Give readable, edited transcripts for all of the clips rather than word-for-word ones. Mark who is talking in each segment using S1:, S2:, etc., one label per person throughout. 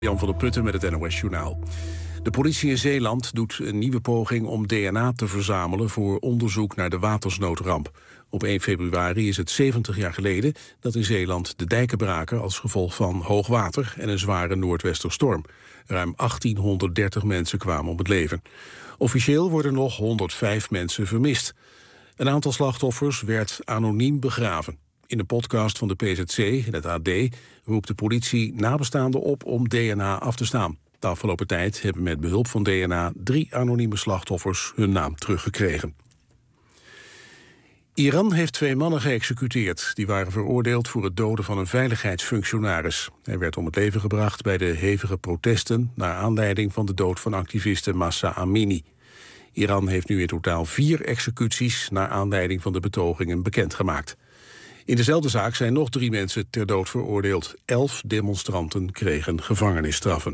S1: Jan van der Putten met het NOS-journaal. De politie in Zeeland doet een nieuwe poging om DNA te verzamelen voor onderzoek naar de watersnoodramp. Op 1 februari is het 70 jaar geleden dat in Zeeland de dijken braken als gevolg van hoog water en een zware noordwesterstorm. Ruim 1830 mensen kwamen om het leven. Officieel worden nog 105 mensen vermist. Een aantal slachtoffers werd anoniem begraven. In de podcast van de PZC, het AD, roept de politie nabestaanden op om DNA af te staan. De afgelopen tijd hebben met behulp van DNA 3 anonieme slachtoffers hun naam teruggekregen. Iran heeft 2 mannen geëxecuteerd. Die waren veroordeeld voor het doden van een veiligheidsfunctionaris. Hij werd om het leven gebracht bij de hevige protesten naar aanleiding van de dood van activiste Mahsa Amini. Iran heeft nu in totaal 4 executies naar aanleiding van de betogingen bekendgemaakt. In dezelfde zaak zijn nog 3 mensen ter dood veroordeeld. 11 demonstranten kregen gevangenisstraffen.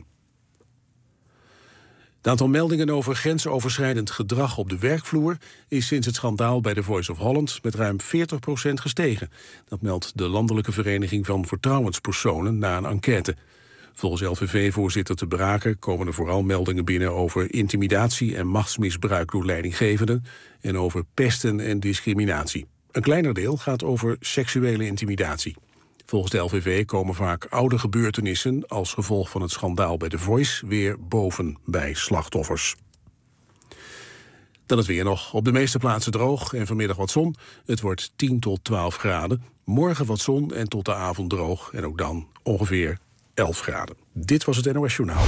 S1: Het aantal meldingen over grensoverschrijdend gedrag op de werkvloer is sinds het schandaal bij The Voice of Holland met ruim 40% gestegen. Dat meldt de Landelijke Vereniging van Vertrouwenspersonen na een enquête. Volgens LVV-voorzitter Te Braken komen er vooral meldingen binnen over intimidatie en machtsmisbruik door leidinggevenden en over pesten en discriminatie. Een kleiner deel gaat over seksuele intimidatie. Volgens de LVV komen vaak oude gebeurtenissen als gevolg van het schandaal bij The Voice weer boven bij slachtoffers. Dan het weer nog. Op de meeste plaatsen droog en vanmiddag wat zon. Het wordt 10 tot 12 graden. Morgen wat zon en tot de avond droog. En ook dan ongeveer 11 graden. Dit was het NOS Journaal.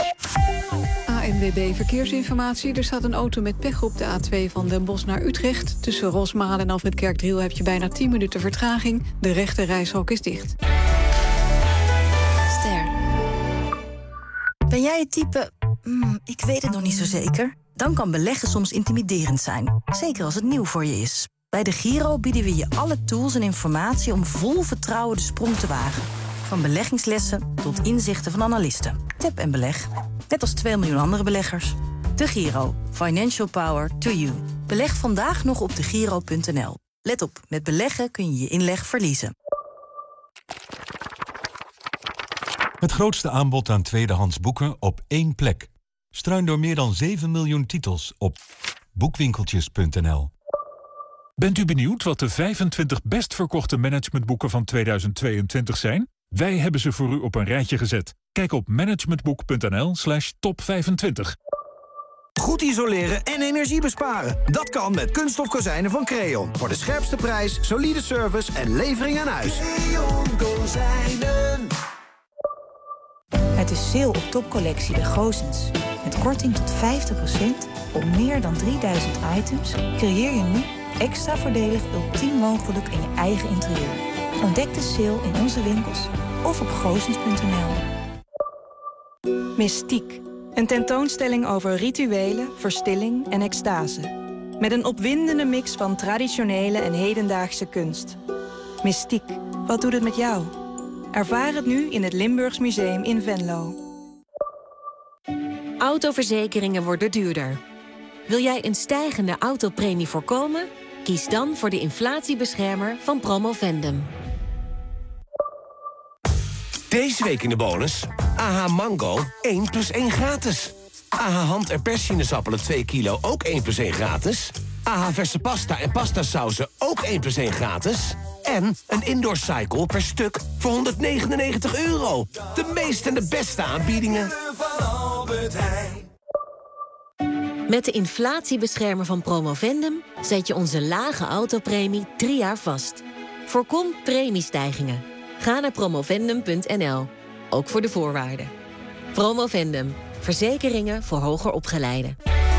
S2: ANWB Verkeersinformatie. Er staat een auto met pech op de A2 van Den Bosch naar Utrecht. Tussen Rosmalen en Alfred Kerkdriel heb je bijna 10 minuten vertraging. De rechte reishok is dicht.
S3: Ster. Ben jij het type... ik weet het nog niet zo zeker? Dan kan beleggen soms intimiderend zijn. Zeker als het nieuw voor je is. Bij de Giro bieden we je alle tools en informatie om vol vertrouwen de sprong te wagen. Van beleggingslessen tot inzichten van analisten. Tap en beleg. Net als 2 miljoen andere beleggers. De Giro. Financial power to you. Beleg vandaag nog op degiro.nl. Let op, met beleggen kun je je inleg verliezen.
S4: Het grootste aanbod aan tweedehands boeken op één plek. Struin door meer dan 7 miljoen titels op boekwinkeltjes.nl.
S5: Bent u benieuwd wat de 25 best verkochte managementboeken van 2022 zijn? Wij hebben ze voor u op een rijtje gezet. Kijk op managementboek.nl/top25.
S6: Goed isoleren en energie besparen. Dat kan met kunststof kozijnen van Creon. Voor de scherpste prijs, solide service en levering aan huis. Creon Kozijnen.
S7: Het is sale op topcollectie bij Goossens. Met korting tot 50% op meer dan 3000 items creëer je nu extra voordelig ultiem woongeluk in je eigen interieur. Ontdek de sale in onze winkels of op goossens.nl.
S8: Mystiek. Een tentoonstelling over rituelen, verstilling en extase. Met een opwindende mix van traditionele en hedendaagse kunst. Mystiek. Wat doet het met jou? Ervaar het nu in het Limburgs Museum in Venlo.
S9: Autoverzekeringen worden duurder. Wil jij een stijgende autopremie voorkomen? Kies dan voor de inflatiebeschermer van Promovendum.
S10: Deze week in de bonus. AH Mango 1 + 1 gratis. AH hand- en perssinezappelen 2 kilo ook 1 + 1 gratis. AH verse pasta en pastasauzen ook 1 + 1 gratis. En een indoor cycle per stuk voor €199. De meeste en de beste aanbiedingen.
S9: Met de inflatiebeschermer van Promovendum zet je onze lage autopremie 3 jaar vast. Voorkom premiestijgingen. Ga naar promovendum.nl, ook voor de voorwaarden. Promovendum, verzekeringen voor hoger opgeleiden.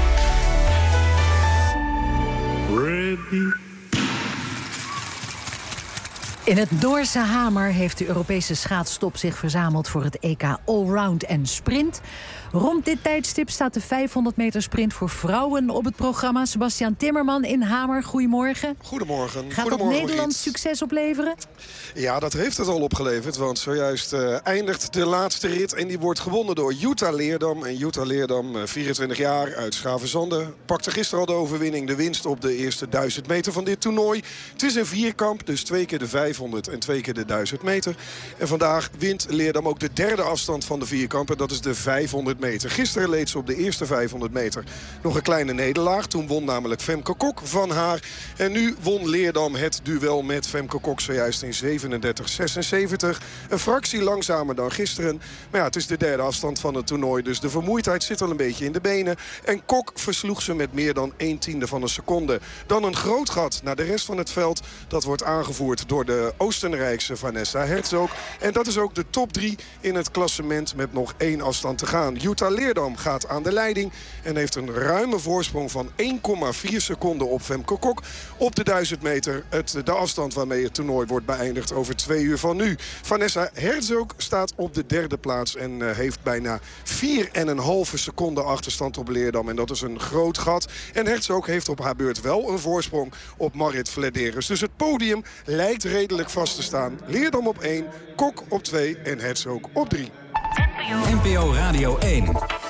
S11: In het Noorse Hamer heeft de Europese schaatstop zich verzameld voor het EK Allround en Sprint. Rond dit tijdstip staat de 500 meter sprint voor vrouwen op het programma. Sebastian Timmerman in Hamer, goedemorgen.
S12: Goedemorgen.
S11: Gaat dat Nederland succes opleveren?
S12: Ja, dat heeft het al opgeleverd. Want zojuist eindigt de laatste rit. En die wordt gewonnen door Jutta Leerdam. En Jutta Leerdam, 24 jaar, uit Schavenzande, pakte gisteren al de overwinning. De winst op de eerste 1000 meter van dit toernooi. Het is een vierkamp, dus 2 keer de 500. 500 en 2 keer de 1000 meter. En vandaag wint Leerdam ook de derde afstand van de vierkamp. En dat is de 500 meter. Gisteren leed ze op de eerste 500 meter nog een kleine nederlaag. Toen won namelijk Femke Kok van haar. En nu won Leerdam het duel met Femke Kok zojuist in 37-76. Een fractie langzamer dan gisteren. Maar ja, het is de derde afstand van het toernooi. Dus de vermoeidheid zit al een beetje in de benen. En Kok versloeg ze met meer dan 1/10 van een seconde. Dan een groot gat naar de rest van het veld. Dat wordt aangevoerd door de Oostenrijkse Vanessa Herzog. En dat is ook de top 3 in het klassement met nog 1 afstand te gaan. Jutta Leerdam gaat aan de leiding en heeft een ruime voorsprong van 1,4 seconden op Femke Kok. Op de 1000 meter, de afstand waarmee het toernooi wordt beëindigd over 2 uur van nu. Vanessa Herzog staat op de derde plaats en heeft bijna 4,5 seconden achterstand op Leerdam. En dat is een groot gat. En Herzog heeft op haar beurt wel een voorsprong op Marit Vladeres. Dus het podium lijkt redelijk vast te staan. Leerdam op 1, Kok op 2 en Herzog op 3.
S13: NPO Radio 1.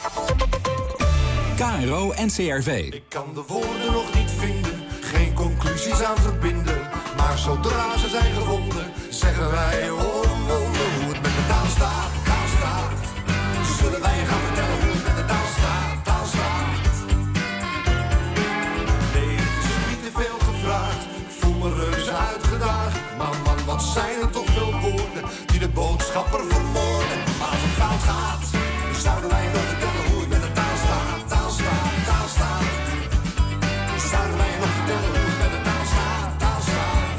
S13: KRO NCRV.
S14: Ik kan de woorden nog niet vinden, geen conclusies aan verbinden. Maar zodra ze zijn gevonden, zeggen wij oh een wonder hoe het met de taal staat, taal staat. Zullen wij je gaan vertellen hoe het met de taal staat, taal staat. Nee, het is niet te veel gevraagd, ik voel me reuze uitgedaagd. Man, wat zijn er toch veel woorden die de boodschapper vermoorden. Maar als het fout gaat, dan zouden wij je nog vertellen hoe het met de taal staat, taal staat, taal staat. Zouden wij je nog vertellen hoe het met de taal staat, taal staat.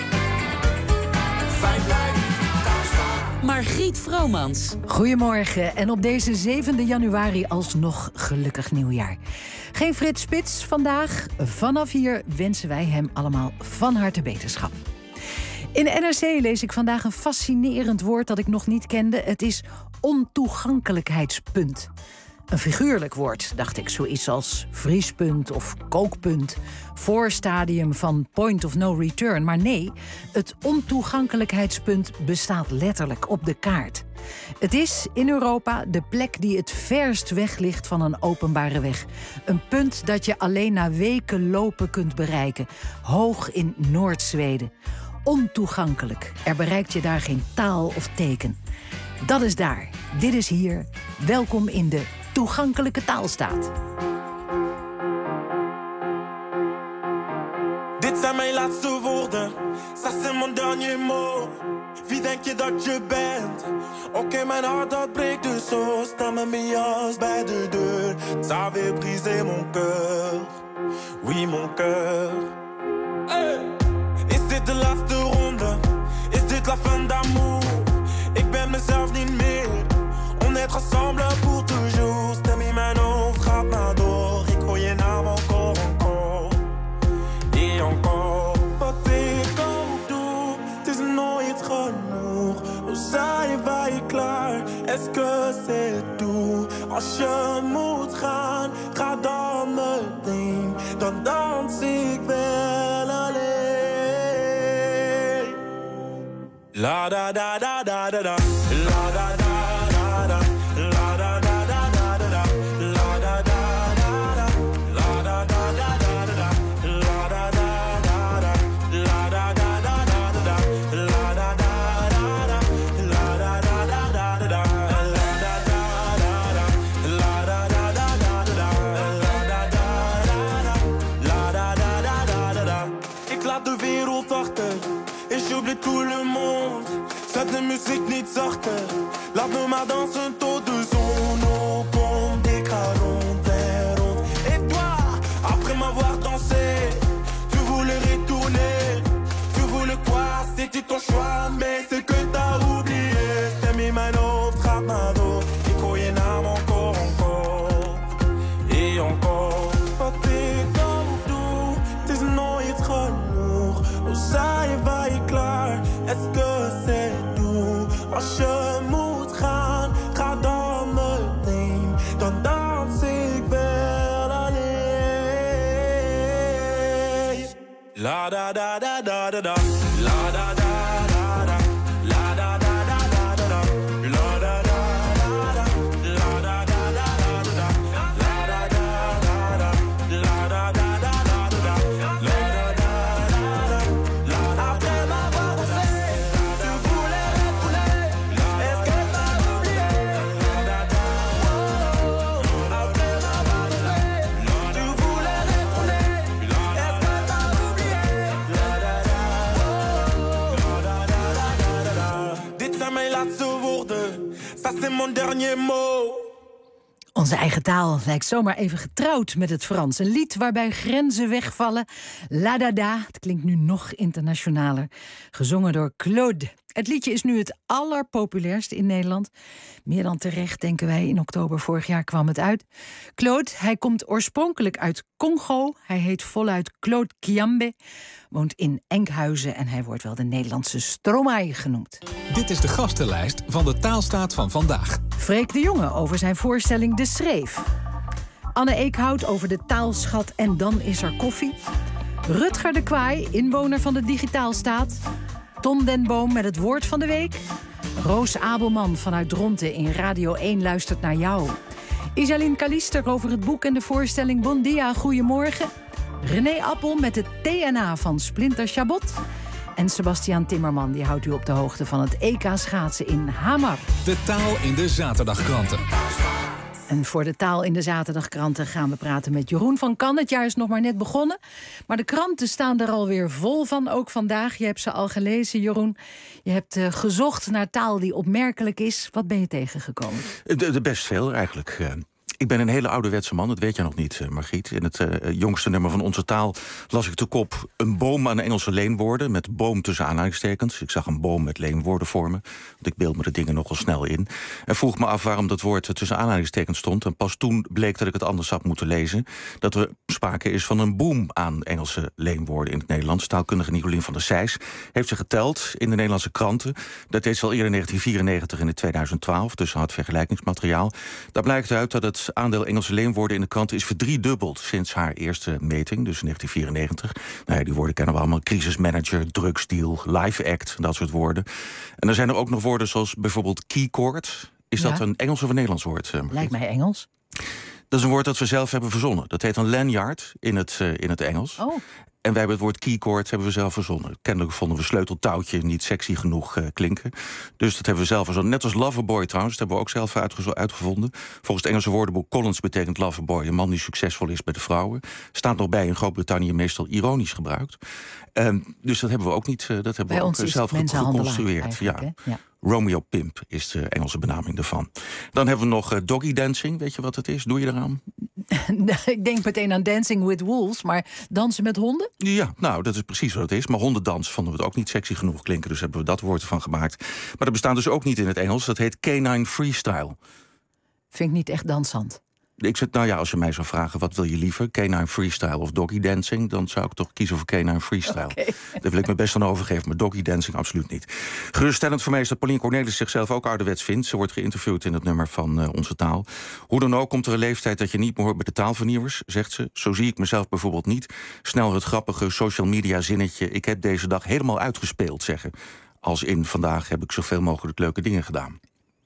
S14: Fijn blijft, taal staat.
S11: Margriet Vromans. Goedemorgen en op deze 7e januari alsnog gelukkig nieuwjaar. Geen Frits Spits vandaag. Vanaf hier wensen wij hem allemaal van harte beterschap. In de NRC lees ik vandaag een fascinerend woord dat ik nog niet kende. Het is ontoegankelijkheidspunt. Een figuurlijk woord, dacht ik, zoiets als vriespunt of kookpunt, voorstadium van point of no return. Maar nee, het ontoegankelijkheidspunt bestaat letterlijk op de kaart. Het is in Europa de plek die het verst weg ligt van een openbare weg. Een punt dat je alleen na weken lopen kunt bereiken, hoog in Noord-Zweden. Ontoegankelijk. Er bereikt je daar geen taal of teken. Dat is daar. Dit is hier. Welkom in de toegankelijke taalstaat.
S15: Dit zijn mijn laatste woorden. Ça c'est mon dernier mot. Wie denk je dat je bent? Oké, mijn hart dat breekt dus zo. Sta met mijn jas bij de deur. Ça avait brisé mon cœur. Oui, mon cœur. Hey! Is dit de laatste ronde? Is dit la fin d'amour? Ik ben mezelf niet meer. On est ensemble pour toujours. Stem in mijn hoofd gaat maar door. Ik hoor je naam encore, encore. Et encore. Wat ik ook doe, het is nooit genoeg. Hoe zijn wij klaar? Est-ce que c'est tout? Als je moet gaan, ga dan meteen. Dan dans ik wel alleen. La da da da da da da. La da da da da. La da da da da da. La da da da da. La da da da da da. La da da da da. La da da da da da. La da da da da. La da da da da da. La da da da da. La da da da da da. La da da da da. La da da da da da. Ik laat de wereld achter. Et j'oublie tout le monde. Zet de muziek niet zachter. Laat me maar dansen tot de zon opkomt. Ik ga rond en rond. Et toi, après m'avoir dansé, tu voulais retourner. Tu voulais quoi? C'était ton choix, mais c'est que t'as oublié. Stem in mijn hoofd gaat maar door. Ik hoor je naam encore, encore. Et encore. Wat ik ook doe, het is nooit genoeg. Hoe zijn wij klaar? Est-ce que c'est tout? Als je moet gaan, ga dan meteen. Dan dans ik wel alleen. La da da da da da da. La da da da da. La da da da da da. La da da da da. La da da da da da. La da da da da. La da da da da da. La da da da da. Après m'avoir dansé. dernier mot.
S11: Onze eigen taal lijkt zomaar even getrouwd met het Frans. Een lied waarbij grenzen wegvallen. La Dada, het klinkt nu nog internationaler. Gezongen door Claude. Het liedje is nu het allerpopulairst in Nederland. Meer dan terecht, denken wij. In oktober vorig jaar kwam het uit. Claude, hij komt oorspronkelijk uit Congo. Hij heet voluit Claude Kiambe. Woont in Enkhuizen en hij wordt wel de Nederlandse Stromae genoemd.
S13: Dit is de gastenlijst van de Taalstaat van vandaag.
S11: Freek de Jonge over zijn voorstelling De Schreef. Anne Eekhout over de taalschat En dan is er koffie. Rutger de Kwaai, inwoner van de Digitaalstaat. Ton den Boom met het woord van de week. Roos Abelman vanuit Dronten in Radio 1 luistert naar jou. Isaline Kalister over het boek en de voorstelling Bon Dia, Goedemorgen. René Appel met het TNA van Splinter Chabot. En Sebastiaan Timmerman die houdt u op de hoogte van het EK schaatsen in Hamar.
S13: De taal in de zaterdagkranten.
S11: En voor de taal in de zaterdagkranten gaan we praten met Jeroen van Kan. Het jaar is nog maar net begonnen, maar de kranten staan er alweer vol van, ook vandaag. Je hebt ze al gelezen, Jeroen. Je hebt gezocht naar taal die opmerkelijk is. Wat ben je tegengekomen?
S16: Best veel, eigenlijk. Ik ben een hele ouderwetse man, dat weet je nog niet, Margriet. In het jongste nummer van Onze Taal las ik de kop een boom aan Engelse leenwoorden, met boom tussen aanhalingstekens. Ik zag een boom met leenwoorden voor me, want ik beeld me de dingen nogal snel in. En vroeg me af waarom dat woord tussen aanhalingstekens stond. En pas toen bleek dat ik het anders had moeten lezen. Dat er sprake is van een boom aan Engelse leenwoorden in het Nederlands. Taalkundige Nicolien van der Sijs heeft ze geteld in de Nederlandse kranten. Dat deed ze al eerder in 1994 en in 2012, dus ze had vergelijkingsmateriaal. Daar blijkt uit dat het aandeel Engelse leenwoorden in de kranten is verdriedubbeld sinds haar eerste meting, dus in 1994. Nou ja, die woorden kennen we allemaal. Crisismanager, drugsdeal, live act, dat soort woorden. En dan zijn er ook nog woorden zoals bijvoorbeeld keycord. Is dat een Engels of een Nederlands woord?
S11: Lijkt mij Engels.
S16: Dat is een woord dat we zelf hebben verzonnen. Dat heet een lanyard in het Engels.
S11: Oh.
S16: En wij hebben het woord keycord hebben we zelf verzonnen. Kennelijk vonden we sleuteltouwtje niet sexy genoeg klinken. Dus dat hebben we zelf verzonnen. Net als loverboy trouwens, dat hebben we ook zelf uitgevonden. Volgens het Engelse woordenboek Collins betekent loverboy een man die succesvol is bij de vrouwen. Staat nog bij in Groot-Brittannië meestal ironisch gebruikt. Dus dat hebben we ook niet. Dat hebben we ook zelf geconstrueerd. Ja. Romeo Pimp is de Engelse benaming daarvan. Dan hebben we nog doggy dancing. Weet je wat het is? Doe je eraan?
S11: Ik denk meteen aan Dancing with Wolves, maar dansen met honden?
S16: Ja, nou, dat is precies wat het is. Maar hondendans vonden we het ook niet sexy genoeg klinken, dus hebben we dat woord ervan gemaakt. Maar dat bestaat dus ook niet in het Engels. Dat heet canine freestyle.
S11: Vind ik niet echt dansant.
S16: Ik zeg, nou ja, als je mij zou vragen, wat wil je liever? Canine freestyle of doggy dancing? Dan zou ik toch kiezen voor canine freestyle. Okay. Daar wil ik me best aan overgeven, maar doggy dancing absoluut niet. Geruststellend voor mij is dat Pauline Cornelis zichzelf ook ouderwets vindt. Ze wordt geïnterviewd in het nummer van Onze Taal. Hoe dan ook komt er een leeftijd dat je niet meer hoort bij de taalvernieuwers, zegt ze. Zo zie ik mezelf bijvoorbeeld niet. Snel het grappige social media zinnetje, ik heb deze dag helemaal uitgespeeld, zeggen. Als in, vandaag heb ik zoveel mogelijk leuke dingen gedaan.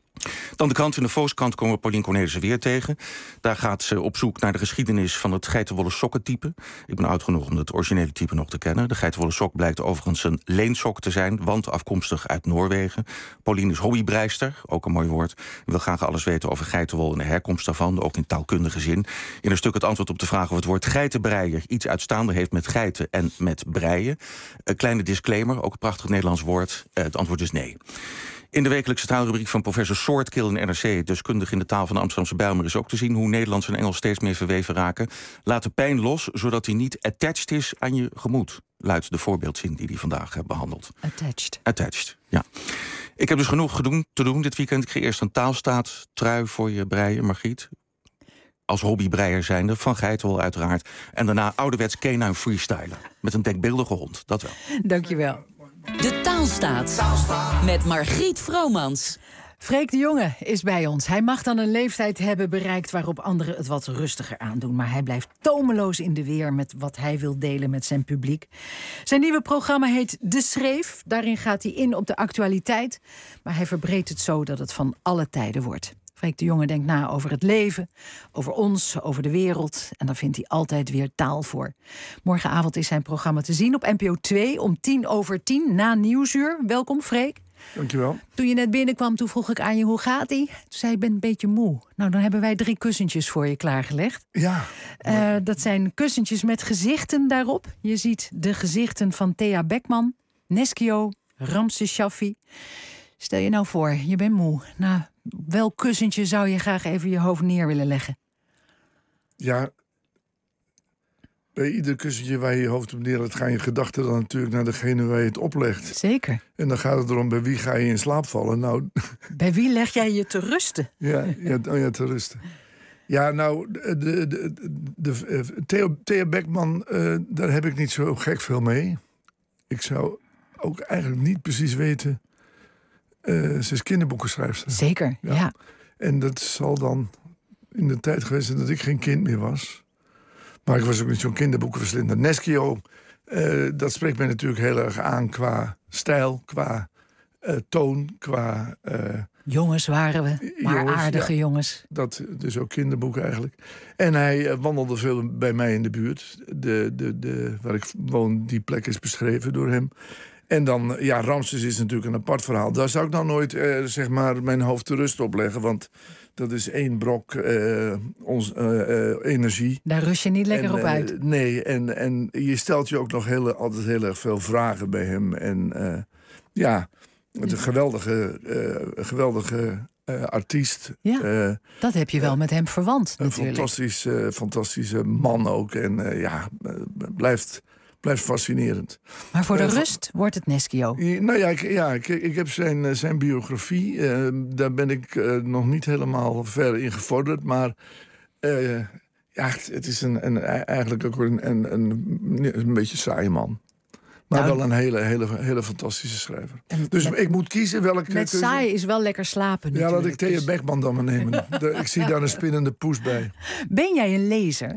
S16: Dan de krant. In de Volkskrant komen we Pauline Cornelissen weer tegen. Daar gaat ze op zoek naar de geschiedenis van het geitenwolle sokkentype. Ik ben oud genoeg om het originele type nog te kennen. De geitenwolle sok blijkt overigens een leensok te zijn, want afkomstig uit Noorwegen. Pauline is hobbybreister, ook een mooi woord. Ik wil graag alles weten over geitenwol en de herkomst daarvan, ook in taalkundige zin. In een stuk het antwoord op de vraag of het woord geitenbreier iets uitstaande heeft met geiten en met breien. Een kleine disclaimer, ook een prachtig Nederlands woord. Het antwoord is nee. In de wekelijkse taalrubriek van professor Soortkill in NRC... deskundig in de taal van de Amsterdamse Bijlmer... is ook te zien hoe Nederlands en Engels steeds meer verweven raken. Laat de pijn los, zodat hij niet attached is aan je gemoed. Luidt de voorbeeldzin die hij vandaag behandelt. Attached, ja. Ik heb dus genoeg te doen dit weekend. Ik ga eerst een taalstaat-trui voor je breien, Margriet. Als hobbybreier zijnde, van geitenwol uiteraard. En daarna ouderwets canine freestylen. Met een denkbeeldige hond, dat wel.
S11: Dankjewel.
S17: De Taalstaat. Met Margriet Vromans.
S11: Freek de Jonge is bij ons. Hij mag dan een leeftijd hebben bereikt waarop anderen het wat rustiger aandoen. Maar hij blijft tomeloos in de weer met wat hij wil delen met zijn publiek. Zijn nieuwe programma heet De Schreef. Daarin gaat hij in op de actualiteit. Maar hij verbreedt het zo dat het van alle tijden wordt. Freek de Jonge denkt na over het leven, over ons, over de wereld. En daar vindt hij altijd weer taal voor. Morgenavond is zijn programma te zien op NPO 2 om 10:10 na Nieuwsuur. Welkom, Freek.
S18: Dankjewel.
S11: Toen je net binnenkwam, toen vroeg ik aan je, hoe gaat ie? Toen zei je, ik ben een beetje moe. Nou, dan hebben wij 3 kussentjes voor je klaargelegd.
S18: Ja.
S11: Dat zijn kussentjes met gezichten daarop. Je ziet de gezichten van Thea Beckman, Neskio, Ramses Shaffi. Stel je nou voor, je bent moe. Na welk kussentje zou je graag even je hoofd neer willen leggen?
S18: Ja, bij ieder kussentje waar je je hoofd op neerlegt... gaan je gedachten dan natuurlijk naar degene waar je het oplegt.
S11: Zeker.
S18: En dan gaat het erom, bij wie ga je in slaap vallen? Nou,
S11: bij wie leg jij je te rusten?
S18: Ja, te rusten. Ja, nou, Thea Beckman, daar heb ik niet zo gek veel mee. Ik zou ook eigenlijk niet precies weten... ze is kinderboekenschrijfster.
S11: Zeker, ja.
S18: En dat zal dan in de tijd geweest zijn dat ik geen kind meer was. Maar ik was ook niet zo'n kinderboekenverslinder. Neschio, dat spreekt mij natuurlijk heel erg aan qua stijl, qua toon, qua...
S11: jongens waren we, maar aardige jongens.
S18: Dat, dus ook kinderboeken eigenlijk. En hij wandelde veel bij mij in de buurt. Waar ik woon, die plek is beschreven door hem. En dan, ja, Ramses is natuurlijk een apart verhaal. Daar zou ik nou nooit, zeg maar, mijn hoofd te rust op leggen. Want dat is één brok energie.
S11: Daar rust je niet lekker op uit.
S18: Nee, en je stelt je ook nog altijd heel erg veel vragen bij hem. En ja, een geweldige artiest.
S11: Ja, dat heb je wel met hem verwant natuurlijk.
S18: Een fantastische man ook. En blijft fascinerend.
S11: Maar voor de rust wordt het Neschio?
S18: Nou ja, ik heb zijn biografie. Daar ben ik nog niet helemaal ver in gevorderd. Maar het is eigenlijk ook een beetje saai man. Maar wel een hele fantastische schrijver. Dus ik moet kiezen welke...
S11: Met saai is wel lekker slapen natuurlijk.
S18: Ja, laat ik Thea Beckman dan maar nemen. Ik zie daar een spinnende poes bij.
S11: Ben jij een lezer?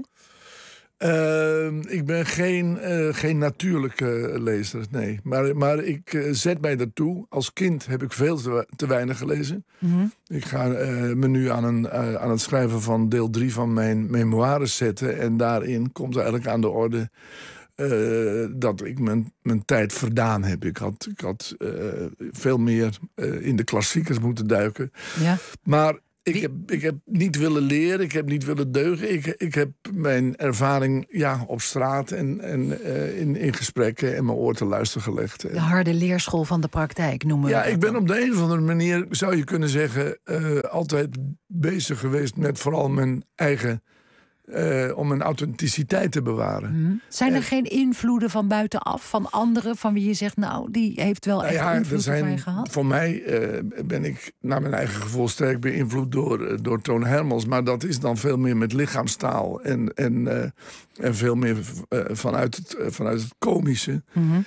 S18: Ik ben geen natuurlijke lezer, nee. Maar ik zet mij daartoe. Als kind heb ik veel te weinig gelezen. Mm-hmm. Ik ga me nu aan het schrijven van deel 3 van mijn memoires zetten. En daarin komt eigenlijk aan de orde... dat ik mijn tijd verdaan heb. Ik had veel meer in de klassiekers moeten duiken. Ja. Maar ik heb niet willen leren, ik heb niet willen deugen. Ik heb mijn ervaring op straat en in gesprekken en mijn oor te luisteren gelegd.
S11: De harde leerschool van de praktijk noemen we dat.
S18: Ja, ik ben op de een of andere manier, zou je kunnen zeggen... altijd bezig geweest met vooral mijn eigen... om mijn authenticiteit te bewaren.
S11: Zijn er geen invloeden van buitenaf, van anderen... van wie je zegt, nou, die heeft wel echt invloed op mij gehad?
S18: Voor mij ben ik naar mijn eigen gevoel sterk beïnvloed door Toon Hermans... maar dat is dan veel meer met lichaamstaal... en veel meer vanuit het komische...
S11: Mm-hmm.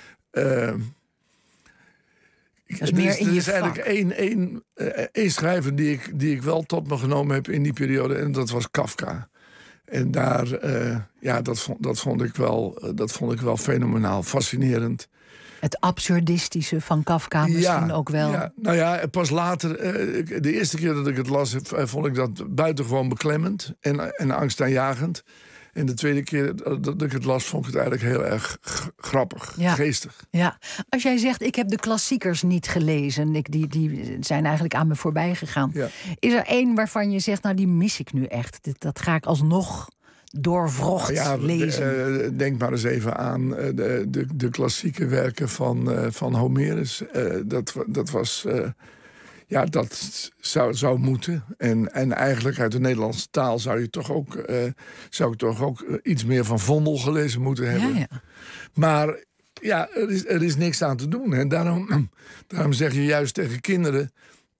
S11: Er
S18: is eigenlijk één schrijver die ik wel tot me genomen heb in die periode... en dat was Kafka. En daar, dat vond ik wel fenomenaal, fascinerend.
S11: Het absurdistische van Kafka misschien ook wel.
S18: Ja, nou ja, pas later, de eerste keer dat ik het las... vond ik dat buitengewoon beklemmend en angstaanjagend. En de tweede keer dat ik het las, vond ik het eigenlijk heel erg grappig, geestig.
S11: Ja, als jij zegt, ik heb de klassiekers niet gelezen... die zijn eigenlijk aan me voorbij gegaan. Ja. Is er één waarvan je zegt, nou die mis ik nu echt? Dat ga ik alsnog doorwrocht lezen.
S18: Denk maar eens even aan de klassieke werken van Homerus. Dat was... dat zou moeten. En eigenlijk uit de Nederlandse taal zou ik toch ook iets meer van Vondel gelezen moeten hebben. Ja. Maar ja, er is niks aan te doen. En daarom zeg je juist tegen kinderen...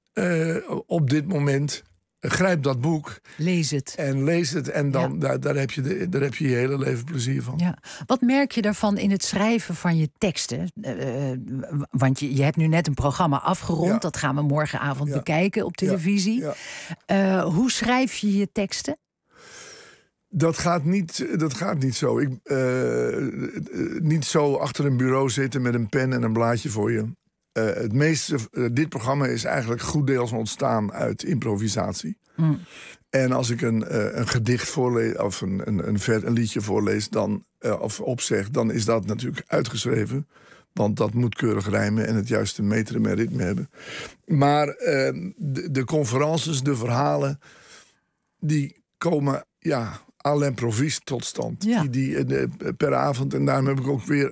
S18: op dit moment... grijp dat boek.
S11: Lees het.
S18: En dan daar heb je je hele leven plezier van.
S11: Ja. Wat merk je daarvan in het schrijven van je teksten? Want je hebt nu net een programma afgerond. Ja. Dat gaan we morgenavond bekijken op televisie. Ja. Hoe schrijf je je teksten?
S18: Dat gaat niet zo. Niet zo achter een bureau zitten met een pen en een blaadje voor je. Het meeste, dit programma is eigenlijk goed deels ontstaan uit improvisatie. Mm. En als ik een gedicht voorlees of een liedje voorlees of opzeg, dan is dat natuurlijk uitgeschreven. Want dat moet keurig rijmen en het juiste metrum en ritme hebben. Maar de conferences, de verhalen, die komen à l'improviste tot stand. Ja. Die per avond, en daarom heb ik ook weer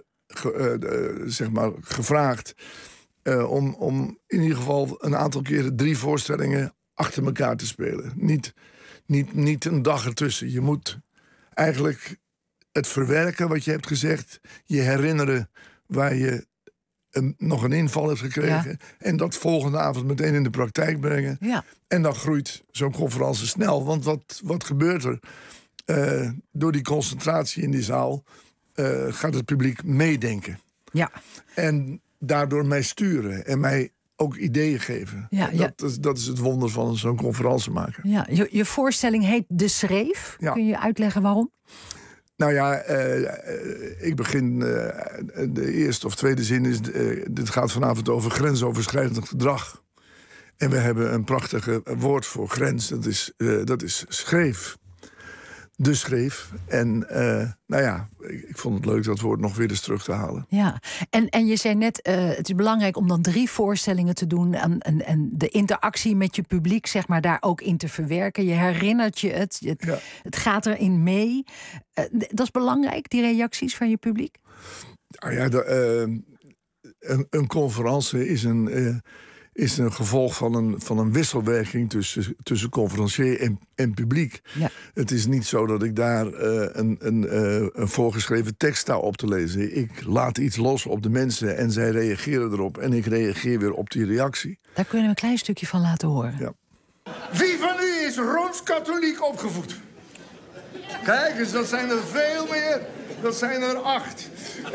S18: gevraagd... om in ieder geval een aantal keren 3 voorstellingen achter elkaar te spelen. Niet een dag ertussen. Je moet eigenlijk het verwerken wat je hebt gezegd. Je herinneren waar je nog een inval hebt gekregen. Ja. En dat volgende avond meteen in de praktijk brengen. Ja. En dan groeit zo'n conferentie snel. Want wat gebeurt er? Door die concentratie in die zaal gaat het publiek meedenken. Ja. En daardoor mij sturen en mij ook ideeën geven. Ja, dat is het wonder van zo'n conferentie maken.
S11: Ja, je voorstelling heet De Schreef. Ja. Kun je uitleggen waarom?
S18: Nou ja, ik begin, de eerste of tweede zin is... dit gaat vanavond over grensoverschrijdend gedrag. En we hebben een prachtige woord voor grens, dat is schreef. De Schreef. En nou ja, ik vond het leuk dat woord nog weer eens terug te halen. Ja,
S11: en je zei net, het is belangrijk om dan 3 voorstellingen te doen... en de interactie met je publiek, zeg maar, daar ook in te verwerken. Je herinnert je het gaat erin mee. Dat is belangrijk, die reacties van je publiek?
S18: Nou ja, een conferentie is een gevolg van een wisselwerking tussen conferencier en publiek. Ja. Het is niet zo dat ik daar een voorgeschreven tekst sta op te lezen. Ik laat iets los op de mensen en zij reageren erop. En ik reageer weer op die reactie.
S11: Daar kunnen we een klein stukje van laten horen. Ja.
S19: Wie van u is Rooms-Katholiek opgevoed? Kijk eens, dat zijn er veel meer. Dat zijn er 8.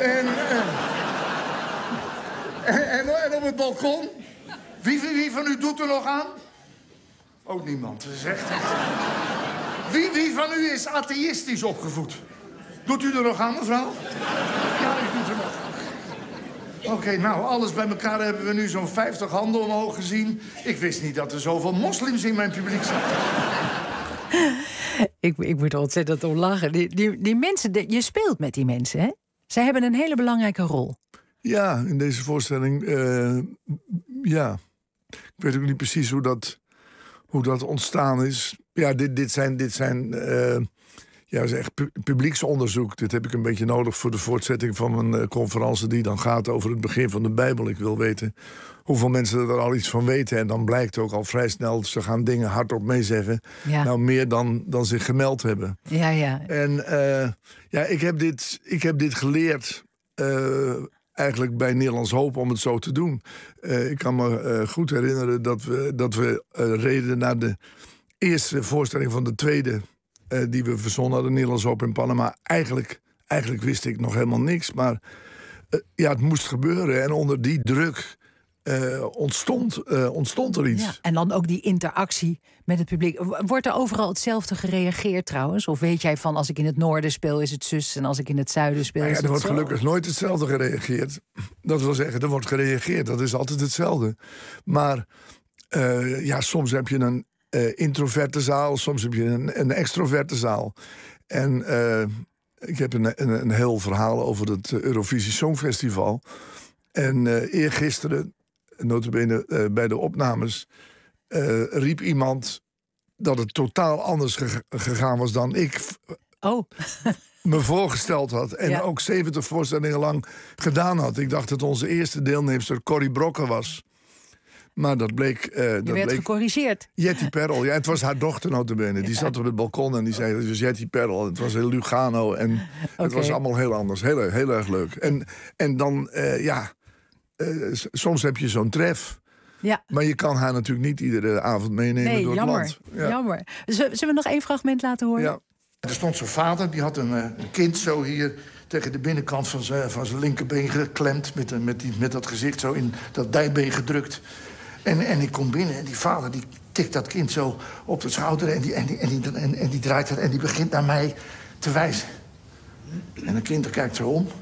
S19: En op het balkon? Wie van u doet er nog aan? Ook niemand, dat is echt. Wie van u is atheïstisch opgevoed? Doet u er nog aan, mevrouw? Ja, ik doe er nog aan. Oké, nou, alles bij elkaar hebben we nu zo'n 50 handen omhoog gezien. Ik wist niet dat er zoveel moslims in mijn publiek zaten.
S11: Ik moet er ontzettend om lachen. Die mensen, je speelt met die mensen, hè? Zij hebben een hele belangrijke rol.
S18: Ja, in deze voorstelling, ja. Ik weet ook niet precies hoe dat ontstaan is. Ja, dit zijn echt publieksonderzoek. Dit heb ik een beetje nodig voor de voortzetting van mijn conferentie... die dan gaat over het begin van de Bijbel. Ik wil weten hoeveel mensen er al iets van weten. En dan blijkt ook al vrij snel, ze gaan dingen hardop meezeggen. Ja. Nou, meer dan zich gemeld hebben. Ja. En ik heb dit geleerd... eigenlijk bij Nederlands Hoop om het zo te doen. Ik kan me goed herinneren dat we reden naar de eerste voorstelling van de tweede... die we verzonnen hadden, Nederlands Hoop in Panama. Eigenlijk wist ik nog helemaal niks, maar het moest gebeuren. En onder die druk ontstond er iets. Ja,
S11: en dan ook die interactie met het publiek. Wordt er overal hetzelfde gereageerd trouwens? Of weet jij van, als ik in het noorden speel is het zus... en als ik in het zuiden speel is het zo?
S18: Er wordt gelukkig nooit hetzelfde gereageerd. Dat wil zeggen, er wordt gereageerd. Dat is altijd hetzelfde. Maar soms heb je een introverte zaal... soms heb je een extroverte zaal. En ik heb een heel verhaal over het Eurovisie Songfestival. En eergisteren... nota bene bij de opnames, riep iemand dat het totaal anders gegaan was dan ik me voorgesteld had. En ook 70 voorstellingen lang gedaan had. Ik dacht dat onze eerste deelnemster Corrie Brokken was. Maar dat bleek...
S11: werd gecorrigeerd.
S18: Jetty Perrel. Ja, het was haar dochter nota bene. Die zat op het balkon en die zei, het was Jetty Perrel. Het was heel Lugano en het was allemaal heel anders. Heel erg leuk. En dan, soms heb je zo'n tref. Ja. Maar je kan haar natuurlijk niet iedere avond meenemen door het land.
S11: Ja. Jammer. Zullen we nog 1 fragment laten horen? Ja.
S19: Er stond zo'n vader, die had een kind zo hier tegen de binnenkant van zijn linkerbeen geklemd. Met dat gezicht zo in dat dijbeen gedrukt. En ik kom binnen en die vader die tikt dat kind zo op de schouder. En die draait het en die begint naar mij te wijzen. En het kind kijkt zo om.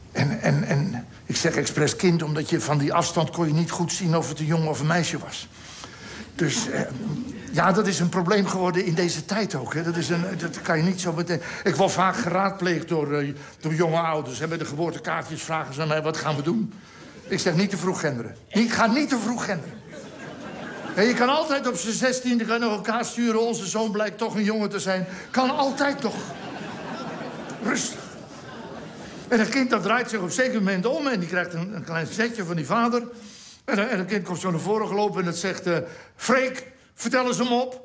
S19: En ik zeg expres kind, omdat je van die afstand kon je niet goed zien of het een jongen of een meisje was. Dus dat is een probleem geworden in deze tijd ook. Hè. Dat kan je niet zo meteen... Ik word vaak geraadpleegd door jonge ouders. Bij de geboortekaartjes vragen ze aan mij, wat gaan we doen? Ik zeg, niet te vroeg genderen. Ga niet te vroeg genderen. En je kan altijd op zijn 16e nog elkaar sturen. Onze zoon blijkt toch een jongen te zijn. Kan altijd nog. Rustig. En het kind dat draait zich op een zeker moment om... en die krijgt een klein zetje van die vader. En het kind komt zo naar voren gelopen en het zegt... Freek, Vertel eens hem op.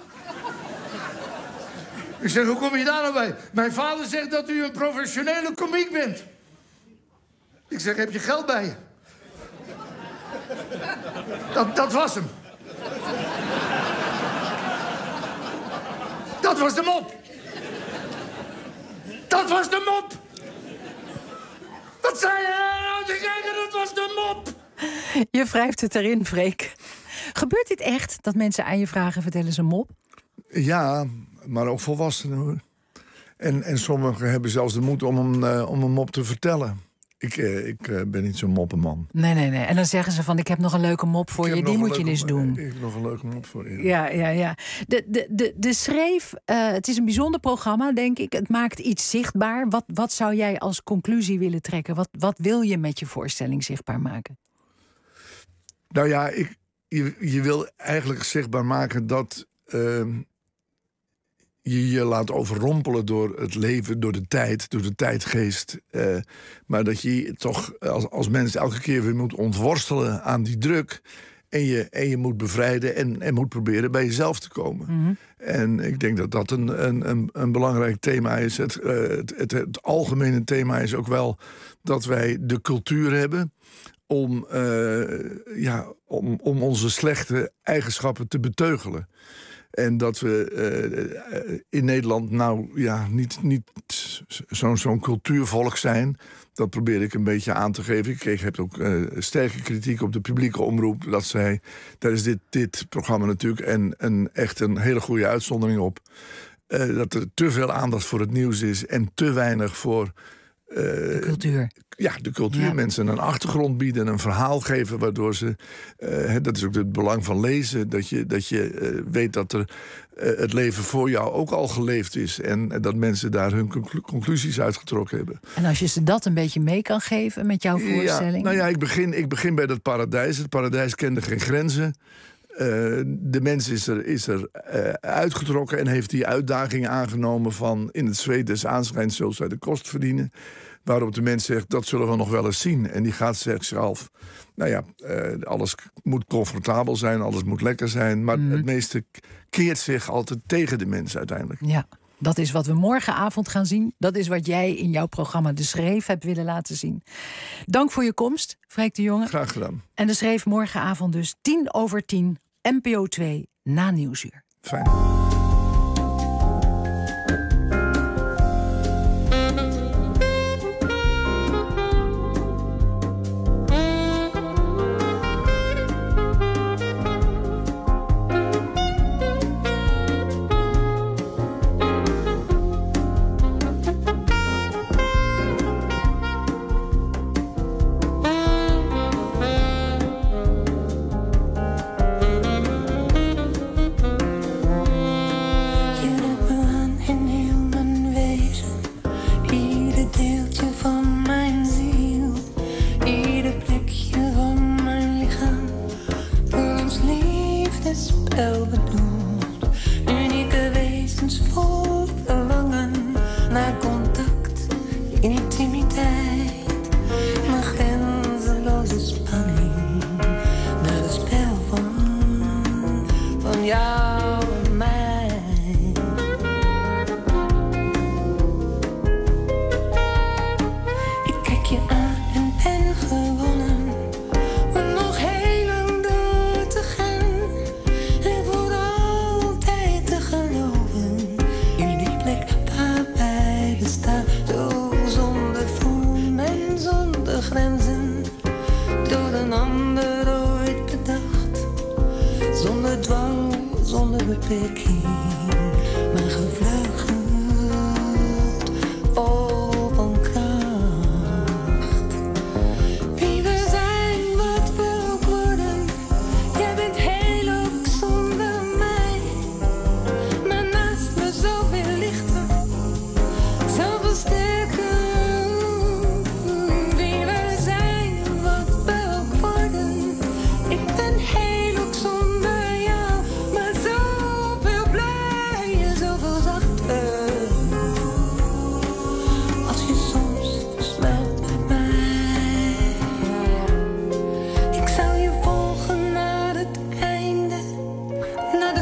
S19: Ik zeg, hoe kom je daar nou bij? Mijn vader zegt dat u een professionele komiek bent. Ik zeg, heb je geld bij je? Dat was hem. Dat was de mop. Dat was de mop. Wat zei je nou te zeggen? Dat was de mop.
S11: Je wrijft het erin, Freek. Gebeurt dit echt, dat mensen aan je vragen, vertellen ze een mop?
S18: Ja, maar ook volwassenen, hoor. En sommigen hebben zelfs de moed om een mop te vertellen. Ik ben niet zo'n moppenman.
S11: Nee. En dan zeggen ze van, ik heb nog een leuke mop voor je. Die moet je eens doen.
S18: Ik heb nog een leuke mop voor je.
S11: Ja. De Schreef, het is een bijzonder programma, denk ik. Het maakt iets zichtbaar. Wat zou jij als conclusie willen trekken? Wat wil je met je voorstelling zichtbaar maken?
S18: Nou ja, je wil eigenlijk zichtbaar maken dat je je laat overrompelen door het leven, door de tijdgeest. Maar dat je toch als mens elke keer weer moet ontworstelen aan die druk. En je moet bevrijden en moet proberen bij jezelf te komen. Mm-hmm. En ik denk dat dat een belangrijk thema is. Het algemene thema is ook wel dat wij de cultuur hebben om onze slechte eigenschappen te beteugelen. En dat we in Nederland niet zo'n cultuurvolk zijn. Dat probeer ik een beetje aan te geven. Ik heb ook sterke kritiek op de publieke omroep. Dat zei, daar is dit programma natuurlijk echt een hele goede uitzondering op. Dat er te veel aandacht voor het nieuws is en te weinig voor
S11: de cultuur.
S18: Ja, de cultuur. Ja. Mensen een achtergrond bieden, een verhaal geven, waardoor ze... dat is ook het belang van lezen. Dat je weet dat er het leven voor jou ook al geleefd is. En dat mensen daar hun conclusies uitgetrokken hebben.
S11: En als je ze dat een beetje mee kan geven met jouw voorstelling?
S18: Ja, nou ja, ik begin bij dat paradijs. Het paradijs kende geen grenzen. De mens is er uitgetrokken en heeft die uitdaging aangenomen van... in het zweet des aanschijns zult zij de kost verdienen. Waarop de mens zegt, dat zullen we nog wel eens zien. En die gaat zichzelf, alles moet comfortabel zijn, alles moet lekker zijn. Maar het meeste keert zich altijd tegen de mens uiteindelijk.
S11: Ja, dat is wat we morgenavond gaan zien. Dat is wat jij in jouw programma De Schreef hebt willen laten zien. Dank voor je komst, Freek de Jonge.
S18: Graag gedaan.
S11: En De Schreef morgenavond dus 10:10, NPO 2, na Nieuwsuur.
S18: Fijn.
S20: Naar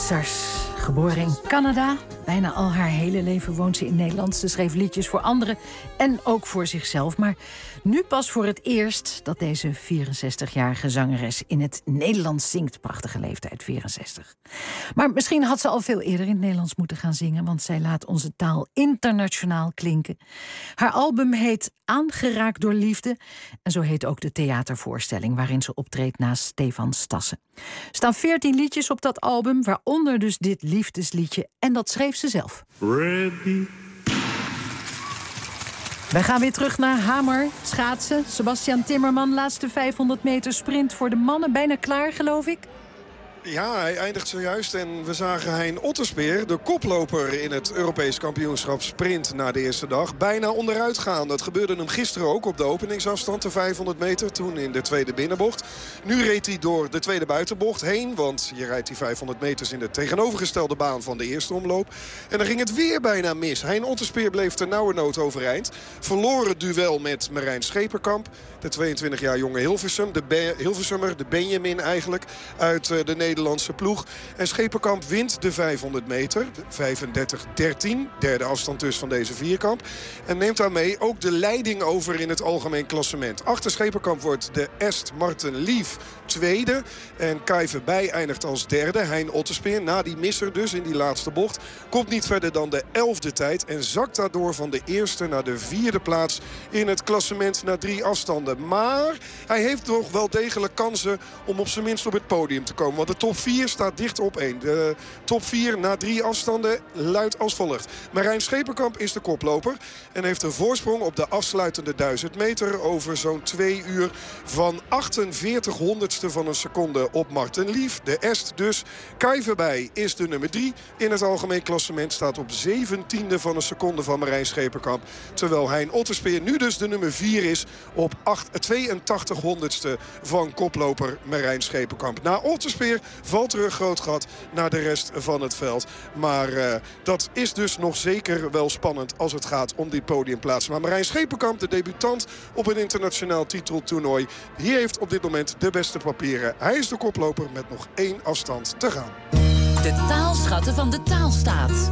S11: Dessers. Geboren in Canada. Bijna al haar hele leven woont ze in Nederland. Ze schreef liedjes voor anderen en ook voor zichzelf. Maar nu pas voor het eerst dat deze 64-jarige zangeres in het Nederlands zingt. Prachtige leeftijd, 64. Maar misschien had ze al veel eerder in het Nederlands moeten gaan zingen, want zij laat onze taal internationaal klinken. Haar album heet Aangeraakt door Liefde. En zo heet ook de theatervoorstelling waarin ze optreedt naast Stefan Stassen. Er staan 14 liedjes op dat album, waaronder dus dit liefdesliedje. En dat schreef ze zelf.
S14: Ready.
S11: Wij gaan weer terug naar Hamer, schaatsen. Sebastian Timmerman, laatste 500 meter sprint voor de mannen. Bijna klaar, geloof ik.
S12: Ja, hij eindigt zojuist en we zagen Hein Otterspeer, de koploper in het Europees kampioenschap sprint na de eerste dag, bijna onderuit gaan. Dat gebeurde hem gisteren ook op de openingsafstand, de 500 meter, toen in de tweede binnenbocht. Nu reed hij door de tweede buitenbocht heen, want je rijdt die 500 meters in de tegenovergestelde baan van de eerste omloop. En dan ging het weer bijna mis. Hein Otterspeer bleef ternauwernood overeind. Verloor het duel met Marijn Scheperkamp, de 22 jaar jonge Hilversummer, de Benjamin eigenlijk, uit de Nederlandse ploeg. En Scheperkamp wint de 500 meter, 35-13, derde afstand dus van deze vierkamp. En neemt daarmee ook de leiding over in het algemeen klassement. Achter Scheperkamp wordt de Est Marten Lief tweede. En Kai Verbij eindigt als derde. Hein Otterspeer, na die misser dus in die laatste bocht, komt niet verder dan de 11e tijd. En zakt daardoor van de eerste naar de vierde plaats in het klassement na 3 afstanden. Maar hij heeft nog wel degelijk kansen om op zijn minst op het podium te komen. Want de top 4 staat dicht op 1. De top 4 na 3 afstanden luidt als volgt. Marijn Scheperkamp is de koploper en heeft een voorsprong op de afsluitende 1000 meter over zo'n 2 uur van 48 honderdste van een seconde op Marten Lief. De Est dus. Kai Verbij is de nummer 3 in het algemeen klassement. Staat op 17e van een seconde van Marijn Scheperkamp. Terwijl Hein Otterspeer nu dus de nummer 4 is op 82 honderdste van koploper Marijn Scheperkamp. Na Otterspeer valt er een groot gat naar de rest van het veld. Maar dat is dus nog zeker wel spannend als het gaat om die podiumplaats. Maar Marijn Scheperkamp, de debutant op een internationaal titeltoernooi, hier heeft op dit moment de beste papieren. Hij is de koploper met nog 1 afstand te gaan.
S17: De taalschatten van de taalstaat.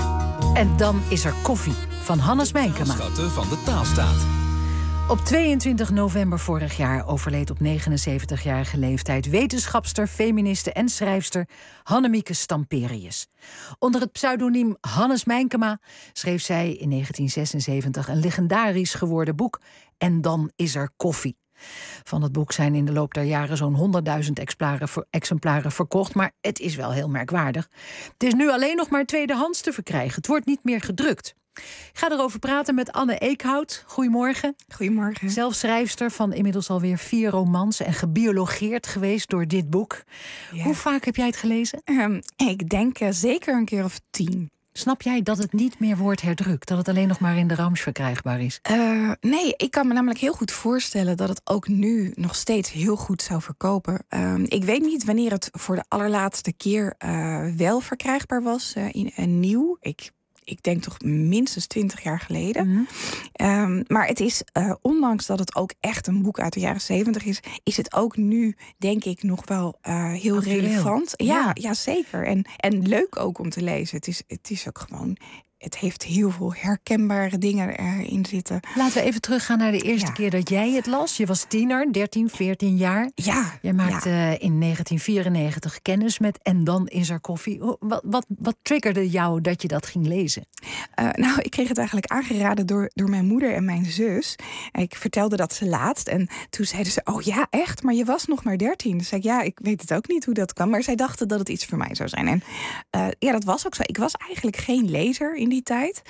S11: En dan is er koffie van Hannes Mijnkema.
S13: Schatten van de taalstaat.
S11: Op 22 november vorig jaar overleed op 79-jarige leeftijd wetenschapster, feministe en schrijfster Hannemieke Stamperius. Onder het pseudoniem Hannes Mijnkema schreef zij in 1976 een legendarisch geworden boek En dan is er koffie. Van het boek zijn in de loop der jaren zo'n 100.000 exemplaren verkocht, maar het is wel heel merkwaardig. Het is nu alleen nog maar tweedehands te verkrijgen. Het wordt niet meer gedrukt. Ik ga erover praten met Anne Eekhout. Goedemorgen.
S20: Goedemorgen.
S11: Zelf schrijfster van inmiddels alweer 4 romans en gebiologeerd geweest door dit boek. Ja. Hoe vaak heb jij het gelezen?
S20: Ik denk zeker een keer of 10.
S11: Snap jij dat het niet meer wordt herdrukt? Dat het alleen nog maar in de Rams verkrijgbaar is?
S20: Nee, ik kan me namelijk heel goed voorstellen dat het ook nu nog steeds heel goed zou verkopen. Ik weet niet wanneer het voor de allerlaatste keer wel verkrijgbaar was. Nieuw. Ik denk toch minstens 20 jaar geleden. Mm-hmm. Maar het is, ondanks dat het ook echt een boek uit de jaren 70 is het ook nu, denk ik, nog wel heel actueel. Relevant. Ja, zeker. En leuk ook om te lezen. Het is ook gewoon... Het heeft heel veel herkenbare dingen erin zitten.
S11: Laten we even teruggaan naar de eerste keer dat jij het las. Je was tiener, 13, 14 jaar.
S20: Ja.
S11: Je maakte in 1994 kennis met En dan is er koffie. Wat triggerde jou dat je dat ging lezen?
S20: Ik kreeg het eigenlijk aangeraden door mijn moeder en mijn zus. Ik vertelde dat ze laatst. En toen zeiden ze, oh ja, echt? Maar je was nog maar 13. Dus zei ik, ik weet het ook niet hoe dat kwam. Maar zij dachten dat het iets voor mij zou zijn. En dat was ook zo. Ik was eigenlijk geen lezer in die tijd.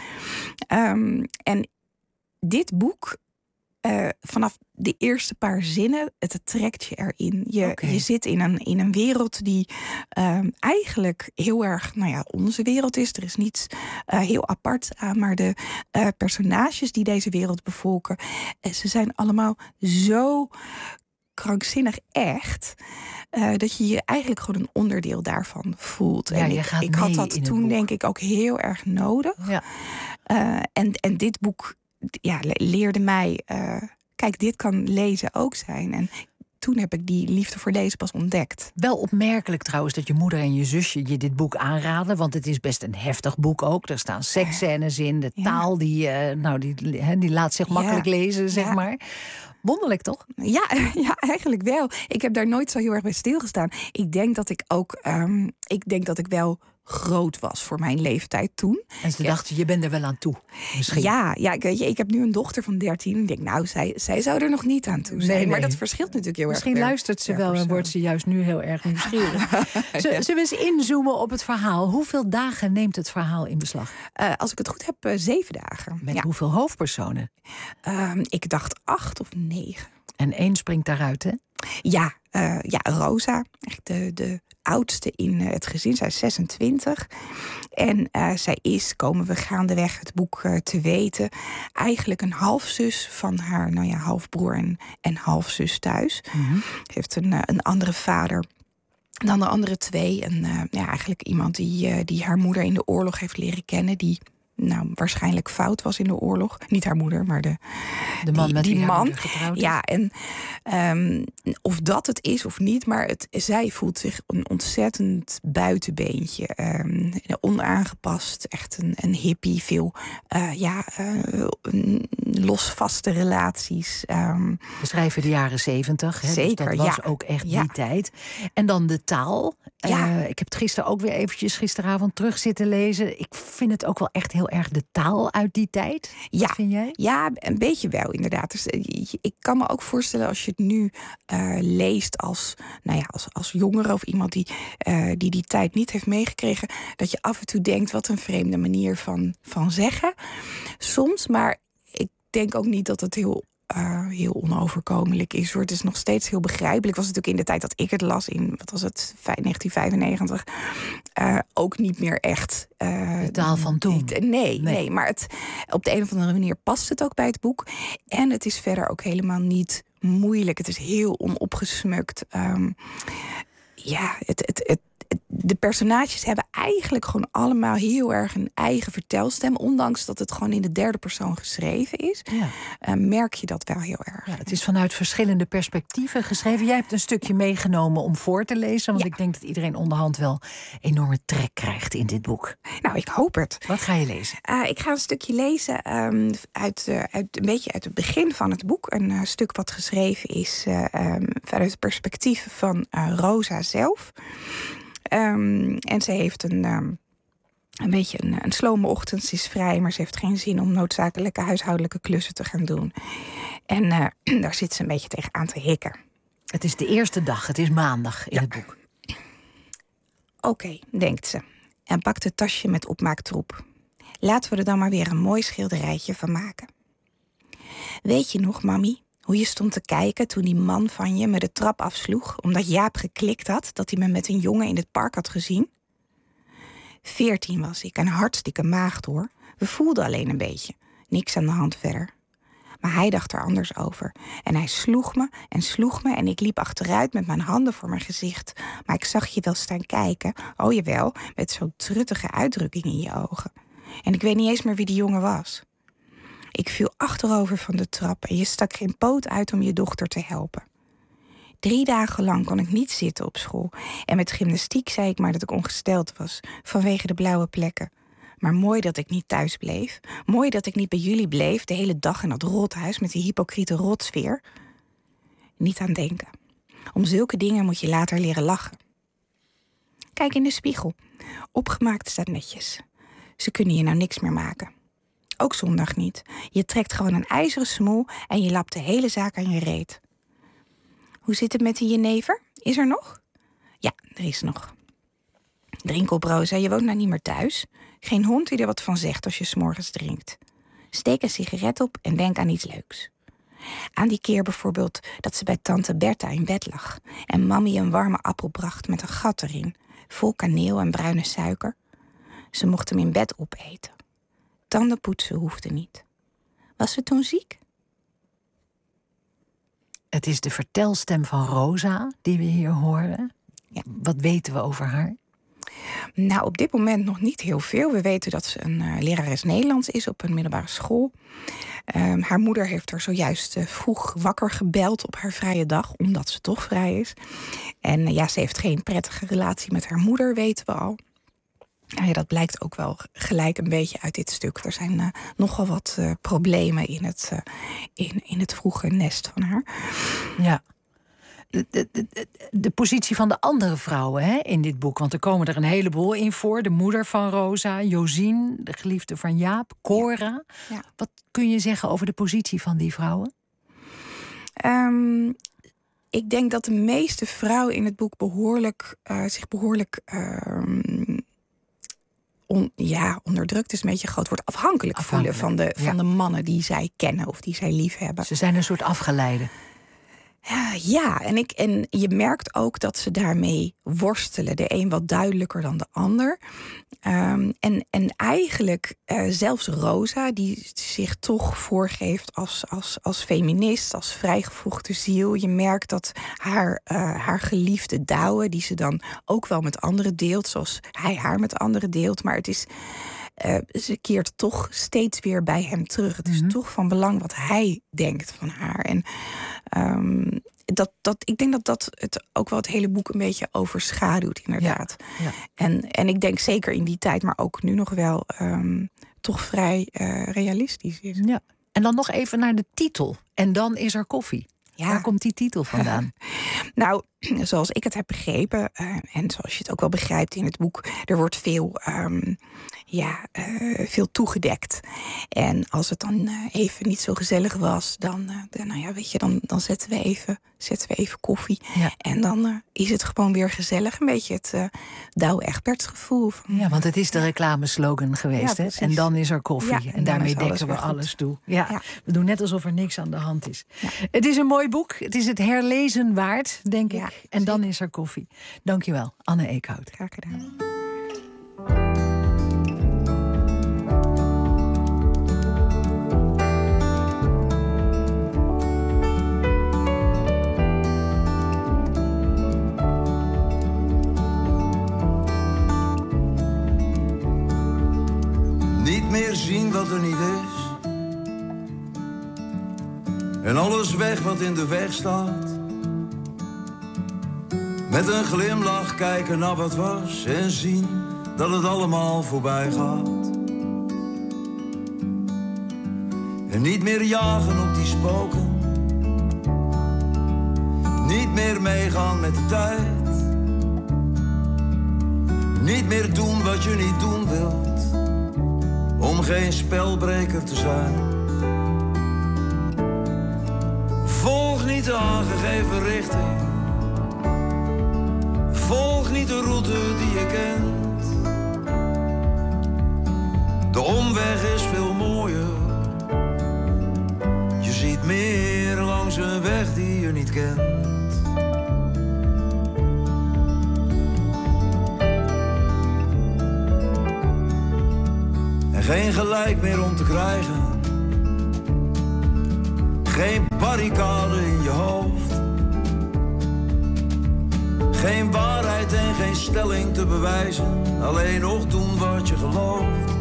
S20: En dit boek, vanaf de eerste paar zinnen, het trekt je erin. Je zit in een wereld die eigenlijk heel erg, onze wereld is. Er is niets heel apart aan, maar de personages die deze wereld bevolken, ze zijn allemaal zo krankzinnig echt, dat je je eigenlijk gewoon een onderdeel daarvan voelt.
S11: Ja,
S20: en
S11: ik had
S20: dat toen denk ik ook heel erg nodig.
S11: Ja.
S20: En dit boek leerde mij, kijk, dit kan lezen ook zijn. En toen heb ik die liefde voor lezen pas ontdekt.
S11: Wel opmerkelijk trouwens dat je moeder en je zusje je dit boek aanraden. Want het is best een heftig boek ook. Er staan seksscènes in. De taal die laat zich makkelijk lezen, zeg maar. Wonderlijk, toch?
S20: Ja, eigenlijk wel. Ik heb daar nooit zo heel erg bij stilgestaan. Ik denk dat ik wel groot was voor mijn leeftijd toen.
S11: En ze dachten, je bent er wel aan toe, misschien.
S20: Ja, ik heb nu een dochter van 13. En ik denk, nou, zij zou er nog niet aan toe zijn. Nee. Maar dat verschilt natuurlijk heel
S11: misschien
S20: erg.
S11: Misschien luistert ze wel en wordt ze juist nu heel erg nieuwsgierig. Zullen we eens inzoomen op het verhaal? Hoeveel dagen neemt het verhaal in beslag?
S20: Als ik het goed heb, 7 dagen.
S11: Met hoeveel hoofdpersonen?
S20: Ik dacht 8 of 9.
S11: En 1 springt daaruit, hè?
S20: Ja, Rosa, echt de oudste in het gezin. Zij is 26. En zij is, komen we gaandeweg het boek te weten, eigenlijk een halfzus van haar halfbroer en halfzus thuis. Mm-hmm. Ze heeft een andere vader dan de andere 2. En eigenlijk iemand die haar moeder in de oorlog heeft leren kennen, die waarschijnlijk fout was in de oorlog. Niet haar moeder, maar de
S11: man met
S20: die
S11: wie haar
S20: man.
S11: moeder getrouwd is.
S20: Ja, en of dat het is of niet, maar zij voelt zich een ontzettend buitenbeentje. Onaangepast, echt een hippie. Veel losvaste relaties.
S11: We schrijven de jaren 70. Hè,
S20: zeker,
S11: dus dat was ook echt die tijd. En dan de taal. Ik heb het gisteravond terug zitten lezen. Ik vind het ook wel echt heel erg de taal uit die tijd. Wat vind jij?
S20: Ja, een beetje wel, inderdaad. Dus, ik kan me ook voorstellen als je het nu leest als jongere of iemand die tijd niet heeft meegekregen, dat je af en toe denkt, wat een vreemde manier van zeggen. Soms, maar ik denk ook niet dat het heel onoverkomelijk is. Het is nog steeds heel begrijpelijk. Was natuurlijk in de tijd dat ik het las, in 1995, ook niet meer echt
S11: de taal van toen.
S20: Nee, maar op de een of andere manier past het ook bij het boek. En het is verder ook helemaal niet moeilijk. Het is heel onopgesmukt. De personages hebben eigenlijk gewoon allemaal heel erg een eigen vertelstem. Ondanks dat het gewoon in de derde persoon geschreven is. Merk je dat wel heel erg.
S11: Ja, het is vanuit verschillende perspectieven geschreven. Jij hebt een stukje meegenomen om voor te lezen. Want ik denk dat iedereen onderhand wel enorme trek krijgt in dit boek.
S20: Nou, ik hoop het.
S11: Wat ga je lezen?
S20: Ik ga een stukje lezen uit het begin van het boek. Een stuk wat geschreven is vanuit het perspectief van Rosa zelf. En ze heeft een beetje een slome ochtend. Ze is vrij, maar ze heeft geen zin om noodzakelijke huishoudelijke klussen te gaan doen. En daar zit ze een beetje tegenaan te hikken.
S11: Het is de eerste dag, het is maandag in het boek.
S20: Oké, denkt ze. En pakt het tasje met opmaaktroep. Laten we er dan maar weer een mooi schilderijtje van maken. Weet je nog, mami, hoe je stond te kijken toen die man van je me de trap afsloeg, omdat Jaap geklikt had dat hij me met een jongen in het park had gezien? 14 was ik, een hartstikke maagd hoor. We voelden alleen een beetje. Niks aan de hand verder. Maar hij dacht er anders over. En hij sloeg me en ik liep achteruit met mijn handen voor mijn gezicht. Maar ik zag je wel staan kijken, oh jawel, met zo'n truttige uitdrukking in je ogen. En ik weet niet eens meer wie die jongen was. Ik viel achterover van de trap en je stak geen poot uit om je dochter te helpen. 3 dagen lang kon ik niet zitten op school. En met gymnastiek zei ik maar dat ik ongesteld was, vanwege de blauwe plekken. Maar mooi dat ik niet thuis bleef. Mooi dat ik niet bij jullie bleef, de hele dag in dat rothuis met die hypocriete rotsfeer. Niet aan denken. Om zulke dingen moet je later leren lachen. Kijk in de spiegel. Opgemaakt staat netjes. Ze kunnen je nou niks meer maken. Ook zondag niet. Je trekt gewoon een ijzeren smoel en je lapt de hele zaak aan je reet. Hoe zit het met die jenever? Is er nog? Ja, er is nog. Drink op, Rosa, je woont nou niet meer thuis. Geen hond die er wat van zegt als je 's morgens drinkt. Steek een sigaret op en denk aan iets leuks. Aan die keer bijvoorbeeld dat ze bij tante Bertha in bed lag en mammy een warme appel bracht met een gat erin, vol kaneel en bruine suiker. Ze mocht hem in bed opeten. Tanden poetsen hoefde niet. Was ze toen ziek?
S11: Het is de vertelstem van Rosa die we hier horen. Ja. Wat weten we over haar?
S20: Nou, op dit moment nog niet heel veel. We weten dat ze een lerares Nederlands is op een middelbare school. Haar moeder heeft haar zojuist vroeg wakker gebeld op haar vrije dag, omdat ze toch vrij is. En ze heeft geen prettige relatie met haar moeder, weten we al. Dat blijkt ook wel gelijk een beetje uit dit stuk. Er zijn nogal wat problemen in het vroege nest van haar.
S11: Ja. De positie van de andere vrouwen in dit boek. Want er komen er een heleboel in voor. De moeder van Rosa, Josien, de geliefde van Jaap, Cora. Ja. Wat kun je zeggen over de positie van die vrouwen?
S20: Ik denk dat de meeste vrouwen in het boek zich behoorlijk onderdrukt is een beetje groot woord, afhankelijk voelen van de mannen die zij kennen of die zij lief hebben.
S11: Ze zijn een soort afgeleiden.
S20: En je merkt ook dat ze daarmee worstelen. De een wat duidelijker dan de ander. En eigenlijk zelfs Rosa, die zich toch voorgeeft als feminist, als vrijgevochten ziel. Je merkt dat haar geliefde Douwe, die ze dan ook wel met anderen deelt, zoals hij haar met anderen deelt. Maar het is... ze keert toch steeds weer bij hem terug. Het is toch van belang wat hij denkt van haar. En ik denk dat het ook wel het hele boek een beetje overschaduwt, inderdaad. Ja. En ik denk zeker in die tijd, maar ook nu nog wel toch vrij realistisch is.
S11: Ja. En dan nog even naar de titel. En dan is er koffie. Ja. Waar komt die titel vandaan?
S20: Nou, zoals ik het heb begrepen, en zoals je het ook wel begrijpt in het boek, er wordt veel toegedekt. En als het dan even niet zo gezellig was, dan zetten we even koffie. Ja. En dan is het gewoon weer gezellig. Een beetje het Douwe Egberts gevoel.
S11: Ja, want het is de reclameslogan geweest. Ja, en dan is er koffie. Ja, en daarmee dekken we alles toe. Ja. We doen net alsof er niks aan de hand is. Ja. Het is een mooi boek. Het is het herlezen waard, denk ik. En dan is er koffie. Dankjewel, Anne Eekhout.
S20: Graag gedaan.
S21: Niet meer zien wat er niet is. En alles weg wat in de weg staat. Met een glimlach kijken naar wat was en zien dat het allemaal voorbij gaat. En niet meer jagen op die spoken. Niet meer meegaan met de tijd. Niet meer doen wat je niet doen wilt. Om geen spelbreker te zijn. Volg niet de aangegeven richting. Volg niet de route die je kent. De omweg is veel mooier. Je ziet meer langs een weg die je niet kent. En geen gelijk meer om te krijgen. Geen barricade in je hoofd. Geen waarheid en geen stelling te bewijzen. Alleen nog doen wat je gelooft.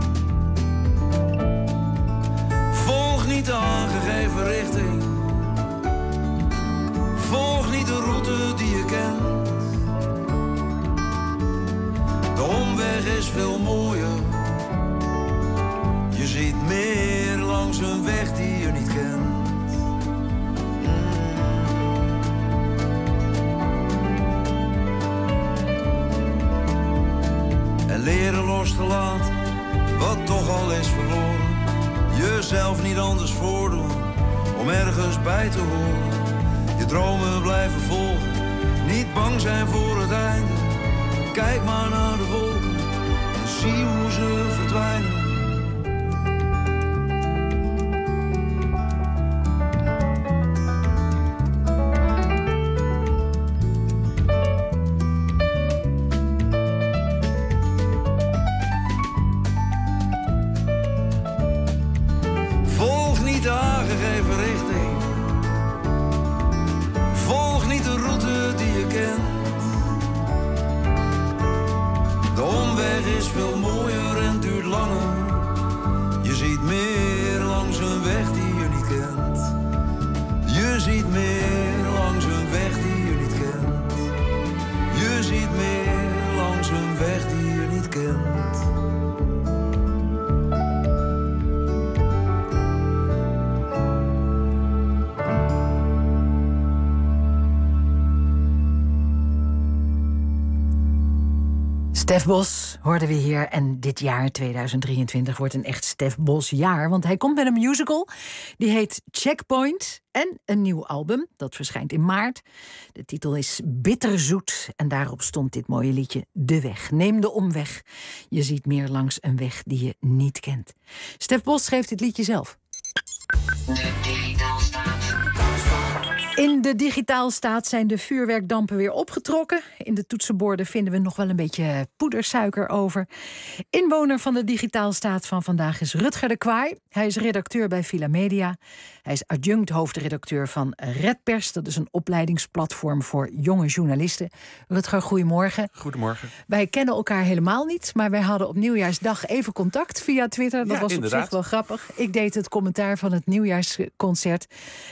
S21: Volg niet de aangegeven richting. Volg niet de route die je kent. De omweg is veel mooier. Je ziet meer langs een weg die je niet kent. En leren los te laten, wat toch al is verloren. Jezelf niet anders voordoen, om ergens bij te horen. Je dromen blijven volgen, niet bang zijn voor het einde. Kijk maar naar de wolken en zie hoe ze verdwijnen. Veel mooier en duurt langer.
S11: Stef Bos hoorden we hier. En dit jaar, 2023, wordt een echt Stef Bos jaar. Want hij komt met een musical. Die heet Checkpoint. En een nieuw album. Dat verschijnt in maart. De titel is Bitterzoet. En daarop stond dit mooie liedje De Weg. Neem de omweg. Je ziet meer langs een weg die je niet kent. Stef Bos schreef dit liedje zelf. In de digitaalstaat zijn de vuurwerkdampen weer opgetrokken. In de toetsenborden vinden we nog wel een beetje poedersuiker over. Inwoner van de digitaalstaat van vandaag is Rutger de Kwaai. Hij is redacteur bij Villa Media. Hij is adjunct hoofdredacteur van Redpers. Dat is een opleidingsplatform voor jonge journalisten. Rutger, goedemorgen.
S1: Goedemorgen.
S11: Wij kennen elkaar helemaal niet, maar wij hadden op Nieuwjaarsdag even contact via Twitter. Dat was inderdaad op zich wel grappig. Ik deed het commentaar van het Nieuwjaarsconcert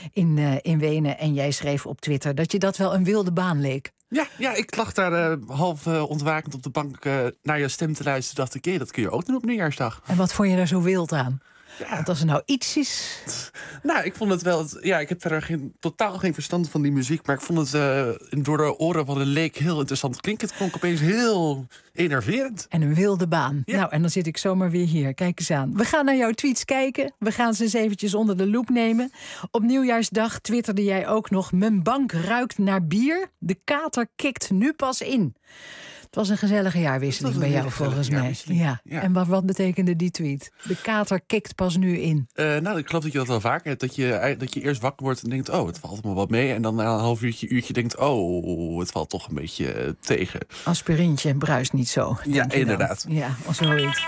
S11: in Wenen. En jij schreef op Twitter dat je dat wel een wilde baan leek.
S1: Ja, ik lag daar half ontwakend op de bank naar je stem te luisteren. Dacht ik, dat kun je ook doen op Nieuwjaarsdag.
S11: En wat vond je daar zo wild aan? Ja. Want als er nou iets is...
S1: Nou, ik vond het wel... Ja, ik heb verder totaal geen verstand van die muziek. Maar ik vond het door de oren van een leek heel interessant klinken. Het klonk opeens heel enerverend.
S11: En een wilde baan. Ja. Nou, en dan zit ik zomaar weer hier. Kijk eens aan. We gaan naar jouw tweets kijken. We gaan ze eens eventjes onder de loep nemen. Op Nieuwjaarsdag twitterde jij ook nog... Mijn bank ruikt naar bier. De kater kikt nu pas in. Het was een gezellige jaarwisseling bij jou, volgens mij. Ja. En wat betekende die tweet? De kater kikt pas nu in.
S1: Nou, ik geloof dat je dat wel vaker hebt. Dat je eerst wakker wordt en denkt... het valt me wat mee. En dan na een half uurtje denkt... het valt toch een beetje tegen.
S11: Aspirintje bruist niet zo.
S1: Ja, inderdaad.
S11: Ja, of zoiets.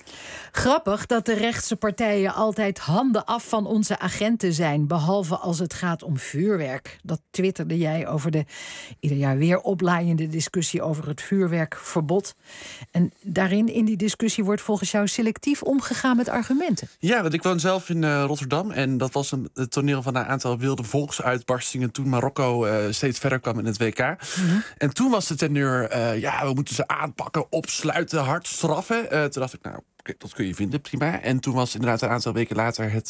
S11: Grappig dat de rechtse partijen altijd handen af van onze agenten zijn... behalve als het gaat om vuurwerk. Dat twitterde jij over de ieder jaar weer oplaaiende discussie... over het vuurwerkverbod. En daarin, in die discussie, wordt volgens jou selectief omgegaan met argumenten.
S1: Ja, want ik woon zelf in Rotterdam... en dat was het toneel van een aantal wilde volksuitbarstingen... toen Marokko steeds verder kwam in het WK. Mm-hmm. En toen was de teneur, we moeten ze aanpakken, opsluiten, hard straffen. Toen dacht ik, dat kun je vinden, prima. En toen was inderdaad een aantal weken later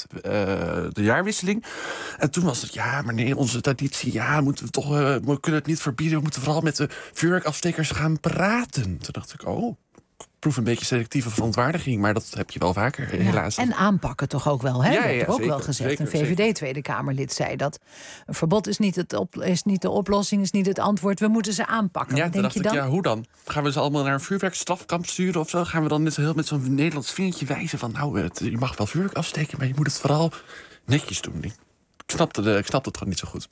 S1: de jaarwisseling. En toen was het, maar nee, onze traditie, moeten we toch, we kunnen het niet verbieden. We moeten vooral met de vuurwerkafstekers gaan praten. Toen dacht ik, ik proef een beetje selectieve verontwaardiging, maar dat heb je wel vaker, helaas.
S11: En aanpakken toch ook wel, hè?
S1: Ja,
S11: dat heb ik ook
S1: zeker,
S11: wel gezegd.
S1: Zeker,
S11: een VVD-Tweede Kamerlid zei dat. Een verbod is niet de oplossing, is niet het antwoord. We moeten ze aanpakken.
S1: Ja,
S11: Wat
S1: toen
S11: denk
S1: dacht
S11: je dan?
S1: Ik, hoe dan? Gaan we ze allemaal naar een vuurwerkstrafkamp sturen of zo? Gaan we dan net heel met zo'n Nederlands vingertje wijzen van... je mag wel vuurwerk afsteken, maar je moet het vooral netjes doen. Ik snapte het gewoon niet zo goed.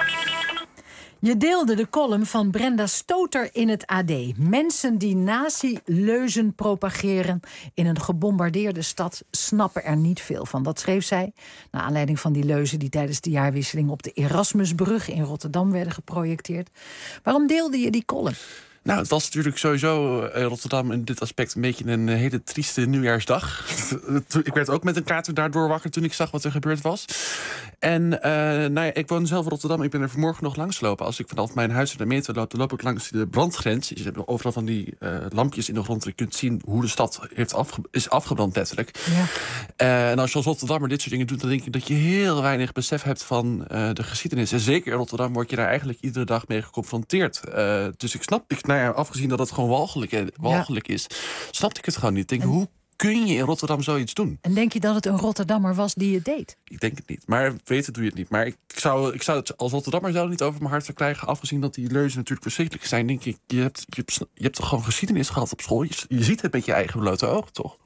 S11: Je deelde de column van Brenda Stoter in het AD. Mensen die nazi-leuzen propageren in een gebombardeerde stad snappen er niet veel van. Dat schreef zij naar aanleiding van die leuzen die tijdens de jaarwisseling op de Erasmusbrug in Rotterdam werden geprojecteerd. Waarom deelde je die column?
S1: Nou, het was natuurlijk sowieso Rotterdam in dit aspect een beetje een hele trieste nieuwjaarsdag. Ik werd ook met een kater daardoor wakker toen ik zag wat er gebeurd was. En ik woon zelf in Rotterdam. Ik ben er vanmorgen nog langs gelopen. Als ik vanaf mijn huis naar de metro loop, dan loop ik langs de brandgrens. Je hebt overal van die lampjes in de grond. Je kunt zien hoe de stad is afgebrand letterlijk. Ja. En als je als Rotterdammer dit soort dingen doet, dan denk ik dat je heel weinig besef hebt van de geschiedenis. En zeker in Rotterdam word je daar eigenlijk iedere dag mee geconfronteerd. Dus ik snap... afgezien dat het gewoon walgelijk is, snapte ik het gewoon niet. Ik denk, hoe kun je in Rotterdam zoiets doen?
S11: En denk je dat het een Rotterdammer was die het deed?
S1: Ik denk het niet. Maar weten doe je het niet. Maar ik zou het als Rotterdammer zelf niet over mijn hart verkrijgen. Afgezien dat die leuzen natuurlijk verschrikkelijk zijn. Denk ik, je hebt toch gewoon geschiedenis gehad op school? Je ziet het met je eigen blote ogen, toch?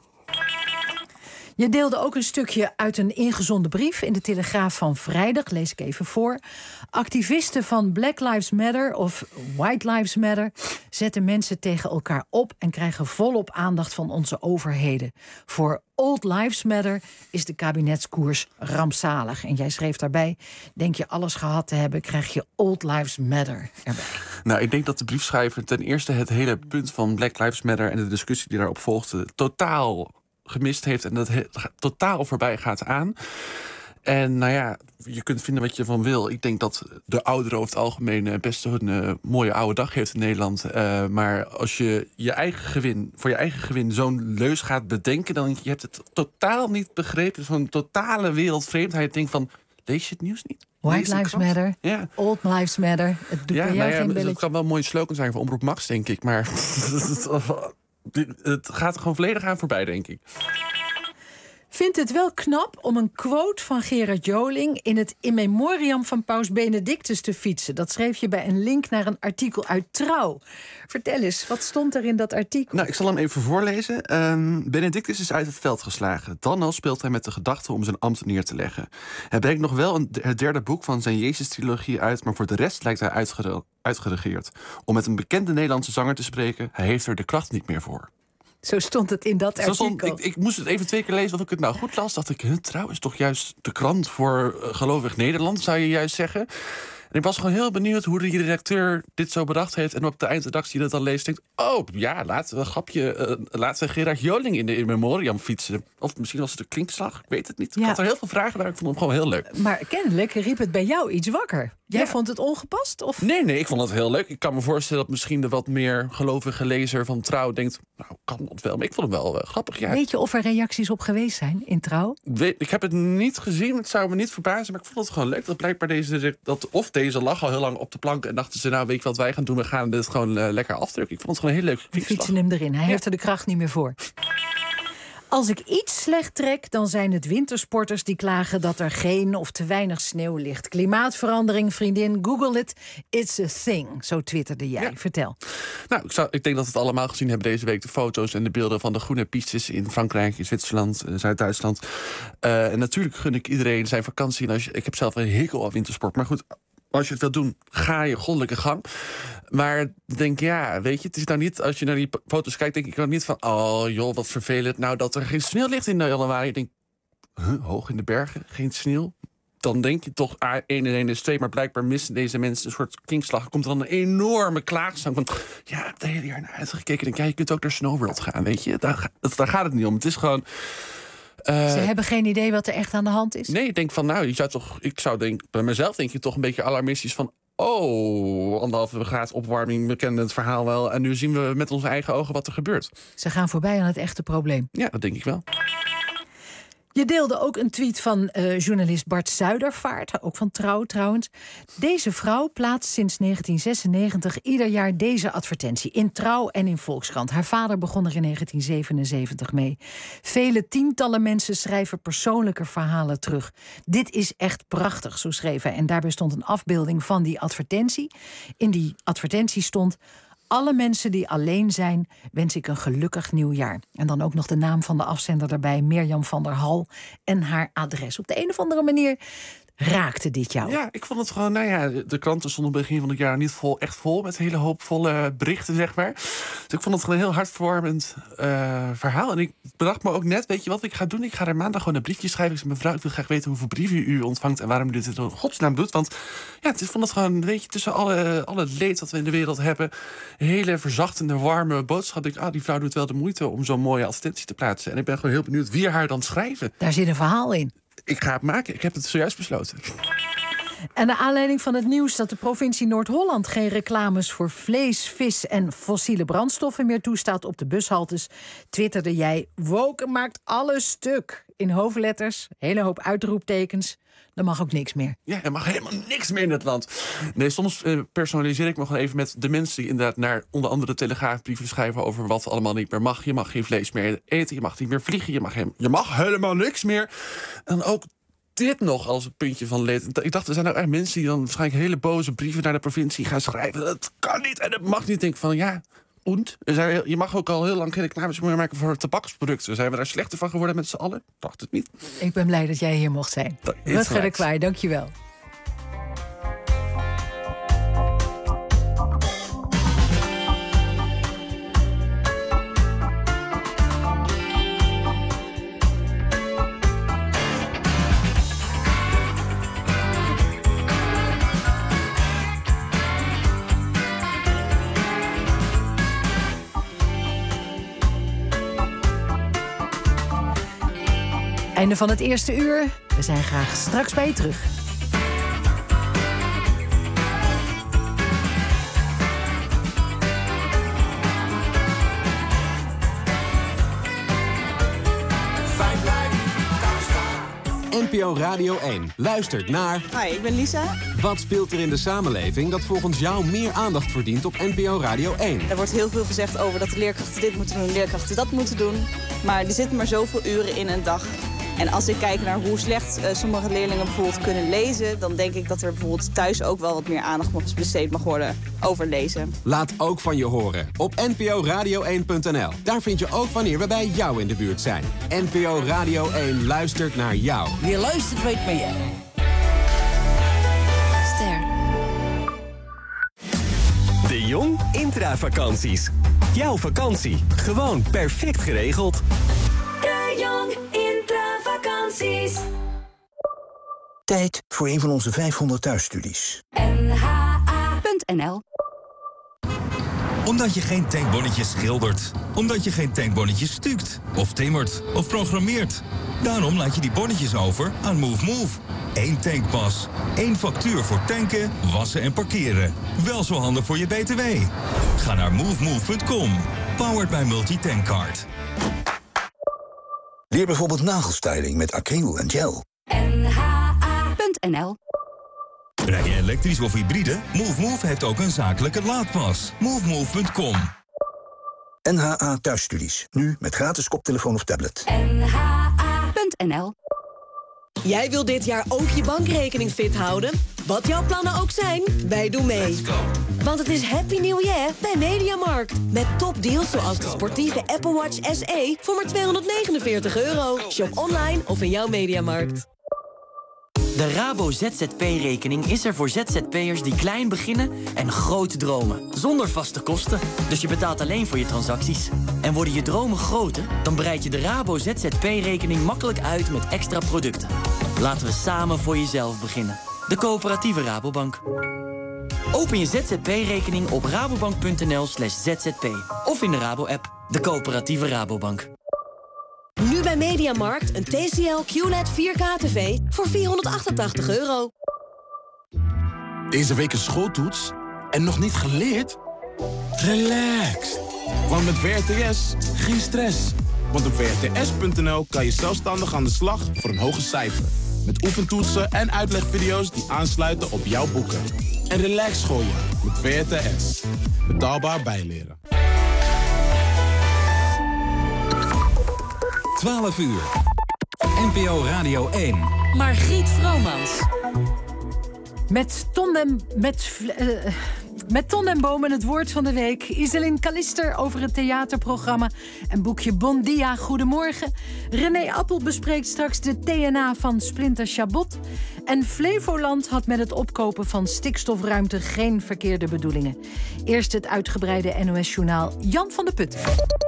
S11: Je deelde ook een stukje uit een ingezonden brief in de Telegraaf van vrijdag. Lees ik even voor. Activisten van Black Lives Matter of White Lives Matter zetten mensen tegen elkaar op en krijgen volop aandacht van onze overheden. Voor Old Lives Matter is de kabinetskoers rampzalig. En jij schreef daarbij, denk je alles gehad te hebben, krijg je Old Lives Matter erbij.
S1: Nou, ik denk dat de briefschrijver ten eerste het hele punt van Black Lives Matter en de discussie die daarop volgde totaal gemist heeft en dat totaal voorbij gaat aan. En je kunt vinden wat je van wil. Ik denk dat de ouderen over het algemeen best een mooie oude dag heeft in Nederland. Maar als je voor je eigen gewin zo'n leus gaat bedenken, dan je hebt het totaal niet begrepen. Zo'n totale wereldvreemdheid. Denk van, lees je het nieuws niet?
S11: White Lives Matter, Old Lives Matter. Het doet bij jou geen belletje.
S1: Het kan wel een mooie slogan zijn voor Omroep Max, denk ik. Maar het gaat er gewoon volledig aan voorbij, denk ik.
S11: Vindt het wel knap om een quote van Gerard Joling in het in memoriam van Paus Benedictus te fietsen. Dat schreef je bij een link naar een artikel uit Trouw. Vertel eens, wat stond er in dat artikel?
S1: Nou, ik zal hem even voorlezen. Benedictus is uit het veld geslagen. Dan al speelt hij met de gedachte om zijn ambt neer te leggen. Hij brengt nog wel het derde boek van zijn Jezus-trilogie uit, maar voor de rest lijkt hij uitgeregeerd. Om met een bekende Nederlandse zanger te spreken, hij heeft er de kracht niet meer voor.
S11: Zo stond het in dat artikel.
S1: Ik moest het even 2 keer lezen of ik het nou goed las. Dacht ik, Trouw is toch juist de krant voor gelovig Nederland, zou je juist zeggen. En ik was gewoon heel benieuwd hoe de redacteur dit zo bedacht heeft. En op de eindredactie dat dan leest, denkt... oh, ja, laat Gerard Joling in de in memoriam fietsen. Of misschien was het een klinkslag, ik weet het niet. Ik had er heel veel vragen bij, ik vond hem gewoon heel leuk.
S11: Maar kennelijk riep het bij jou iets wakker. Jij vond het ongepast? Of?
S1: Nee, ik vond het heel leuk. Ik kan me voorstellen dat misschien de wat meer gelovige lezer van Trouw denkt... nou, kan dat wel, maar ik vond hem wel grappig. Ja.
S11: Weet je of er reacties op geweest zijn in Trouw?
S1: Ik heb het niet gezien, het zou me niet verbazen... maar ik vond het gewoon leuk dat blijkbaar deze lag al heel lang op de plank... en dachten ze, nou, weet je wat wij gaan doen? We gaan dit gewoon lekker afdrukken. Ik vond het gewoon een heel leuk
S11: fietsslag. Fietsen hem erin, hij heeft er de kracht niet meer voor. Als ik iets slecht trek, dan zijn het wintersporters die klagen dat er geen of te weinig sneeuw ligt. Klimaatverandering, vriendin, google it. It's a thing, zo twitterde jij. Ja. Vertel.
S1: Nou, ik denk dat we het allemaal gezien hebben deze week. De foto's en de beelden van de groene pistes in Frankrijk, in Zwitserland, Zuid-Duitsland. En natuurlijk gun ik iedereen zijn vakantie. En ik heb zelf een hekel aan wintersport. Maar goed, als je het wil doen, ga je goddelijke gang. Maar denk, weet je, het is nou niet... als je naar die foto's kijkt, denk ik dan niet van... oh joh, wat vervelend nou dat er geen sneeuw ligt in januari. Je denkt, hoog in de bergen, geen sneeuw. Dan denk je toch, 1 en 1 is 2... maar blijkbaar missen deze mensen een soort kinkslag. Komt er dan een enorme klaagzang van... ja, ik heb de hele jaar naar uitgekeken. Denk, je kunt ook naar SnowWorld gaan, weet je. Daar gaat het niet om. Het is gewoon...
S11: Ze hebben geen idee wat er echt aan de hand is?
S1: Nee, ik denk van, bij mezelf denk je toch een beetje alarmistisch van... 1,5 graad opwarming, we kennen het verhaal wel... en nu zien we met onze eigen ogen wat er gebeurt.
S11: Ze gaan voorbij aan het echte probleem.
S1: Ja, dat denk ik wel.
S11: Je deelde ook een tweet van journalist Bart Zuidervaart, ook van Trouw trouwens. Deze vrouw plaatst sinds 1996 ieder jaar deze advertentie in Trouw en in Volkskrant. Haar vader begon er in 1977 mee. Vele tientallen mensen schrijven persoonlijke verhalen terug. Dit is echt prachtig, zo schreef hij. En daarbij stond een afbeelding van die advertentie. In die advertentie stond: alle mensen die alleen zijn, wens ik een gelukkig nieuwjaar. En dan ook nog de naam van de afzender erbij, Mirjam van der Hal, en haar adres. Op de een of andere manier raakte dit jou.
S1: Ja, ik vond het gewoon, de kranten stonden begin van het jaar niet echt vol... met hele hoopvolle berichten, zeg maar. Dus ik vond het gewoon een heel hartverwarmend verhaal. En ik bedacht me ook net, weet je wat ik ga doen? Ik ga er maandag gewoon een briefje schrijven. Ik zei, mevrouw, ik wil graag weten hoeveel brieven u ontvangt... en waarom u dit in godsnaam doet. Want ja, ik vond het gewoon, weet je, tussen alle leed dat we in de wereld hebben... een hele verzachtende, warme boodschap. Ik denk, die vrouw doet wel de moeite om zo'n mooie advertentie te plaatsen. En ik ben gewoon heel benieuwd wie haar dan schrijven.
S11: Daar zit een verhaal in.
S1: Ik ga het maken. Ik heb het zojuist besloten.
S11: En naar aanleiding van het nieuws dat de provincie Noord-Holland geen reclames voor vlees, vis en fossiele brandstoffen meer toestaat op de bushaltes, twitterde jij: woke maakt alles stuk. In hoofdletters, hele hoop uitroeptekens. Er mag ook niks meer.
S1: Ja, er mag helemaal niks meer in het land. Nee, soms personaliseer ik me gewoon even met de mensen die inderdaad naar onder andere telegraafbrieven schrijven over wat allemaal niet meer mag. Je mag geen vlees meer eten, je mag niet meer vliegen, je mag helemaal niks meer. En ook dit nog als een puntje van leed. Ik dacht, er zijn er mensen die dan waarschijnlijk hele boze brieven naar de provincie gaan schrijven. Dat kan niet en dat mag niet. Denk van, je mag ook al heel lang geen reclames meer maken voor tabaksproducten. Zijn we daar slechter van geworden met z'n allen? Dacht het niet.
S11: Ik ben blij dat jij hier mocht zijn. Rutger de Kwaai, dank je wel. Einde van het eerste uur. We zijn graag straks bij je terug.
S2: NPO Radio 1 luistert naar...
S22: Hi, ik ben Lisa.
S2: Wat speelt er in de samenleving dat volgens jou meer aandacht verdient op NPO Radio 1?
S22: Er wordt heel veel gezegd over dat de leerkrachten dit moeten doen, leerkrachten dat moeten doen. Maar er zitten maar zoveel uren in een dag. En als ik kijk naar hoe slecht sommige leerlingen bijvoorbeeld kunnen lezen... dan denk ik dat er bijvoorbeeld thuis ook wel wat meer aandacht besteed mag worden over lezen.
S2: Laat ook van je horen op nporadio1.nl. Daar vind je ook wanneer we bij jou in de buurt zijn. NPO Radio 1 luistert naar jou.
S23: Wie luistert weet meer. Ster.
S24: De Jong Intravakanties. Jouw vakantie, gewoon perfect geregeld.
S23: De Jong Intravakanties.
S25: Tijd voor een van onze 500 thuisstudies.
S23: nha.nl.
S26: Omdat je geen tankbonnetje schildert. Omdat je geen tankbonnetje stukt. Of timmert. Of programmeert. Daarom laat je die bonnetjes over aan MoveMove. 1 tankpas. 1 factuur voor tanken, wassen en parkeren. Wel zo handig voor je BTW. Ga naar movemove.com. Powered by Multitankcard.
S25: Leer bijvoorbeeld nagelstyling met acryl en gel.
S23: nha.nl.
S26: Rij je elektrisch of hybride? MoveMove heeft ook een zakelijke laadpas. Movemove.com.
S25: NHA Thuisstudies. Nu met gratis koptelefoon of tablet.
S23: nha.nl.
S9: Jij wil dit jaar ook je bankrekening fit houden? Wat jouw plannen ook zijn, wij doen mee. Want het is Happy New Year bij Mediamarkt. Met topdeals zoals de sportieve Apple Watch SE voor maar €249. Shop online of in jouw Mediamarkt.
S27: De Rabo ZZP-rekening is er voor ZZP'ers die klein beginnen en groot dromen. Zonder vaste kosten, dus je betaalt alleen voor je transacties. En worden je dromen groter, dan breid je de Rabo ZZP-rekening makkelijk uit met extra producten. Laten we samen voor jezelf beginnen. De coöperatieve Rabobank. Open je ZZP-rekening op rabobank.nl/zzp. Of in de Rabo-app. De coöperatieve Rabobank.
S9: Nu bij Mediamarkt een TCL QLED 4K TV voor €488.
S28: Deze week een schooltoets en nog niet geleerd? Relax. Want met VRTS geen stress. Want op vrts.nl kan je zelfstandig aan de slag voor een hoger cijfer. Met oefentoetsen en uitlegvideo's die aansluiten op jouw boeken. En relax gooien met VRTS. Betaalbaar bijleren.
S13: 12 uur. NPO Radio 1.
S17: Margriet Vromans.
S11: Met Ton en Boom en het woord van de week. Iselin Kalister over het theaterprogramma en boekje Bon Dia, Goedemorgen. René Appel bespreekt straks de TNA van Splinter Chabot. En Flevoland had met het opkopen van stikstofruimte geen verkeerde bedoelingen. Eerst het uitgebreide NOS-journaal Jan van der Putten.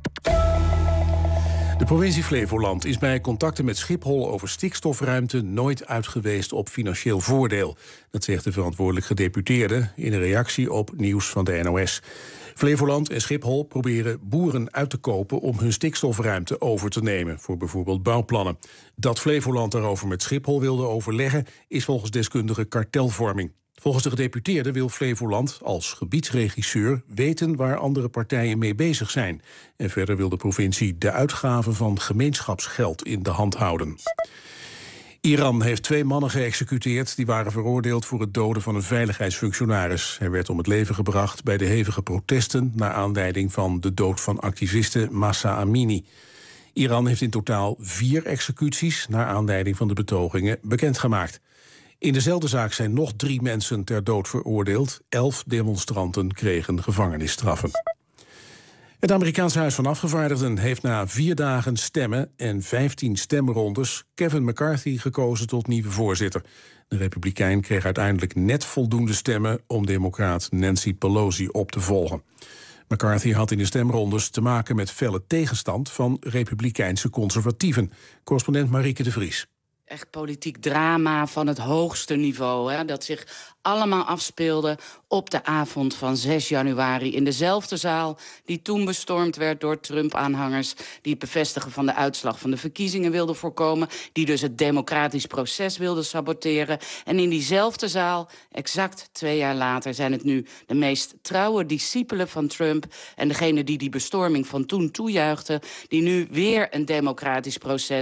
S29: De provincie Flevoland is bij contacten met Schiphol over stikstofruimte nooit uit geweest op financieel voordeel. Dat zegt de verantwoordelijk gedeputeerde in een reactie op nieuws van de NOS. Flevoland en Schiphol proberen boeren uit te kopen om hun stikstofruimte over te nemen voor bijvoorbeeld bouwplannen. Dat Flevoland daarover met Schiphol wilde overleggen is volgens deskundigen kartelvorming. Volgens de gedeputeerde wil Flevoland als gebiedsregisseur weten waar andere partijen mee bezig zijn. En verder wil de provincie de uitgaven van gemeenschapsgeld in de hand houden. Iran heeft 2 mannen geëxecuteerd die waren veroordeeld voor het doden van een veiligheidsfunctionaris. Hij werd om het leven gebracht bij de hevige protesten naar aanleiding van de dood van activiste Mahsa Amini. Iran heeft in totaal 4 executies naar aanleiding van de betogingen bekendgemaakt. In dezelfde zaak zijn nog 3 mensen ter dood veroordeeld. 11 demonstranten kregen gevangenisstraffen. Het Amerikaanse Huis van Afgevaardigden heeft na 4 dagen stemmen en 15 stemrondes Kevin McCarthy gekozen tot nieuwe voorzitter. De Republikein kreeg uiteindelijk net voldoende stemmen om democraat Nancy Pelosi op te volgen. McCarthy had in de stemrondes te maken met felle tegenstand van Republikeinse conservatieven. Correspondent Marieke de Vries.
S30: Echt politiek drama van het hoogste niveau. Hè, dat zich allemaal afspeelde op de avond van 6 januari... in dezelfde zaal die toen bestormd werd door Trump-aanhangers... die het bevestigen van de uitslag van de verkiezingen wilden voorkomen... die dus het democratisch proces wilden saboteren. En in diezelfde zaal, exact 2 jaar later... zijn het nu de meest trouwe discipelen van Trump... en degene die bestorming van toen toejuichten... die nu weer een democratisch proces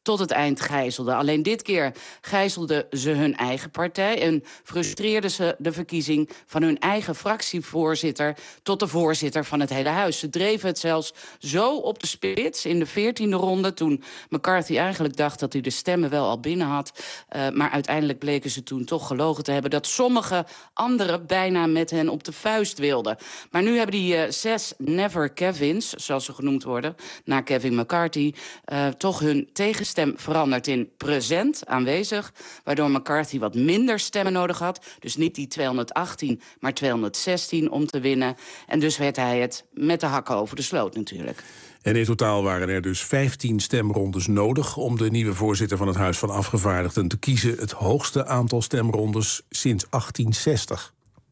S30: tot het eind gijzelden. Alleen dit keer gijzelden ze hun eigen partij en frustreerden ze de verkiezing van hun eigen fractievoorzitter tot de voorzitter van het hele huis. Ze dreven het zelfs zo op de spits in de 14e ronde, toen McCarthy eigenlijk dacht dat hij de stemmen wel al binnen had. Maar uiteindelijk bleken ze toen toch gelogen te hebben dat sommige anderen bijna met hen op de vuist wilden. Maar nu hebben die 6 Never Kevins, zoals ze genoemd worden, na Kevin McCarthy, toch hun tegenstem veranderd in present, aanwezig, waardoor McCarthy wat minder stemmen nodig had. Dus niet die 218, maar 216 om te winnen. En dus werd hij het met de hakken over de sloot natuurlijk.
S29: En in totaal waren er dus 15 stemrondes nodig om de nieuwe voorzitter van het Huis van Afgevaardigden te kiezen. Het hoogste aantal stemrondes sinds 1860.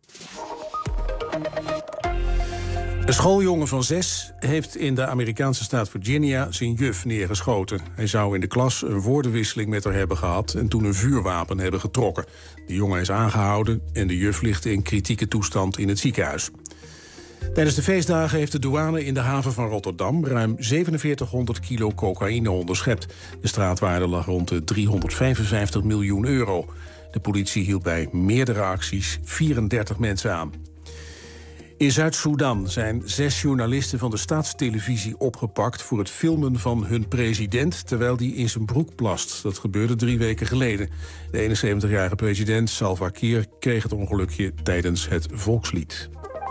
S29: Een schooljongen van 6 heeft in de Amerikaanse staat Virginia zijn juf neergeschoten. Hij zou in de klas een woordenwisseling met haar hebben gehad en toen een vuurwapen hebben getrokken. De jongen is aangehouden en de juf ligt in kritieke toestand in het ziekenhuis. Tijdens de feestdagen heeft de douane in de haven van Rotterdam ruim 4700 kilo cocaïne onderschept. De straatwaarde lag rond de 355 miljoen euro. De politie hield bij meerdere acties 34 mensen aan. In Zuid-Soedan zijn 6 journalisten van de staatstelevisie opgepakt voor het filmen van hun president terwijl die in zijn broek plast. Dat gebeurde 3 weken geleden. De 71-jarige president Salva Kiir kreeg het ongelukje tijdens het volkslied.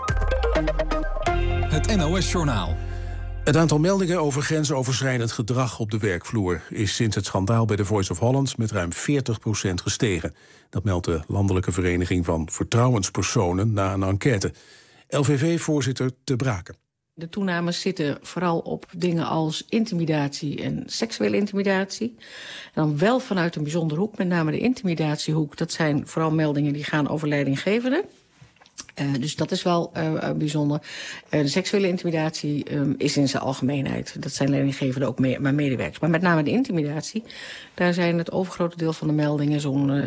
S13: Het NOS-journaal.
S29: Het aantal meldingen over grensoverschrijdend gedrag op de werkvloer is sinds het schandaal bij The Voice of Holland met ruim 40% gestegen. Dat meldt de Landelijke Vereniging van Vertrouwenspersonen na een enquête. LVV-voorzitter Te Braken.
S3: De toenames zitten vooral op dingen als intimidatie en seksuele intimidatie. En dan wel vanuit een bijzondere hoek, met name de intimidatiehoek. Dat zijn vooral meldingen die gaan over leidinggevenden. Dus dat is wel bijzonder. De seksuele intimidatie is in zijn algemeenheid. Dat zijn leidinggevenden ook maar medewerkers. Maar met name de intimidatie, daar zijn het overgrote deel van de meldingen, zo'n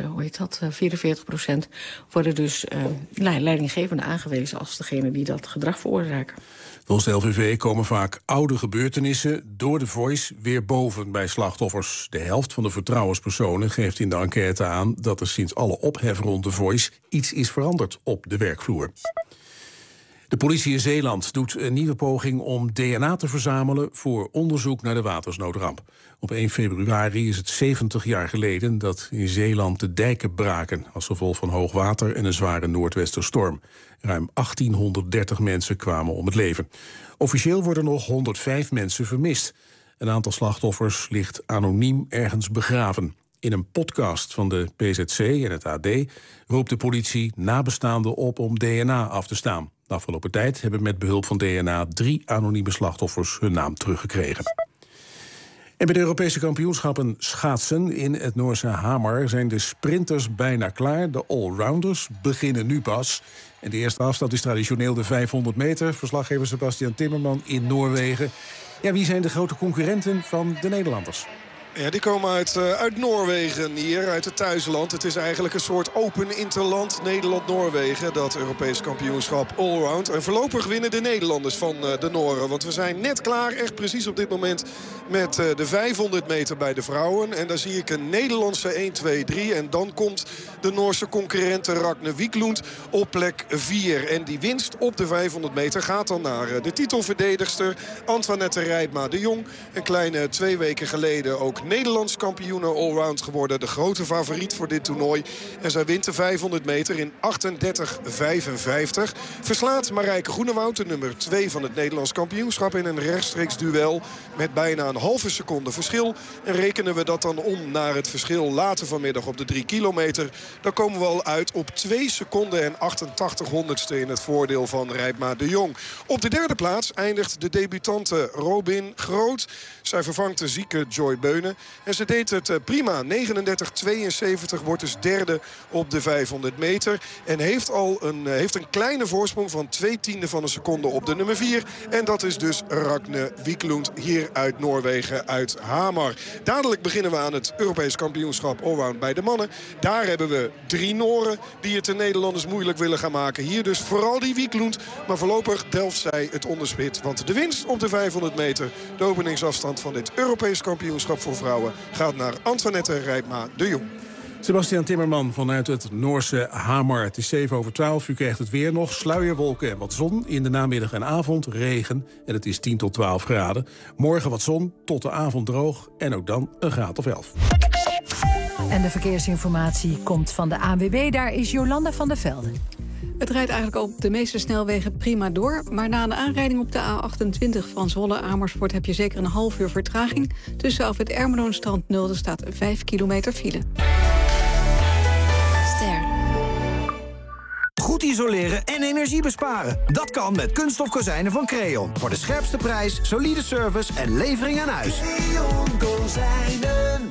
S3: 44%, worden dus leidinggevenden aangewezen als degene die dat gedrag veroorzaken.
S29: Volgens de LVV komen vaak oude gebeurtenissen door The Voice weer boven bij slachtoffers. De helft van de vertrouwenspersonen geeft in de enquête aan dat er sinds alle ophef rond The Voice iets is veranderd op de werkvloer. De politie in Zeeland doet een nieuwe poging om DNA te verzamelen voor onderzoek naar de watersnoodramp. Op 1 februari is het 70 jaar geleden dat in Zeeland de dijken braken als gevolg van hoog water en een zware noordwesterstorm. Ruim 1830 mensen kwamen om het leven. Officieel worden nog 105 mensen vermist. Een aantal slachtoffers ligt anoniem ergens begraven. In een podcast van de PZC en het AD roept de politie nabestaanden op om DNA af te staan. De afgelopen tijd hebben met behulp van DNA 3 anonieme slachtoffers hun naam teruggekregen. En bij de Europese kampioenschappen schaatsen in het Noorse Hamar zijn de sprinters bijna klaar. De allrounders beginnen nu pas. En de eerste afstand is traditioneel de 500 meter. Verslaggever Sebastian Timmerman in Noorwegen. Ja, wie zijn de grote concurrenten van de Nederlanders?
S12: Ja, die komen uit Noorwegen hier, uit het thuisland. Het is eigenlijk een soort open interland Nederland-Noorwegen. Dat Europees kampioenschap allround. En voorlopig winnen de Nederlanders van de Nooren. Want we zijn net klaar, echt precies op dit moment, met de 500 meter bij de vrouwen. En daar zie ik een Nederlandse 1, 2, 3. En dan komt de Noorse concurrente Ragne Wiklund op plek 4. En die winst op de 500 meter gaat dan naar de titelverdedigster Antoinette Rijpma de Jong. Een kleine 2 weken geleden ook Nederlands kampioen allround geworden. De grote favoriet voor dit toernooi. En zij wint de 500 meter in 38,55. Verslaat Marijke Groenewoud, de nummer 2 van het Nederlands kampioenschap, in een rechtstreeks duel met bijna een halve seconde verschil. En rekenen we dat dan om naar het verschil later vanmiddag op de 3 kilometer. Dan komen we al uit op 2 seconden en 88 honderdste in het voordeel van Rijpma de Jong. Op de 3e plaats eindigt de debutante Robin Groot. Zij vervangt de zieke Joy Beunen. En ze deed het prima. 39,72 wordt dus 3e op de 500 meter. En heeft een kleine voorsprong van 0,2 van een seconde op de nummer 4. En dat is dus Ragne Wiklund hier uit Noorwegen, uit Hamar. Dadelijk beginnen we aan het Europees kampioenschap allround bij de mannen. Daar hebben we 3 Noren die het de Nederlanders moeilijk willen gaan maken. Hier dus vooral die Wiklund. Maar voorlopig delft zij het onderspit. Want de winst op de 500 meter, de openingsafstand van dit Europees kampioenschap voor vrouwen gaat naar Antoinette Rijpma de Jong.
S29: Sebastian Timmerman vanuit het Noorse Hamar. Het is 7:12, u krijgt het weer nog. Sluierwolken en wat zon. In de namiddag en avond regen en het is 10 tot 12 graden. Morgen wat zon, tot de avond droog en ook dan een graad of 11.
S11: En de verkeersinformatie komt van de ANWB. Daar is Jolanda van der Velde.
S4: Het rijdt eigenlijk op de meeste snelwegen prima door. Maar na een aanrijding op de A28 van Zwolle-Amersfoort... heb je zeker een half uur vertraging. Tussen af het Ermelo-Strand 0 staat 5 kilometer file.
S5: Goed isoleren en energie besparen. Dat kan met kunststof kozijnen van Creon. Voor de scherpste prijs, solide service en levering aan huis.
S6: Creon Kozijnen.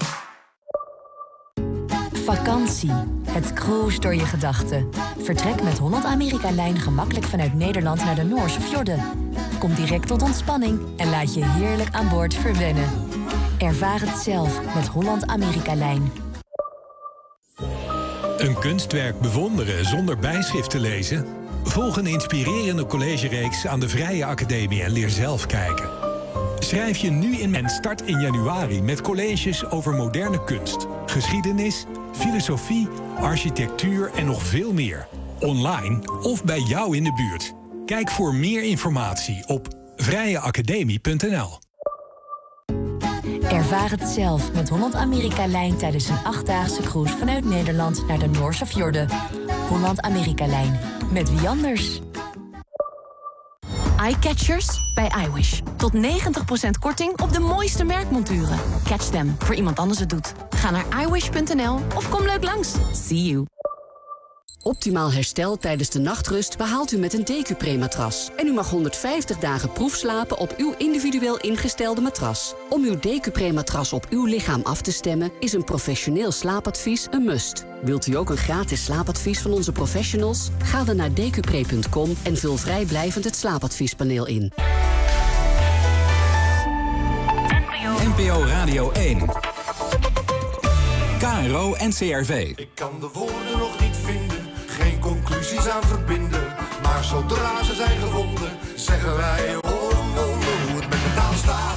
S7: Vakantie. Het cruise door je gedachten. Vertrek met Holland-Amerika-lijn gemakkelijk vanuit Nederland naar de Noorse fjorden. Kom direct tot ontspanning en laat je heerlijk aan boord verwennen. Ervaar het zelf met Holland-Amerika-lijn.
S8: Een kunstwerk bewonderen zonder bijschrift te lezen? Volg een inspirerende collegereeks aan de Vrije Academie en leer zelf kijken. Schrijf je nu in en start in januari met colleges over moderne kunst, geschiedenis, filosofie, architectuur en nog veel meer. Online of bij jou in de buurt. Kijk voor meer informatie op vrijeacademie.nl.
S7: Ervaar het zelf met Holland-Amerika-lijn tijdens een 8-daagse cruise vanuit Nederland naar de Noorse fjorden. Holland-Amerika-lijn. Met wie anders?
S10: Eyecatchers bij iWish. Tot 90% korting op de mooiste merkmonturen. Catch them voor iemand anders het doet. Ga naar iWish.nl of kom leuk langs. See you.
S15: Optimaal herstel tijdens de nachtrust behaalt u met een Decupre-matras. En u mag 150 dagen proefslapen op uw individueel ingestelde matras. Om uw Decupre-matras op uw lichaam af te stemmen is een professioneel slaapadvies een must. Wilt u ook een gratis slaapadvies van onze professionals? Ga dan naar decupre.com en vul vrijblijvend het slaapadviespaneel in.
S13: NPO Radio 1. KRO NCRV.
S14: Ik kan de woorden nog niet vinden, geen conclusies aan verbinden. Maar zodra ze zijn gevonden, zeggen wij hoe het met de taal staat.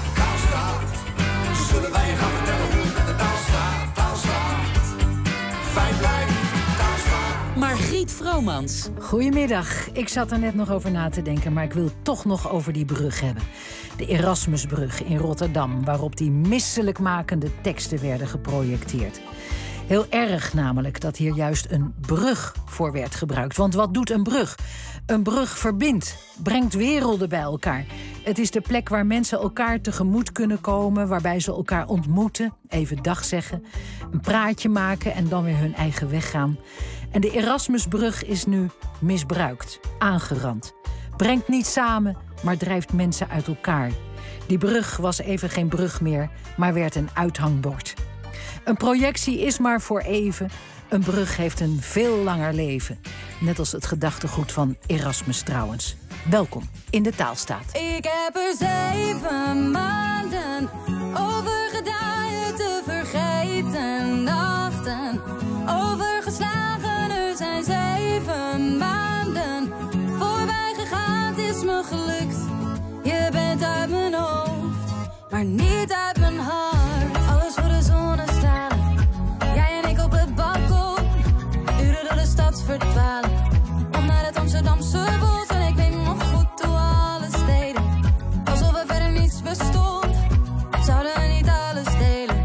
S14: Zullen wij je gaan vertellen hoe het met de taal staat. Fijn blijft, taal staat.
S17: Margriet Vromans.
S11: Goedemiddag. Ik zat er net nog over na te denken, maar ik wil toch nog over die brug hebben. De Erasmusbrug in Rotterdam, waarop die misselijkmakende teksten werden geprojecteerd. Heel erg namelijk dat hier juist een brug voor werd gebruikt. Want wat doet een brug? Een brug verbindt, brengt werelden bij elkaar. Het is de plek waar mensen elkaar tegemoet kunnen komen, waarbij ze elkaar ontmoeten, even dag zeggen, een praatje maken en dan weer hun eigen weg gaan. En de Erasmusbrug is nu misbruikt, aangerand. Brengt niet samen, maar drijft mensen uit elkaar. Die brug was even geen brug meer, maar werd een uithangbord. Een projectie is maar voor even. Een brug heeft een veel langer leven. Net als het gedachtegoed van Erasmus trouwens. Welkom in de Taalstaat.
S16: Ik heb er 7 maanden over gedaan je te vergeten. Nachten over geslagen, er zijn 7 maanden voorbij gegaan. Het is me gelukt, je bent uit mijn hoofd, maar niet uit mijn hart. Alles voor de zonnestralen, jij en ik op het balkon. Uren door de stad verdwalen, of naar het Amsterdamse bos. En ik weet nog goed hoe alles deden, alsof er verder niets bestond. Zouden we niet alles delen?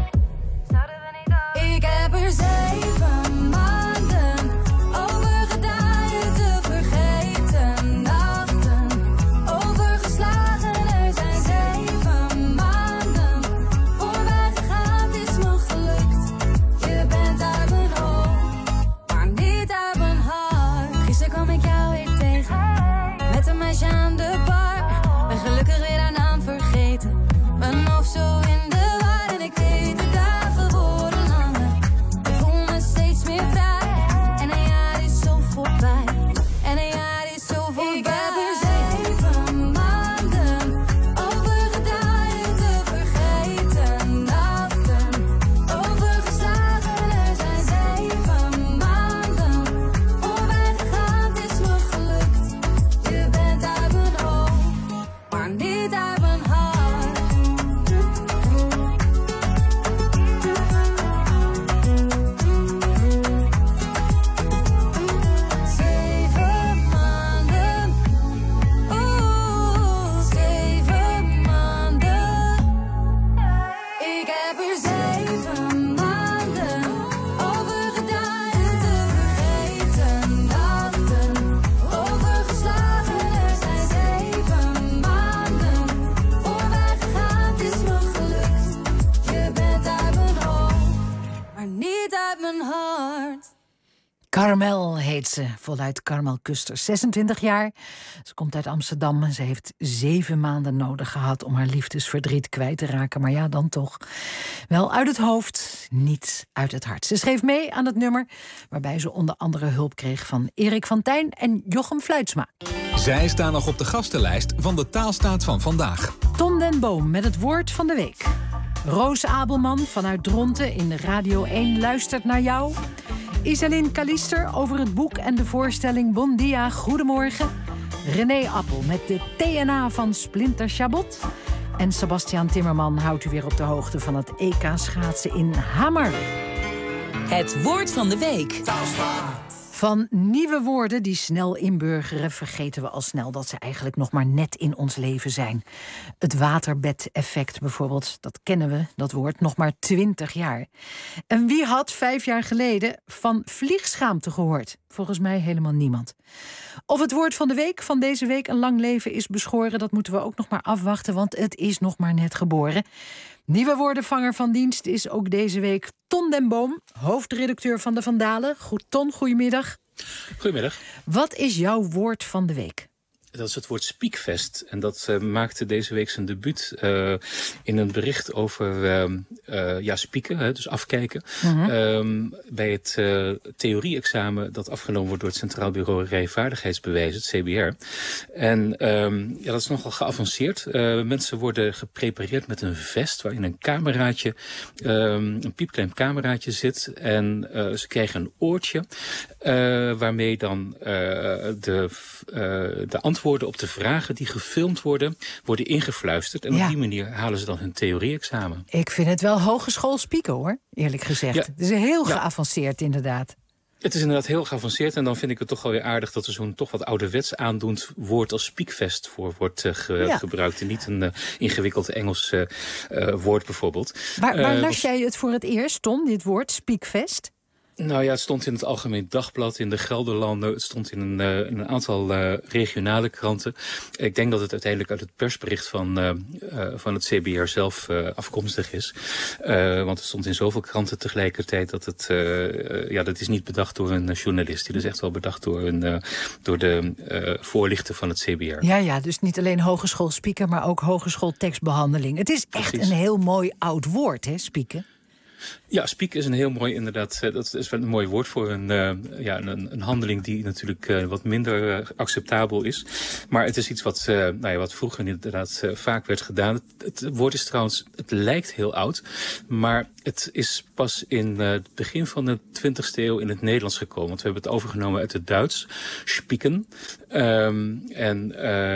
S16: Ik heb er 7 maanden over gedaan je te vergeten. Nachten over geslagen, er zijn 7 maanden voorbij gegaan. Het is me gelukt, je bent uit mijn hoofd, maar niet uit mijn hart. Gisteren kwam ik jou weer tegen, met een meisje aan de bar. Ben gelukkig weer haar naam vergeten, mijn hoofd zo in de war. En ik weet de dagen worden langer, ik voel uit mijn hart.
S11: Carmel heet ze, voluit Carmel Kuster, 26 jaar. Ze komt uit Amsterdam en ze heeft 7 maanden nodig gehad om haar liefdesverdriet kwijt te raken. Maar ja, dan toch. Wel uit het hoofd, niet uit het hart. Ze schreef mee aan het nummer, waarbij ze onder andere hulp kreeg van Erik van Tijn en Jochem Fluitsma.
S13: Zij staan nog op de gastenlijst van de Taalstaat van vandaag.
S11: Ton den Boom met het woord van de week. Roos Abelman vanuit Dronten in Radio 1 luistert naar jou. Iselin Kalister over het boek en de voorstelling Bon Dia, Goedemorgen. René Appel met de TNA van Splinter Chabot. En Sebastiaan Timmerman houdt u weer op de hoogte van het EK schaatsen in Hamar.
S17: Het woord van de week.
S11: Van nieuwe woorden die snel inburgeren vergeten we al snel dat ze eigenlijk nog maar net in ons leven zijn. Het waterbedeffect bijvoorbeeld, dat kennen we, dat woord, nog maar 20 jaar. En wie had 5 jaar geleden van vliegschaamte gehoord? Volgens mij helemaal niemand. Of het woord van de week van deze week een lang leven is beschoren, dat moeten we ook nog maar afwachten, want het is nog maar net geboren. Nieuwe woordenvanger van dienst is ook deze week Ton den Boom, hoofdredacteur van de Vandalen. Goed, Ton, goedemiddag.
S1: Goedemiddag.
S11: Wat is jouw woord van de week?
S1: Dat is het woord Speakfest. En dat maakte deze week zijn debuut in een bericht over spieken, dus afkijken. Bij het theorie-examen dat afgenomen wordt door het Centraal Bureau Rijvaardigheidsbewijzen, het CBR. En dat is nogal geavanceerd. Mensen worden geprepareerd met een vest waarin een cameraatje, een piepklein cameraatje zit. En ze krijgen een oortje waarmee dan de antwoorden op de vragen die gefilmd worden ingefluisterd. En op die manier halen ze dan hun theorie-examen.
S11: Ik vind het wel hogeschool spieken, hoor, eerlijk gezegd. Ja. Het is heel geavanceerd, inderdaad.
S1: Het is inderdaad heel geavanceerd en dan vind ik het toch wel weer aardig dat er zo'n toch wat ouderwets aandoend woord als speakfest voor wordt gebruikt. En niet een ingewikkeld Engels woord bijvoorbeol.
S11: Waar las jij het voor het eerst, Ton, dit woord, speakfest?
S1: Nou ja, het stond in het Algemeen Dagblad, in de Gelderlanden. Het stond in een aantal regionale kranten. Ik denk dat het uiteindelijk uit het persbericht van het CBR zelf afkomstig is. Want het stond in zoveel kranten tegelijkertijd dat het... dat is niet bedacht door een journalist. Die is echt wel bedacht door de voorlichter van het CBR.
S11: Ja, dus niet alleen hogeschool spieken, maar ook hogeschool tekstbehandeling. Het is echt een heel mooi oud woord, hè, spieken?
S1: Ja, speak is een heel mooi, inderdaad, dat is wel een mooi woord voor een handeling die natuurlijk wat minder acceptabel is. Maar het is iets wat vroeger inderdaad vaak werd gedaan. Het woord is trouwens, het lijkt heel oud, maar het is pas in het begin van de 20e eeuw in het Nederlands gekomen. Want we hebben het overgenomen uit het Duits, spieken. En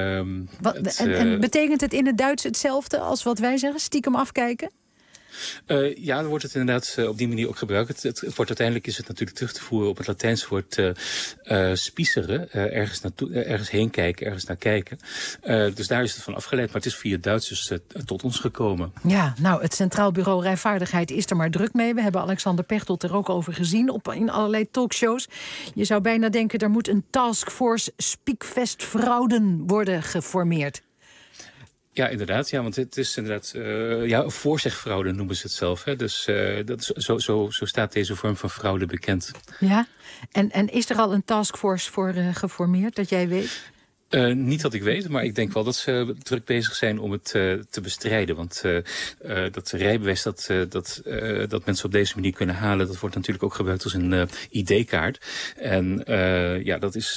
S11: betekent het in het Duits hetzelfde als wat wij zeggen, stiekem afkijken?
S1: Dan wordt het inderdaad op die manier ook gebruikt. Het wordt uiteindelijk is het natuurlijk terug te voeren op het Latijns woord spiceren. Ergens heen kijken, ergens naar kijken. Dus daar is het van afgeleid. Maar het is via het Duits dus tot ons gekomen.
S11: Ja, nou, het Centraal Bureau Rijvaardigheid is er maar druk mee. We hebben Alexander Pechtold er ook over gezien in allerlei talkshows. Je zou bijna denken, er moet een taskforce Speakfest frauden worden geformeerd.
S1: Ja, inderdaad. Ja, want het is inderdaad voorzegfraude noemen ze het zelf. Hè. Dus zo staat deze vorm van fraude bekend.
S11: Ja, en is er al een taskforce voor geformeerd, dat jij weet?
S1: Niet dat ik weet, maar ik denk wel dat ze druk bezig zijn om het te bestrijden. Want dat rijbewijs dat mensen op deze manier kunnen halen, dat wordt natuurlijk ook gebruikt als een ID-kaart. En dat is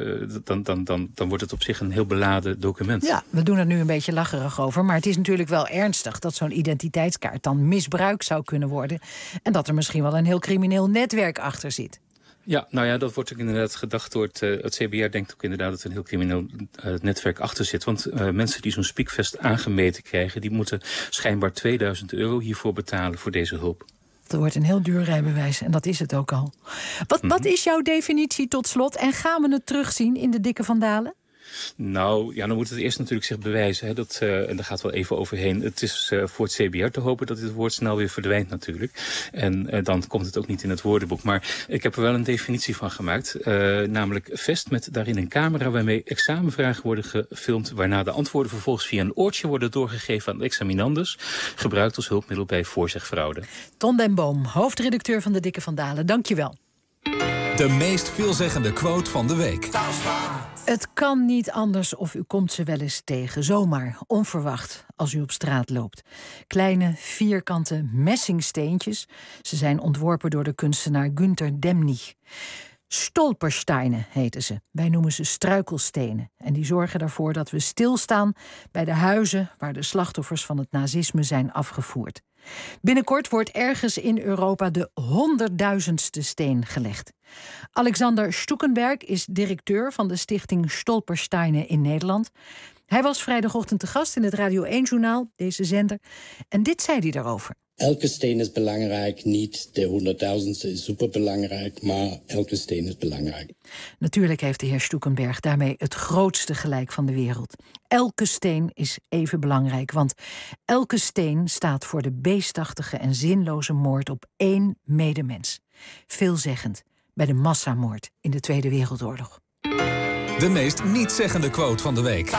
S1: dan wordt het op zich een heel beladen document.
S11: Ja, we doen er nu een beetje lacherig over, maar het is natuurlijk wel ernstig dat zo'n identiteitskaart dan misbruikt zou kunnen worden. En dat er misschien wel een heel crimineel netwerk achter zit.
S1: Ja, nou ja, dat wordt ook inderdaad gedacht door het CBR denkt ook inderdaad dat er een heel crimineel netwerk achter zit. Want mensen die zo'n Speakfest aangemeten krijgen, die moeten schijnbaar €2000 hiervoor betalen voor deze hulp.
S11: Dat wordt een heel duur rijbewijs en dat is het ook al. Wat is jouw definitie tot slot en gaan we het terugzien in de Dikke Vandalen?
S1: Nou, ja, dan moet het eerst natuurlijk zich bewijzen. Hè, en daar gaat wel even overheen. Het is voor het CBR te hopen dat dit woord snel weer verdwijnt natuurlijk. En dan komt het ook niet in het woordenboek. Maar ik heb er wel een definitie van gemaakt. Namelijk vest met daarin een camera waarmee examenvragen worden gefilmd, waarna de antwoorden vervolgens via een oortje worden doorgegeven aan de examinandus, gebruikt als hulpmiddel bij voorzegfraude.
S11: Ton den Boom, hoofdredacteur van de Dikke Van Dalen. Dank je wel.
S13: De meest veelzeggende quote van de week.
S11: Het kan niet anders of u komt ze wel eens tegen, zomaar, onverwacht, als u op straat loopt. Kleine, vierkante messingsteentjes. Ze zijn ontworpen door de kunstenaar Günther Demnig. Stolpersteinen heten ze. Wij noemen ze struikelstenen. En die zorgen ervoor dat we stilstaan bij de huizen waar de slachtoffers van het nazisme zijn afgevoerd. Binnenkort wordt ergens in Europa de 100.000ste steen gelegd. Alexander Stukenberg is directeur van de stichting Stolpersteinen in Nederland. Hij was vrijdagochtend te gast in het Radio 1-journaal, deze zender. En dit zei hij daarover.
S2: Elke steen is belangrijk, niet de 100.000ste is superbelangrijk, maar elke steen is belangrijk.
S11: Natuurlijk heeft de heer Stukenberg daarmee het grootste gelijk van de wereld. Elke steen is even belangrijk, want elke steen staat voor de beestachtige en zinloze moord op 1 medemens. Veelzeggend bij de massamoord in de Tweede Wereldoorlog.
S13: De meest nietszeggende quote van de week.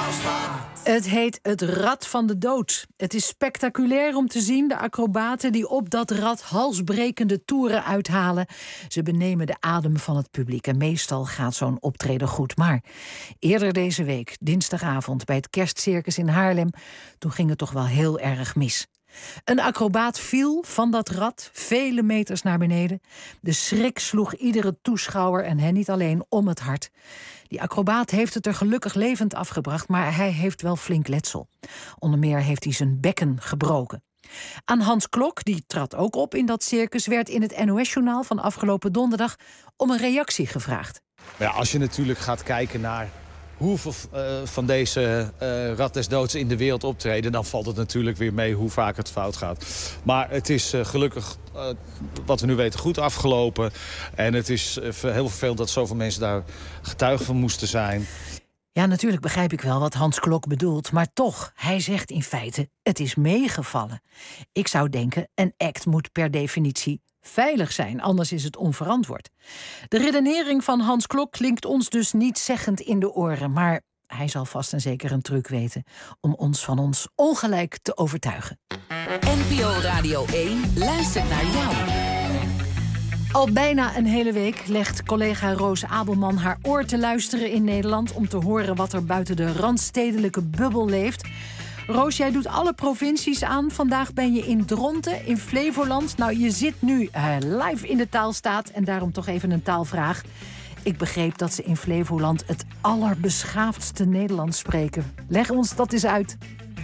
S11: Het heet het rad van de dood. Het is spectaculair om te zien, de acrobaten die op dat rad halsbrekende toeren uithalen. Ze benemen de adem van het publiek en meestal gaat zo'n optreden goed. Maar eerder deze week, dinsdagavond, bij het Kerstcircus in Haarlem, toen ging het toch wel heel erg mis. Een acrobaat viel van dat rad vele meters naar beneden. De schrik sloeg iedere toeschouwer en hen niet alleen om het hart. Die acrobaat heeft het er gelukkig levend afgebracht, maar hij heeft wel flink letsel. Onder meer heeft hij zijn bekken gebroken. Aan Hans Klok, die trad ook op in dat circus, werd in het NOS-journaal van afgelopen donderdag om een reactie gevraagd.
S18: Ja, als je natuurlijk gaat kijken naar hoeveel van deze Rad des Doods in de wereld optreden, dan valt het natuurlijk weer mee hoe vaak het fout gaat. Maar het is gelukkig, wat we nu weten, goed afgelopen. En het is heel vervelend dat zoveel mensen daar getuige van moesten zijn.
S11: Ja, natuurlijk begrijp ik wel wat Hans Klok bedoelt, maar toch, hij zegt in feite, het is meegevallen. Ik zou denken, een act moet per definitie veilig zijn, anders is het onverantwoord. De redenering van Hans Klok klinkt ons dus niet zeggend in de oren, maar hij zal vast en zeker een truc weten om ons van ons ongelijk te overtuigen.
S17: NPO Radio 1 luistert naar jou.
S11: Al bijna een hele week legt collega Roos Abelman haar oor te luisteren in Nederland om te horen wat er buiten de randstedelijke bubbel leeft. Roos, jij doet alle provincies aan. Vandaag ben je in Dronten, in Flevoland. Nou, je zit nu live in de Taalstaat en daarom toch even een taalvraag. Ik begreep dat ze in Flevoland het allerbeschaafdste Nederlands spreken. Leg ons dat eens uit.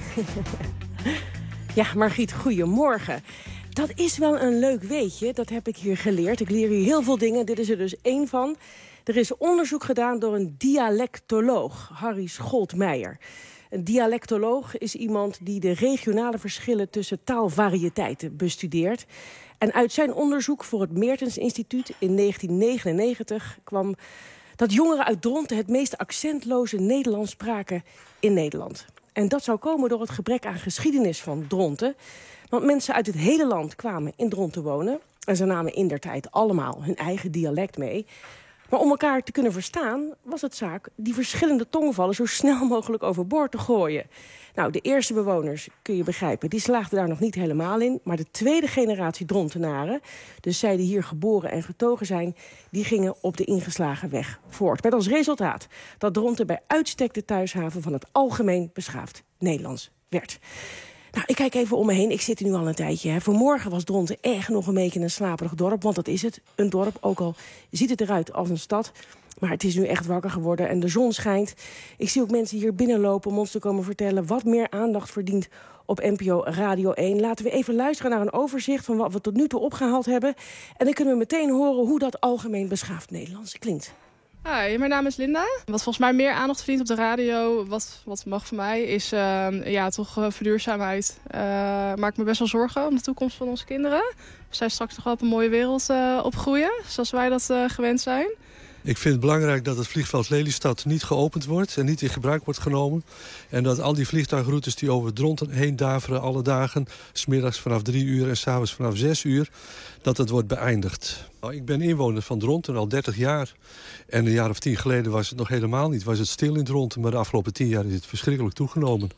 S19: Ja, Margriet, goedemorgen. Dat is wel een leuk weetje, dat heb ik hier geleerd. Ik leer hier heel veel dingen, dit is er dus één van. Er is onderzoek gedaan door een dialectoloog, Harry Scholtmeijer. Een dialectoloog is iemand die de regionale verschillen tussen taalvariëteiten bestudeert. En uit zijn onderzoek voor het Meertens Instituut in 1999 kwam dat jongeren uit Dronten het meest accentloze Nederlands spraken in Nederland. En dat zou komen door het gebrek aan geschiedenis van Dronten. Want mensen uit het hele land kwamen in Dronten wonen. En ze namen indertijd allemaal hun eigen dialect mee. Maar om elkaar te kunnen verstaan was het zaak die verschillende tongvallen zo snel mogelijk overboord te gooien. Nou, de eerste bewoners, kun je begrijpen, die slaagden daar nog niet helemaal in. Maar de tweede generatie Drontenaren, dus zij die hier geboren en getogen zijn, die gingen op de ingeslagen weg voort. Met als resultaat dat Dronten bij uitstek de thuishaven van het algemeen beschaafd Nederlands werd. Nou, ik kijk even om me heen. Ik zit er nu al een tijdje. Hè. Vanmorgen was Dronten echt nog een beetje een slaperig dorp. Want dat is het, een dorp. Ook al ziet het eruit als een stad. Maar het is nu echt wakker geworden en de zon schijnt. Ik zie ook mensen hier binnenlopen om ons te komen vertellen wat meer aandacht verdient op NPO Radio 1. Laten we even luisteren naar een overzicht van wat we tot nu toe opgehaald hebben. En dan kunnen we meteen horen hoe dat algemeen beschaafd Nederlands klinkt.
S20: Hi, mijn naam is Linda. Wat volgens mij meer aandacht verdient op de radio, wat mag voor mij, is toch verduurzaamheid. Maak me best wel zorgen om de toekomst van onze kinderen. We zijn straks toch wel op een mooie wereld opgroeien, zoals wij dat gewend zijn.
S9: Ik vind het belangrijk dat het vliegveld Lelystad niet geopend wordt en niet in gebruik wordt genomen. En dat al die vliegtuigroutes die over Dronten heen daveren alle dagen, 's middags vanaf 3 uur en 's avonds vanaf 6 uur, dat het wordt beëindigd. Ik ben inwoner van Dronten al 30 jaar. En een jaar of 10 geleden was het nog helemaal niet. Was het stil in Dronten, maar de afgelopen 10 jaar is het verschrikkelijk toegenomen.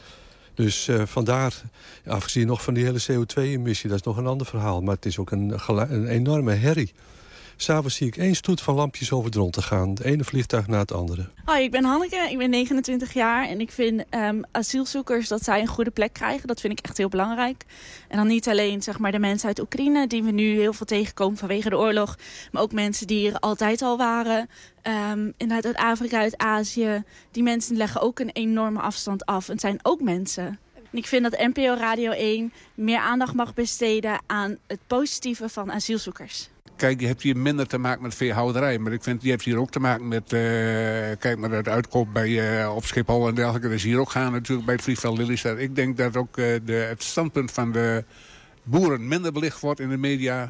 S9: Dus vandaar, afgezien nog van die hele CO2-emissie, dat is nog een ander verhaal. Maar het is ook een enorme herrie. 'S'avonds zie ik 1 stoet van lampjes over Dronten gaan. Het ene vliegtuig na het andere.
S21: Hoi, ik ben Hanneke, ik ben 29 jaar. En ik vind asielzoekers dat zij een goede plek krijgen. Dat vind ik echt heel belangrijk. En dan niet alleen zeg maar, de mensen uit Oekraïne, die we nu heel veel tegenkomen vanwege de oorlog. Maar ook mensen die hier altijd al waren. Inderdaad uit Afrika, uit Azië. Die mensen leggen ook een enorme afstand af. En het zijn ook mensen. En ik vind dat NPO Radio 1 meer aandacht mag besteden aan het positieve van asielzoekers.
S22: Kijk, je hebt hier minder te maken met veehouderij. Maar ik vind, je hebt hier ook te maken met... kijk maar, de uitkoop op Schiphol en dergelijke. Dat is hier ook gaan natuurlijk bij het vliegveld Lelystad. Ik denk dat ook het standpunt van de boeren minder belicht wordt in de media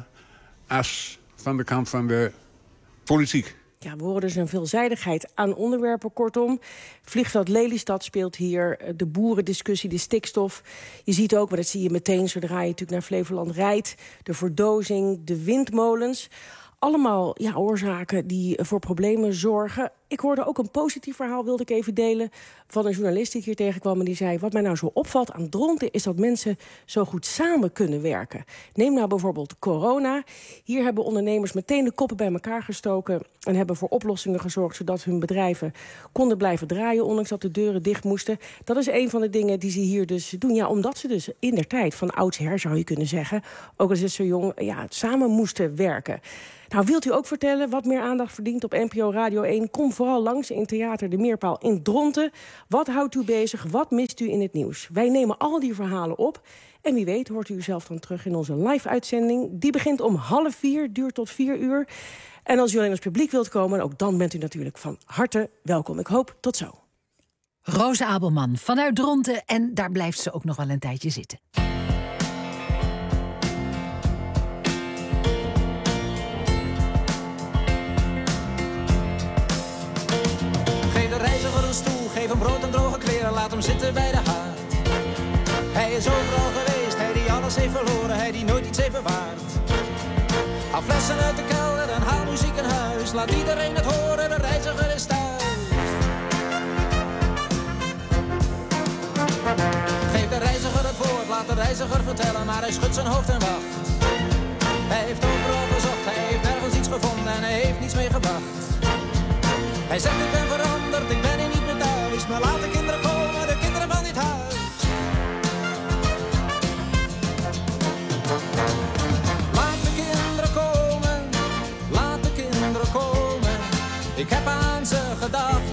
S22: als van de kant van de politiek.
S19: Ja, we horen dus een veelzijdigheid aan onderwerpen. Kortom, vliegveld Lelystad speelt hier, de boerendiscussie, de stikstof. Je ziet ook, maar dat zie je meteen zodra je natuurlijk naar Flevoland rijdt, de verdozing, de windmolens. Allemaal oorzaken die voor problemen zorgen. Ik hoorde ook een positief verhaal, wilde ik even delen, van een journalist die ik hier tegenkwam en die zei, wat mij nou zo opvalt aan Dronten is dat mensen zo goed samen kunnen werken. Neem nou bijvoorbeeld corona. Hier hebben ondernemers meteen de koppen bij elkaar gestoken en hebben voor oplossingen gezorgd zodat hun bedrijven konden blijven draaien, ondanks dat de deuren dicht moesten. Dat is een van de dingen die ze hier dus doen. Ja, omdat ze dus in der tijd, van oudsher zou je kunnen zeggen, ook al is het zo jong, samen moesten werken. Nou, wilt u ook vertellen wat meer aandacht verdient op NPO Radio 1? Kom vooral langs in Theater de Meerpaal in Dronten. Wat houdt u bezig? Wat mist u in het nieuws? Wij nemen al die verhalen op. En wie weet hoort u zelf dan terug in onze live-uitzending. Die begint om 3:30, duurt tot 4 uur. En als u alleen als publiek wilt komen, ook dan bent u natuurlijk van harte welkom. Ik hoop tot zo.
S11: Roos Abelman vanuit Dronten. En daar blijft ze ook nog wel een tijdje zitten.
S23: Geef hem brood en droge kleren, laat hem zitten bij de haard. Hij is overal geweest, hij die alles heeft verloren, hij die nooit iets heeft bewaard. Haal flessen uit de kelder en haal muziek in huis. Laat iedereen het horen, de reiziger is thuis. Geef de reiziger het woord, laat de reiziger vertellen, maar hij schudt zijn hoofd en wacht. Hij heeft overal gezocht, hij heeft nergens iets gevonden en hij heeft niets meegebracht. Hij zegt ik ben veranderd, ik ben hier niet meer thuis, maar laat de kinderen komen, de kinderen van dit huis. Laat de kinderen komen, laat de kinderen komen, ik heb aan ze gedacht.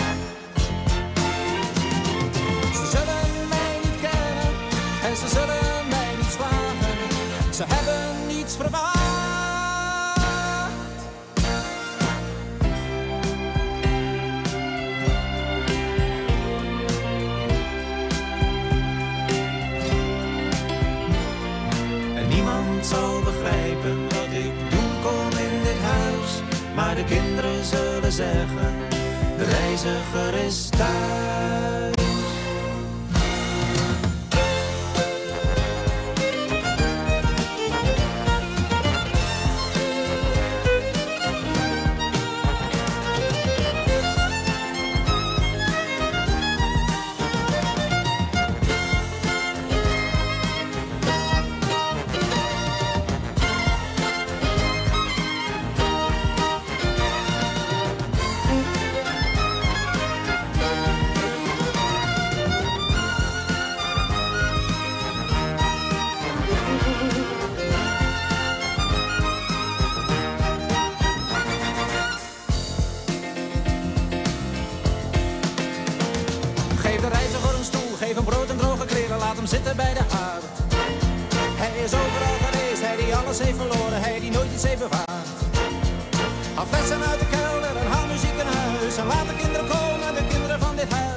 S23: Ze zullen mij niet kennen en ze zullen mij niets vragen, ze hebben niets verwacht.
S6: Zal begrijpen wat ik doen kom in dit huis, maar de kinderen zullen zeggen, de reiziger is thuis.
S23: Zitten bij de haard. Hij is overal geweest, hij die alles heeft verloren, hij die nooit iets heeft bewaard. Haal flessen uit de kelder en haal muziek in huis en laat de kinderen komen, de kinderen van dit huis.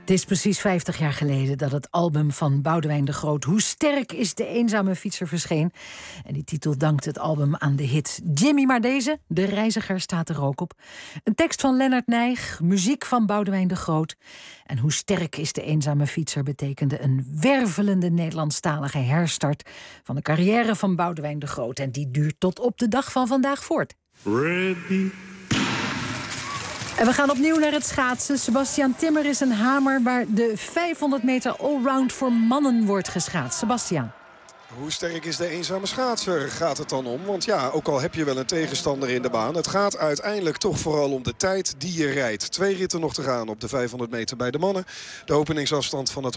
S11: Het is precies 50 jaar geleden dat het album van Boudewijn de Groot... Hoe sterk is de eenzame fietser verscheen. En die titel dankt het album aan de hit Jimmy maar deze, De Reiziger staat er ook op. Een tekst van Lennart Nijg, muziek van Boudewijn de Groot. En Hoe sterk is de eenzame fietser betekende een wervelende Nederlandstalige herstart... van de carrière van Boudewijn de Groot. En die duurt tot op de dag van vandaag voort.
S3: Ready.
S11: En we gaan opnieuw naar het schaatsen. Sebastian Timmer is een hamer waar de 500 meter allround voor mannen wordt geschaatst. Sebastian.
S3: Hoe sterk is de eenzame schaatser, gaat het dan om? Want ja, ook al heb je wel een tegenstander in de baan... het gaat uiteindelijk toch vooral om de tijd die je rijdt. 2 ritten nog te gaan op de 500 meter bij de mannen. De openingsafstand van het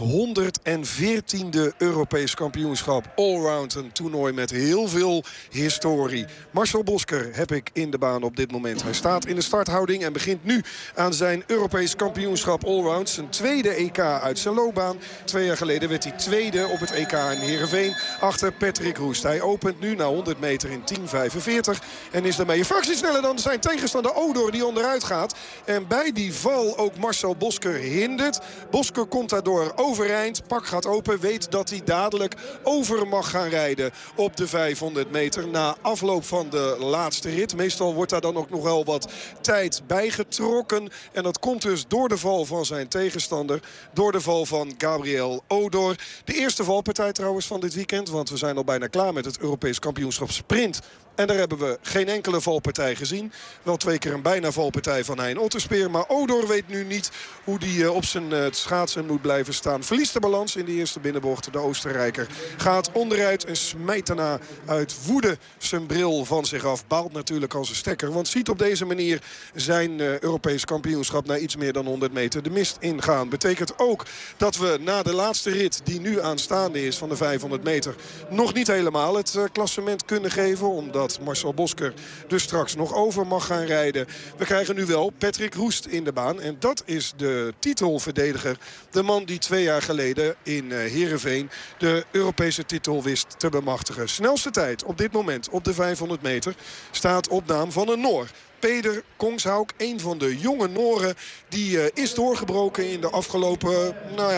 S3: 114e Europees kampioenschap allround. Een toernooi met heel veel historie. Marcel Bosker heb ik in de baan op dit moment. Hij staat in de starthouding en begint nu aan zijn Europees kampioenschap allround. Zijn tweede EK uit zijn loopbaan. 2 jaar geleden werd hij tweede op het EK in Heerenveen... achter Patrick Roest. Hij opent nu na 100 meter in 10.45. En is daarmee een fractie sneller dan zijn tegenstander Odor die onderuit gaat. En bij die val ook Marcel Bosker hindert. Bosker komt daardoor overeind. Pak gaat open. Weet dat hij dadelijk over mag gaan rijden op de 500 meter. Na afloop van de laatste rit. Meestal wordt daar dan ook nog wel wat tijd bijgetrokken. En dat komt dus door de val van zijn tegenstander. Door de val van Gabriel Odor. De eerste valpartij trouwens van dit weekend. Want we zijn al bijna klaar met het Europees kampioenschap sprint. En daar hebben we geen enkele valpartij gezien. Wel 2 keer een bijna valpartij van Hein Otterspeer. Maar Odor weet nu niet hoe hij op zijn schaatsen moet blijven staan. Verliest de balans in de eerste binnenbocht. De Oostenrijker gaat onderuit en smijt daarna uit woede zijn bril van zich af. Baalt natuurlijk als een stekker. Want ziet op deze manier zijn Europees kampioenschap na iets meer dan 100 meter de mist ingaan. Betekent ook dat we na de laatste rit die nu aanstaande is van de 500 meter... nog niet helemaal het klassement kunnen geven. Omdat Marcel Bosker dus straks nog over mag gaan rijden. We krijgen nu wel Patrick Roest in de baan. En dat is de titelverdediger. De man die 2 jaar geleden in Heerenveen de Europese titel wist te bemachtigen. Snelste tijd op dit moment op de 500 meter staat op naam van een Noor. Peder Kongshauk, een van de jonge Noren, die is doorgebroken in de afgelopen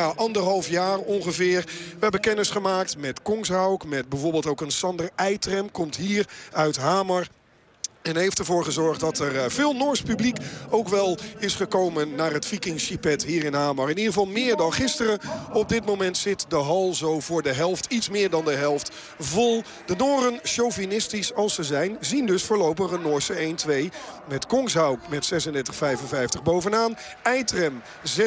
S3: 1,5 jaar ongeveer. We hebben kennis gemaakt met Kongshauk, met bijvoorbeeld ook een Sander Eitrem, komt hier uit Hamar. En heeft ervoor gezorgd dat er veel Noors publiek ook wel is gekomen naar het Viking Chipet hier in Hamar. In ieder geval meer dan gisteren. Op dit moment zit de hal zo voor de helft, iets meer dan de helft, vol. De Noren, chauvinistisch als ze zijn, zien dus voorlopig een Noorse 1-2. Met Kongshauk met 36,55 bovenaan. Eitrem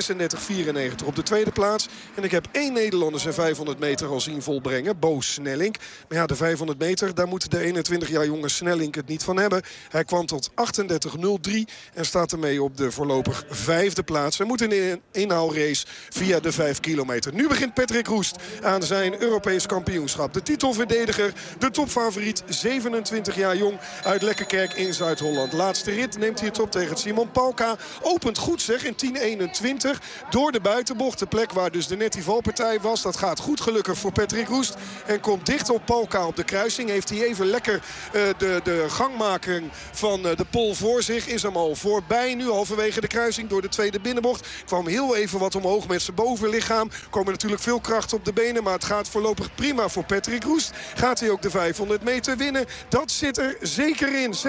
S3: 36,94 op de tweede plaats. En ik heb 1 Nederlander zijn 500 meter al zien volbrengen. Bo Snellink. Maar ja, de 500 meter, daar moet de 21 jaar jonge Snellink het niet van hebben. Hij kwam tot 38,03 en staat ermee op de voorlopig 5e plaats. Hij moet in een inhaalrace via de 5 kilometer. Nu begint Patrick Roest aan zijn Europees kampioenschap. De titelverdediger, de topfavoriet, 27 jaar jong uit Lekkerkerk in Zuid-Holland. Laatste rit neemt hij het op tegen Simon Palka. Opent goed zeg in 10:21 door de buitenbocht. De plek waar dus de net die valpartij was. Dat gaat goed gelukkig voor Patrick Roest. En komt dicht op Palka op de kruising. Heeft hij even lekker de gangmaker van de pol voor zich. Is hem al voorbij. Nu halverwege de kruising door de tweede binnenbocht. Kwam heel even wat omhoog met zijn bovenlichaam. Komen natuurlijk veel kracht op de benen. Maar het gaat voorlopig prima voor Patrick Roest. Gaat hij ook de 500 meter winnen? Dat zit er zeker in.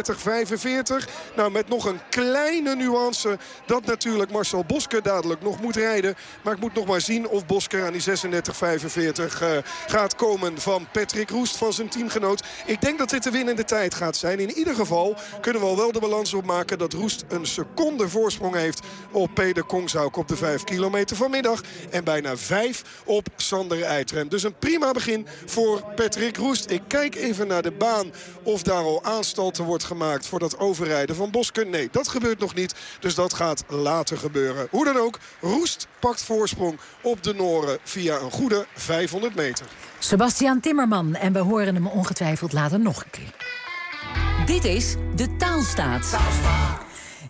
S3: 36,45. Nou, met nog een kleine nuance dat natuurlijk Marcel Bosker dadelijk nog moet rijden. Maar ik moet nog maar zien of Bosker aan die 36,45 gaat komen van Patrick Roest, van zijn teamgenoot. Ik denk dat dit de winnende tijd gaat zijn. In ieder geval kunnen we al wel de balans opmaken dat Roest een seconde voorsprong heeft op Peder Kongshauk op de 5 kilometer vanmiddag. En bijna 5 op Sander Eitrem. Dus een prima begin voor Patrick Roest. Ik kijk even naar de baan of daar al aanstalten wordt gemaakt voor dat overrijden van Bosker. Nee, dat gebeurt nog niet. Dus dat gaat later gebeuren. Hoe dan ook, Roest pakt voorsprong op de Noren via een goede 500 meter.
S11: Sebastian Timmerman. En we horen hem ongetwijfeld later nog een keer.
S17: Dit is De Taalstaat.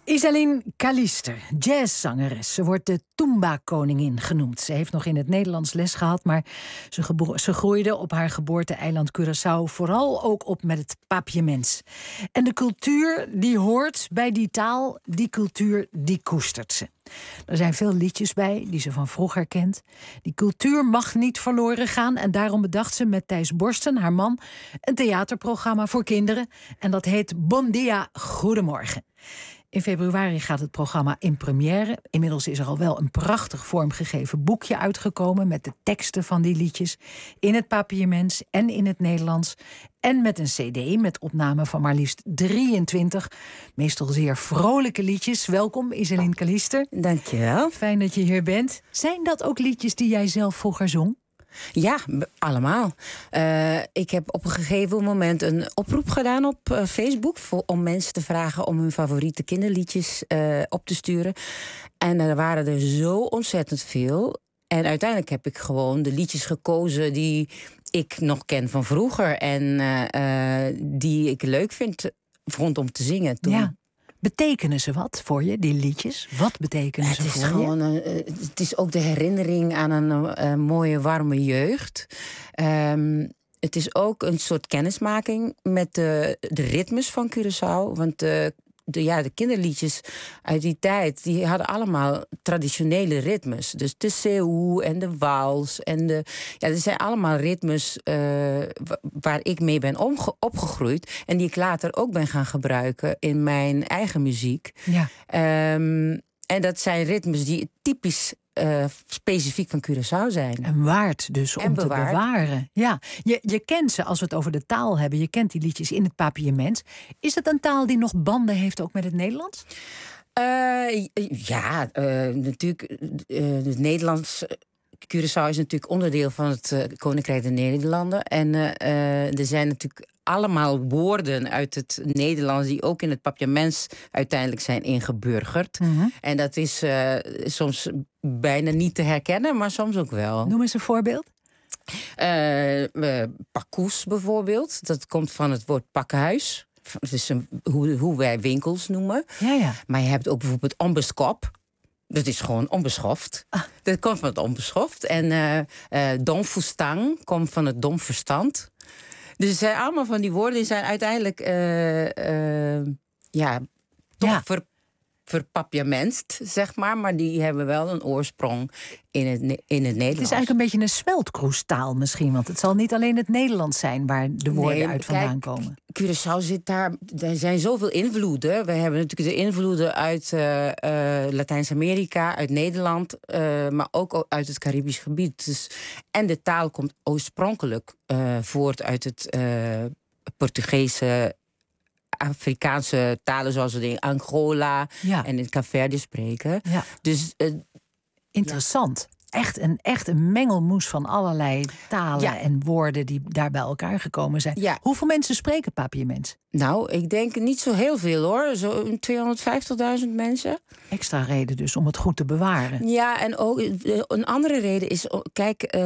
S11: Isaline Calister, jazzzangeres. Ze wordt de Tumba-koningin genoemd. Ze heeft nog in het Nederlands les gehad, maar ze groeide op haar geboorte-eiland Curaçao vooral ook op met het papiaments. En de cultuur die hoort bij die taal, die cultuur die koestert ze. Er zijn veel liedjes bij die ze van vroeger kent. Die cultuur mag niet verloren gaan en daarom bedacht ze met Thijs Borsten, haar man, een theaterprogramma voor kinderen. En dat heet Bon Dia, Goedemorgen. In februari gaat het programma in première. Inmiddels is er al wel een prachtig vormgegeven boekje uitgekomen met de teksten van die liedjes in het papiaments en in het Nederlands. En met een cd met opname van maar liefst 23, meestal zeer vrolijke liedjes. Welkom, Isaline Calister.
S4: Dankjewel.
S11: Fijn dat je hier bent. Zijn dat ook liedjes die jij zelf vroeger zong?
S4: Ja, allemaal. Ik heb op een gegeven moment een oproep gedaan op Facebook om mensen te vragen om hun favoriete kinderliedjes op te sturen. En er waren er zo ontzettend veel. En uiteindelijk heb ik gewoon de liedjes gekozen die ik nog ken van vroeger en die ik leuk vond om te zingen toen.
S11: Ja. Betekenen ze wat voor je, die liedjes? Wat betekenen ze voor je?
S4: Het is ook de herinnering aan een mooie, warme jeugd. Het is ook een soort kennismaking met de ritmes van Curaçao. Want de kinderliedjes uit die tijd, die hadden allemaal traditionele ritmes. Dus de seu en de wals en er zijn allemaal ritmes waar ik mee ben opgegroeid en die ik later ook ben gaan gebruiken in mijn eigen muziek. Ja. En dat zijn ritmes die typisch specifiek van Curaçao zijn.
S11: En waard dus om te bewaren. Ja, je kent ze, als we het over de taal hebben. Je kent die liedjes in het papiaments. Is het een taal die nog banden heeft ook met het Nederlands?
S4: Natuurlijk. Het Nederlands. Curaçao is natuurlijk onderdeel van het Koninkrijk der Nederlanden. En er zijn natuurlijk allemaal woorden uit het Nederlands die ook in het papiaments uiteindelijk zijn ingeburgerd. Mm-hmm. En dat is soms bijna niet te herkennen, maar soms ook wel.
S11: Noem eens een voorbeeld.
S4: Pakkoes bijvoorbeeld. Dat komt van het woord pakkenhuis. Dat is hoe wij winkels noemen. Ja. Maar je hebt ook bijvoorbeeld onbeskop. Dat is gewoon onbeschoft. Dat komt van het onbeschoft. En domfustang komt van het dom verstand. Dus het zijn allemaal van die woorden die zijn uiteindelijk verpapiamentst, zeg maar. Maar die hebben wel een oorsprong in het Nederlands.
S11: Het is eigenlijk een beetje een smeltkroestaal misschien. Want het zal niet alleen het Nederlands zijn waar de woorden uit vandaan komen.
S4: Curaçao zit daar. Er zijn zoveel invloeden. We hebben natuurlijk de invloeden uit Latijns-Amerika, uit Nederland, maar ook uit het Caribisch gebied. Dus, en de taal komt oorspronkelijk voort uit het Portugese, Afrikaanse talen zoals we in Angola en in Kaapverdië spreken. Ja. Dus
S11: interessant. Echt een mengelmoes van allerlei talen en woorden die daar bij elkaar gekomen zijn. Ja. Hoeveel mensen spreken papiaments?
S4: Nou, ik denk niet zo heel veel hoor. Zo'n 250.000 mensen.
S11: Extra reden dus om het goed te bewaren.
S4: Ja, en ook een andere reden is, kijk,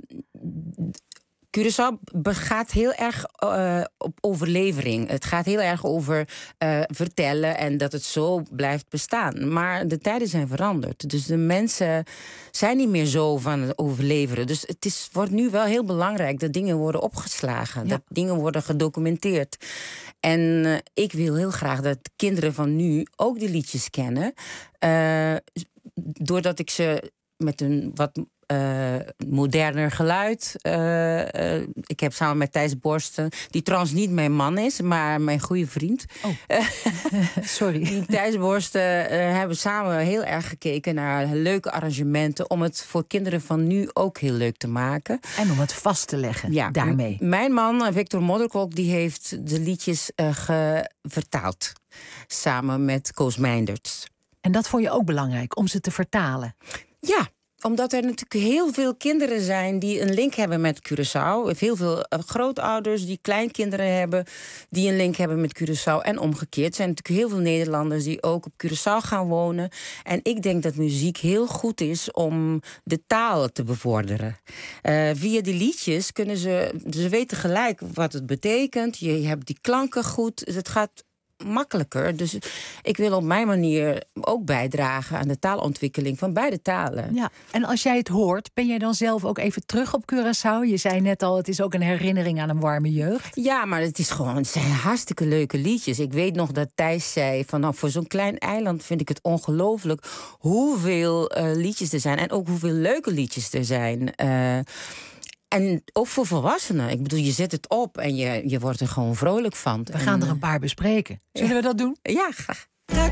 S4: Curaçao gaat heel erg op overlevering. Het gaat heel erg over vertellen en dat het zo blijft bestaan. Maar de tijden zijn veranderd. Dus de mensen zijn niet meer zo van het overleveren. Dus het wordt nu wel heel belangrijk dat dingen worden opgeslagen. Ja. Dat dingen worden gedocumenteerd. En ik wil heel graag dat kinderen van nu ook die liedjes kennen. Doordat ik ze met een wat moderner geluid. Ik heb samen met Thijs Borsten, die trouwens niet mijn man is, maar mijn goede vriend.
S11: Oh. Sorry.
S4: Thijs Borsten hebben samen heel erg gekeken naar leuke arrangementen om het voor kinderen van nu ook heel leuk te maken.
S11: En om het vast te leggen daarmee.
S4: Mijn man, Victor Modderkolk, die heeft de liedjes vertaald. Samen met Koos Meinderts.
S11: En dat vond je ook belangrijk, om ze te vertalen?
S4: Ja. Omdat er natuurlijk heel veel kinderen zijn die een link hebben met Curaçao. Heel veel grootouders die kleinkinderen hebben die een link hebben met Curaçao. En omgekeerd. Er zijn natuurlijk heel veel Nederlanders die ook op Curaçao gaan wonen. En ik denk dat muziek heel goed is om de taal te bevorderen. Via die liedjes kunnen ze weten gelijk wat het betekent. Je hebt die klanken goed. Het gaat makkelijker. Dus ik wil op mijn manier ook bijdragen aan de taalontwikkeling van beide talen.
S11: Ja, en als jij het hoort, ben jij dan zelf ook even terug op Curaçao? Je zei net al, het is ook een herinnering aan een warme jeugd.
S4: Ja, maar het zijn hartstikke leuke liedjes. Ik weet nog dat Thijs zei, voor zo'n klein eiland vind ik het ongelooflijk hoeveel liedjes er zijn. En ook hoeveel leuke liedjes er zijn. En ook voor volwassenen. Ik bedoel, je zet het op en je wordt er gewoon vrolijk van.
S11: We gaan er een paar bespreken. Zullen we dat doen?
S4: Ja, graag.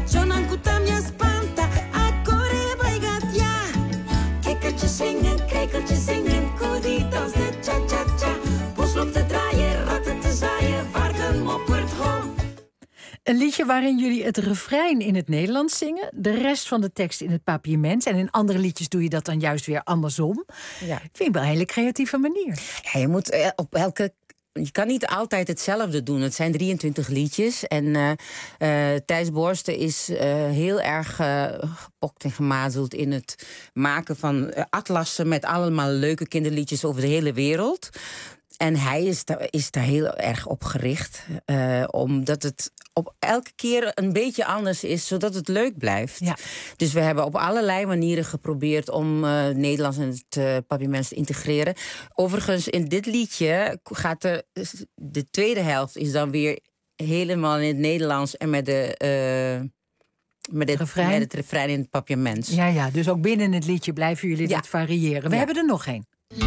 S16: Kijkertje zingen, koedie dans de cha-cha-cha. Bos loopt te draaien, ratten te zaaien, varken moppert ho.
S11: Een liedje waarin jullie het refrein in het Nederlands zingen, de rest van de tekst in het papiaments. En in andere liedjes doe je dat dan juist weer andersom.
S4: Ja.
S11: Vind ik wel een hele creatieve manier.
S4: Ja, je moet op elke... Je kan niet altijd hetzelfde doen. Het zijn 23 liedjes. En Thijs Borsten is heel erg gepokt en gemazeld in het maken van atlassen met allemaal leuke kinderliedjes over de hele wereld. En hij is daar heel erg op gericht. Omdat het op elke keer een beetje anders is, zodat het leuk blijft. Ja. Dus we hebben op allerlei manieren geprobeerd om Nederlands en het papiaments te integreren. Overigens, in dit liedje gaat de tweede helft is dan weer helemaal in het Nederlands en met het refrein in het papiaments.
S11: Ja, dus ook binnen het liedje blijven jullie dat variëren. We hebben er nog één.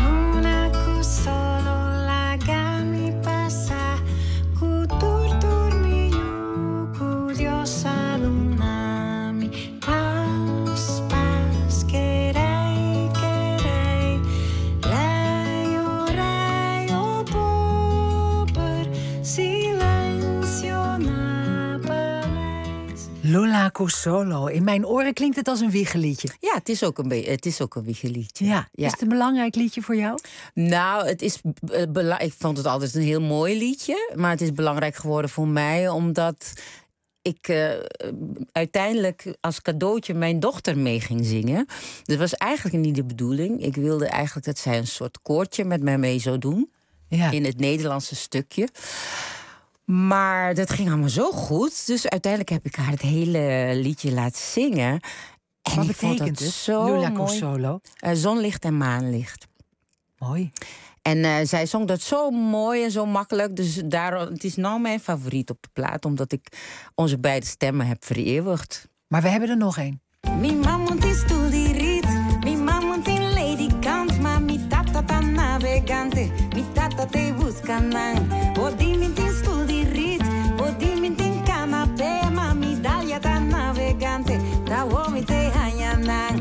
S11: Lulaco Solo. In mijn oren klinkt het als een wiegeliedje.
S4: Ja, het is ook een wiegeliedje.
S11: Ja. Is het een belangrijk liedje voor jou?
S4: Nou, ik vond het altijd een heel mooi liedje. Maar het is belangrijk geworden voor mij, omdat ik uiteindelijk als cadeautje mijn dochter mee ging zingen. Dat was eigenlijk niet de bedoeling. Ik wilde eigenlijk dat zij een soort koortje met mij mee zou doen. Ja. In het Nederlandse stukje. Maar dat ging allemaal zo goed. Dus uiteindelijk heb ik haar het hele liedje laten zingen. En
S11: wat betekent het? Lulaco Solo?
S4: Zonlicht en maanlicht.
S11: Mooi.
S4: En zij zong dat zo mooi en zo makkelijk. Dus het is nou mijn favoriet op de plaat. Omdat ik onze beide stemmen heb vereeuwigd.
S11: Maar we hebben er nog één.
S16: Mi mamma ti studi rit, mi mamma ti lady kant, ma mi tata ta navegante, mi tata te buscanan. O dimmi ti studi rit, o dimmi ti canapé, ma mi dalia ta navegante, da uomi te hanyanan.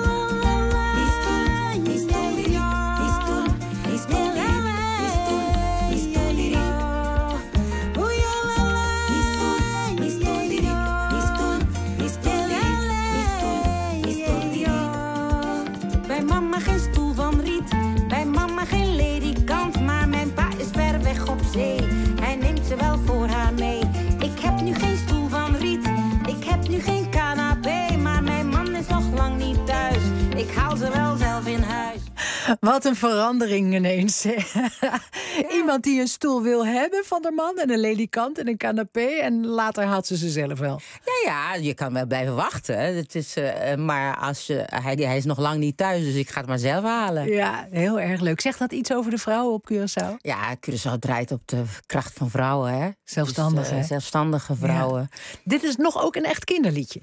S16: Hij neemt ze wel voor haar mee. Ik heb nu geen stoel van riet. Ik heb nu geen canapé. Maar mijn man is nog lang niet thuis. Ik haal ze wel zelf in huis.
S11: Wat een verandering ineens. Iemand die een stoel wil hebben van haar man en een ledikant en een canapé. En later haalt ze zelf wel.
S4: Ja, je kan wel blijven wachten. Het is, maar hij is nog lang niet thuis, dus ik ga het maar zelf halen.
S11: Ja, heel erg leuk. Zegt dat iets over de vrouwen op Curaçao?
S4: Ja, Curaçao draait op de kracht van vrouwen. Hè?
S11: Zelfstandig,
S4: dus,
S11: hè?
S4: Zelfstandige vrouwen.
S11: Ja. Dit is nog ook een echt kinderliedje.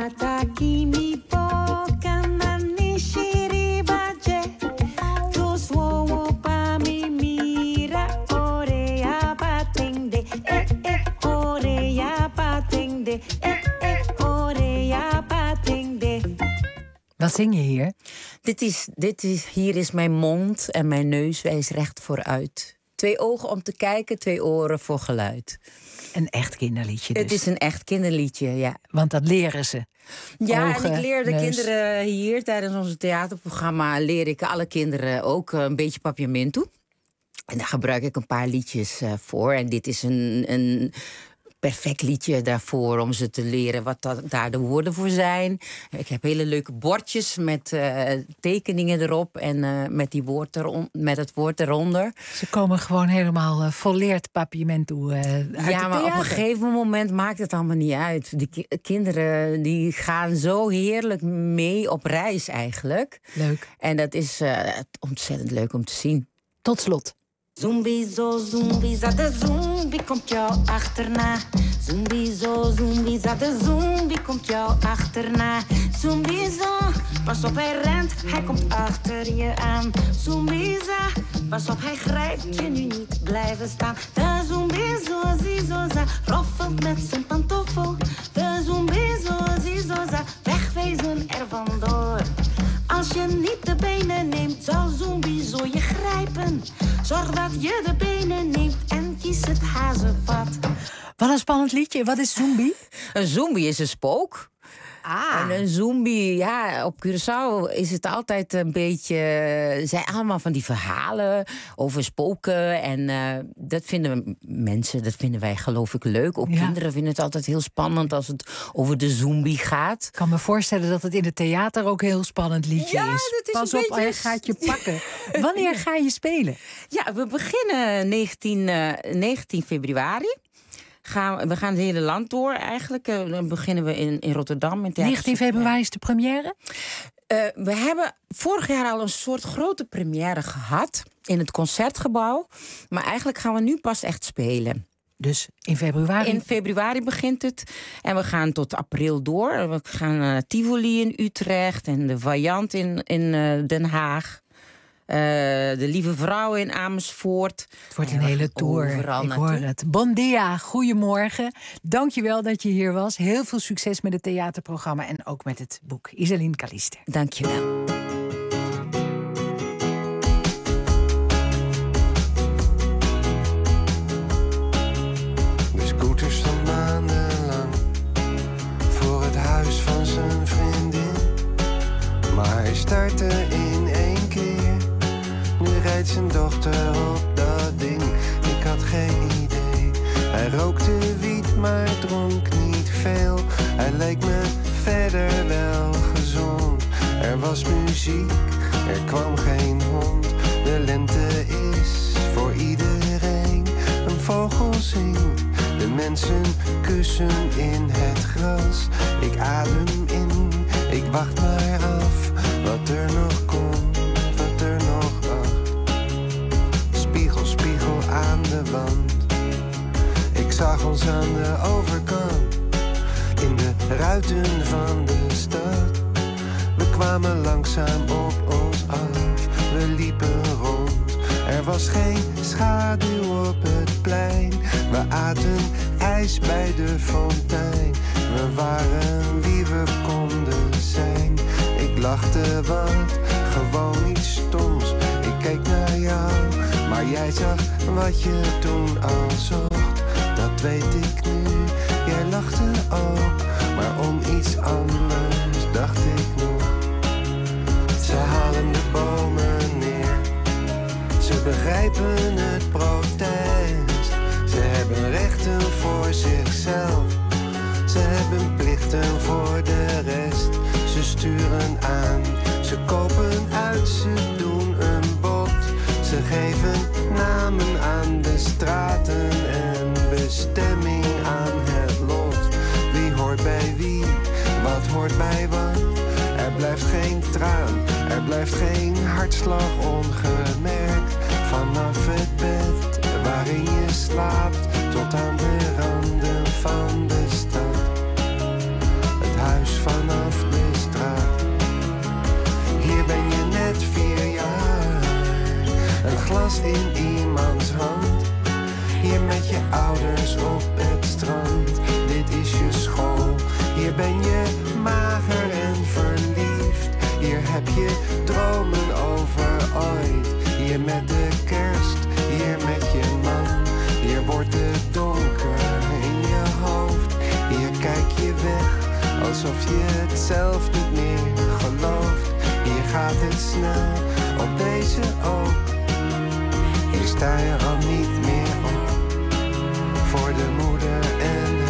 S11: Wat zing je hier?
S4: Hier is mijn mond en mijn neus wijst recht vooruit. 2 ogen om te kijken, 2 oren voor geluid.
S11: Een echt kinderliedje dus.
S4: Het is een echt kinderliedje, ja.
S11: Want dat leren ze.
S4: Ja,
S11: ogen,
S4: en ik leer de
S11: neus.
S4: kinderen hier tijdens ons theaterprogramma... leer ik alle kinderen ook een beetje papiamento. En daar gebruik ik een paar liedjes voor. En dit is een perfect liedje daarvoor om ze te leren wat daar de woorden voor zijn. Ik heb hele leuke bordjes met tekeningen erop en met het woord eronder.
S11: Ze komen gewoon helemaal volleerd papiamento uit
S4: ja, maar op een gegeven moment maakt het allemaal niet uit. Die kinderen die gaan zo heerlijk mee op reis eigenlijk.
S11: Leuk.
S4: En dat is ontzettend leuk om te zien.
S11: Tot slot.
S16: Zombie, zo zombie, zat de zombie komt jou achterna. Zombie, zo zombie, zat de zombie komt jou achterna. Zombie, zo, pas op hij rent, hij komt achter je aan. Zombie, zo, pas op hij grijpt je nu niet blijven staan. De zombie, zo zie, zo za, roffelt met zijn pantoffel. De zombie, zo zie, zo za, wegwezen er vandoor. Als je niet de benen neemt, zal zombie zo je grijpen. Zorg dat je de benen neemt en kies het hazenpad.
S11: Wat een spannend liedje. Wat is zombie?
S4: Een zombie is een spook. En een zombie, ja, op Curaçao is het altijd een beetje... zijn allemaal van die verhalen over spoken. En dat vinden mensen, dat vinden wij geloof ik leuk. Ook kinderen vinden het altijd heel spannend als het over de zombie gaat.
S11: Ik kan me voorstellen dat het in het theater ook een heel spannend liedje is.
S4: Dat is
S11: Pas
S4: een
S11: op,
S4: beetje...
S11: hij gaat je pakken. Wanneer ga je spelen?
S4: Ja, we beginnen 19 februari. We gaan het hele land door eigenlijk. Dan beginnen we in Rotterdam. In
S11: 19 februari is de première?
S4: We hebben vorig jaar al een soort grote première gehad in het Concertgebouw. Maar eigenlijk gaan we nu pas echt spelen.
S11: Dus in februari?
S4: In februari begint het. En we gaan tot april door. We gaan naar Tivoli in Utrecht en de Vajant in Den Haag. De Lieve Vrouwen in Amersfoort.
S11: Het wordt een hele tour. Ik hoor het. Bon dia, goedemorgen. Dank je wel dat je hier was. Heel veel succes met het theaterprogramma en ook met het boek. Iselien Callister.
S4: Dank je wel.
S5: De scooter stond maandenlang voor het huis van zijn vriendin. Maar hij startte in één keer. Nu rijdt zijn dochter op dat ding. Ik had geen idee. Hij rookte wiet, maar dronk niet veel. Hij leek me verder wel gezond. Er was muziek, er kwam geen hond. De lente is voor iedereen. Een vogel zingt, de mensen kussen in het gras. Ik adem in, ik wacht maar af wat er nog komt, wat er nog wacht. Spiegel, spiegel aan de wand. Ik zag ons aan de overkant, in de ruiten van de stad. We kwamen langzaam op ons af, we liepen rond. Er was geen schaduw op het plein. We aten ijs bij de fontein. We waren wie we konden zijn. Ik lachte wat, gewoon iets stoms. Ik keek naar jou, maar jij zag wat je toen al zocht. Dat weet ik nu, jij lachte ook. Maar om iets anders dacht ik nog. Ze halen de bomen neer. Ze begrijpen het protest. Ze hebben rechten voor zichzelf. Ze hebben plichten voor de rest. Ze sturen aan, ze kopen uit, ze doen een bod. Ze geven namen aan de straten en bestemming aan het lot. Wie hoort bij wie, wat hoort bij wat? Er blijft geen traan, er blijft geen hartslag ongemerkt. Vanaf het bed waarin je slaapt tot aan de randen van de stad. Het huis vanaf de straat. Hier ben je net 4 jaar. Een glas in iemands hand. Hier met je ouders op het strand. Dit is je school. Hier ben je mager en verliefd. Hier heb je dromen over ooit. Hier met de kerst, hier met je man. Hier wordt het donker in je hoofd. Hier kijk je weg, alsof je het zelf niet meer gelooft. Hier gaat het snel, op deze ook. Hier sta je al niet meer op. Voor de moeder en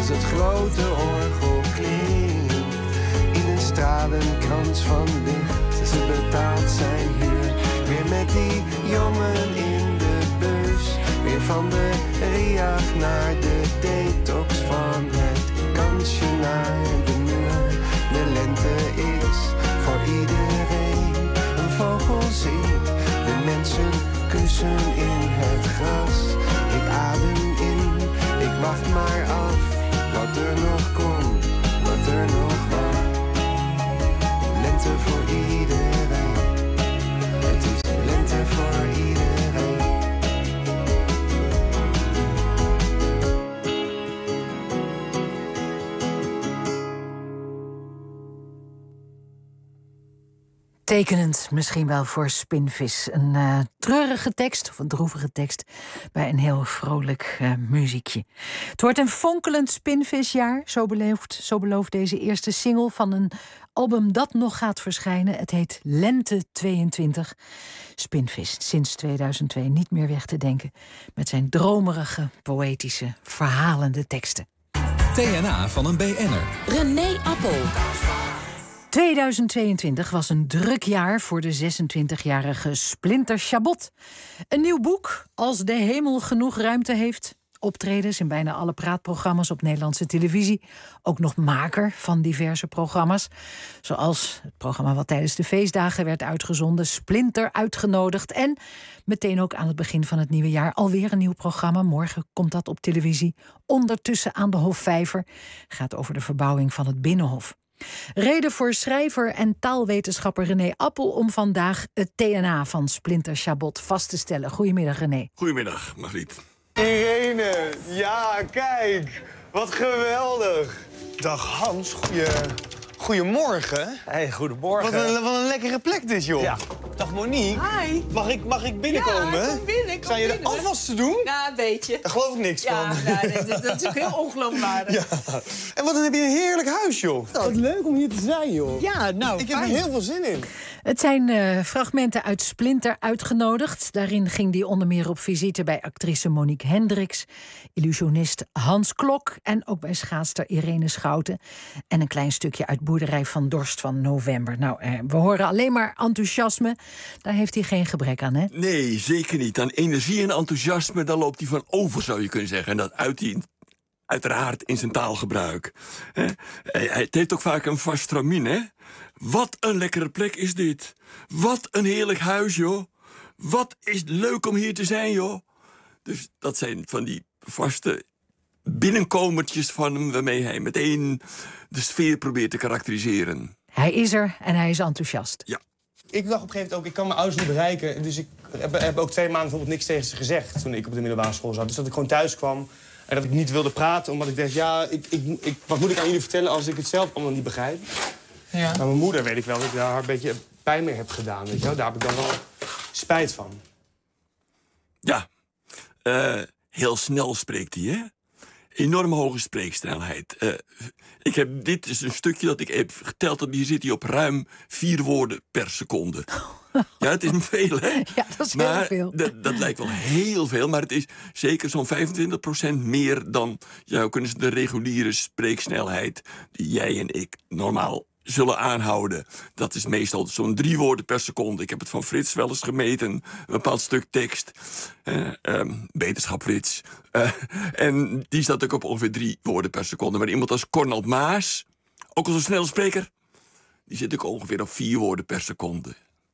S5: als het grote orgel klinkt. In een stralenkrans van licht, ze betaalt zijn huur. Weer met die jongen in de bus. Weer van de Riach naar de detox, van het kansje naar de muur. De lente is voor iedereen. Een vogel zingt, de mensen kussen in het gras. Ik adem in, ik wacht maar af. Wat er nog komt, wat er nog wacht. Lente voor iedereen. Het is lente voor iedereen.
S11: Tekenend misschien wel voor Spinvis. Een treurige tekst, of een droevige tekst, bij een heel vrolijk muziekje. Het wordt een fonkelend Spinvisjaar, zo belooft deze eerste single van een album dat nog gaat verschijnen. Het heet Lente 22. Spinvis, sinds 2002 niet meer weg te denken, met zijn dromerige, poëtische, verhalende teksten.
S13: TNA van een BN'er.
S17: René Appel.
S11: 2022 was een druk jaar voor de 26-jarige Splinter Chabot. Een nieuw boek, Als de hemel genoeg ruimte heeft. Optredens in bijna alle praatprogramma's op Nederlandse televisie. Ook nog maker van diverse programma's. Zoals het programma wat tijdens de feestdagen werd uitgezonden, Splinter uitgenodigd. En meteen ook aan het begin van het nieuwe jaar alweer een nieuw programma. Morgen komt dat op televisie. Ondertussen aan de Hofvijver. Gaat over de verbouwing van het Binnenhof. Reden voor schrijver en taalwetenschapper René Appel om vandaag het TNA van Splinter Chabot vast te stellen. Goedemiddag, René.
S7: Goedemiddag, Margriet.
S8: Irene, ja, kijk. Wat geweldig. Dag Hans, goedemorgen.
S23: Hey, goedemorgen.
S8: Wat een lekkere plek dit, joh.
S23: Ja.
S8: Dag Monique.
S12: Hi.
S8: Mag ik binnenkomen?
S12: Ja, kom binnen.
S8: Zijn je de afwas te doen?
S12: Ja, een beetje.
S8: Daar geloof ik niks van.
S12: Ja, dat is ook heel ongeloofwaardig.
S8: Ja. En wat heb je een heerlijk huis, joh. Wat leuk om hier te zijn, joh.
S12: Ja, nou,
S8: ik heb er heel veel zin in.
S11: Het zijn fragmenten uit Splinter uitgenodigd. Daarin ging hij onder meer op visite bij actrice Monique Hendricks, illusionist Hans Klok en ook bij schaatster Irene Schouten. En een klein stukje uit Boerderij van Dorst van november. Nou, we horen alleen maar enthousiasme. Daar heeft hij geen gebrek aan, hè?
S7: Nee, zeker niet. Aan energie en enthousiasme, daar loopt hij van over, zou je kunnen zeggen. En dat uit hij uiteraard in zijn taalgebruik. Het heeft ook vaak een vast stramien, hè? Wat een lekkere plek is dit. Wat een heerlijk huis, joh. Wat is leuk om hier te zijn, joh. Dus dat zijn van die vaste binnenkomertjes van hem, waarmee hij meteen de sfeer probeert te karakteriseren.
S11: Hij is er en hij is enthousiast.
S7: Ja.
S8: Ik dacht op een gegeven moment ook, ik kan mijn ouders niet bereiken. Dus ik heb ook 2 maanden bijvoorbeeld niks tegen ze gezegd toen ik op de middelbare school zat. Dus dat ik gewoon thuis kwam en dat ik niet wilde praten. Omdat ik dacht, ja, wat moet ik aan jullie vertellen als ik het zelf allemaal niet begrijp? Ja. Maar mijn moeder weet ik wel dat ik daar een beetje pijn mee heb gedaan. Weet je wel? Daar heb ik dan wel spijt van.
S7: Ja, heel snel spreekt hij, hè? Enorm hoge spreeksnelheid. Dit is een stukje dat ik heb geteld. Dat hier zit hij op ruim 4 woorden per seconde. Ja, het is veel, hè?
S11: Ja, dat is
S7: maar
S11: heel veel.
S7: Dat lijkt wel heel veel, maar het is zeker zo'n 25% meer dan de reguliere spreeksnelheid die jij en ik normaal zullen aanhouden. Dat is meestal zo'n 3 woorden per seconde. Ik heb het van Frits wel eens gemeten. Een bepaald stuk tekst. Wetenschap Frits. En die staat ook op ongeveer 3 woorden per seconde. Maar iemand als Cornald Maas, ook al zo'n snelle spreker, die zit ook ongeveer op 4 woorden per seconde.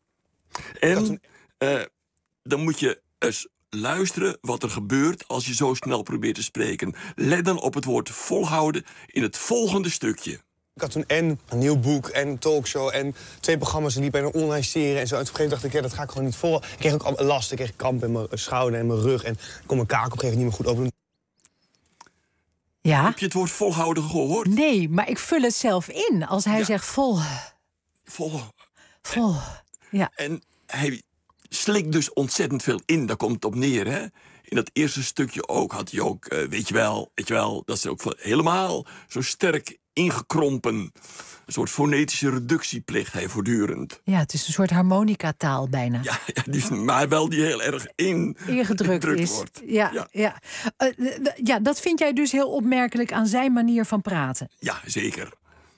S7: En dan moet je eens luisteren wat er gebeurt als je zo snel probeert te spreken. Let dan op het woord volhouden in het volgende stukje.
S8: Ik had toen een nieuw boek en een talkshow en 2 programma's en liep en een online serie en zo. En op een gegeven moment dacht ik, ja, dat ga ik gewoon niet vol. Ik kreeg ook last, ik kreeg kramp in mijn schouder en mijn rug. En ik kon mijn kaak op een gegeven moment niet meer goed open doen.
S11: Ja?
S7: Heb je het woord volhouden gehoord?
S11: Nee, maar ik vul het zelf in als hij zegt vol. Vol, ja.
S7: En hij slikt dus ontzettend veel in, daar komt het op neer, hè? In dat eerste stukje ook had hij ook, weet je wel, dat is ook helemaal zo sterk ingekrompen. Een soort fonetische reductie pleegt hij voortdurend.
S11: Ja, het is een soort harmonica-taal bijna.
S7: Ja, maar wel die heel erg ingedrukt wordt.
S11: Ja, dat vind jij dus heel opmerkelijk aan zijn manier van praten.
S7: Ja, zeker.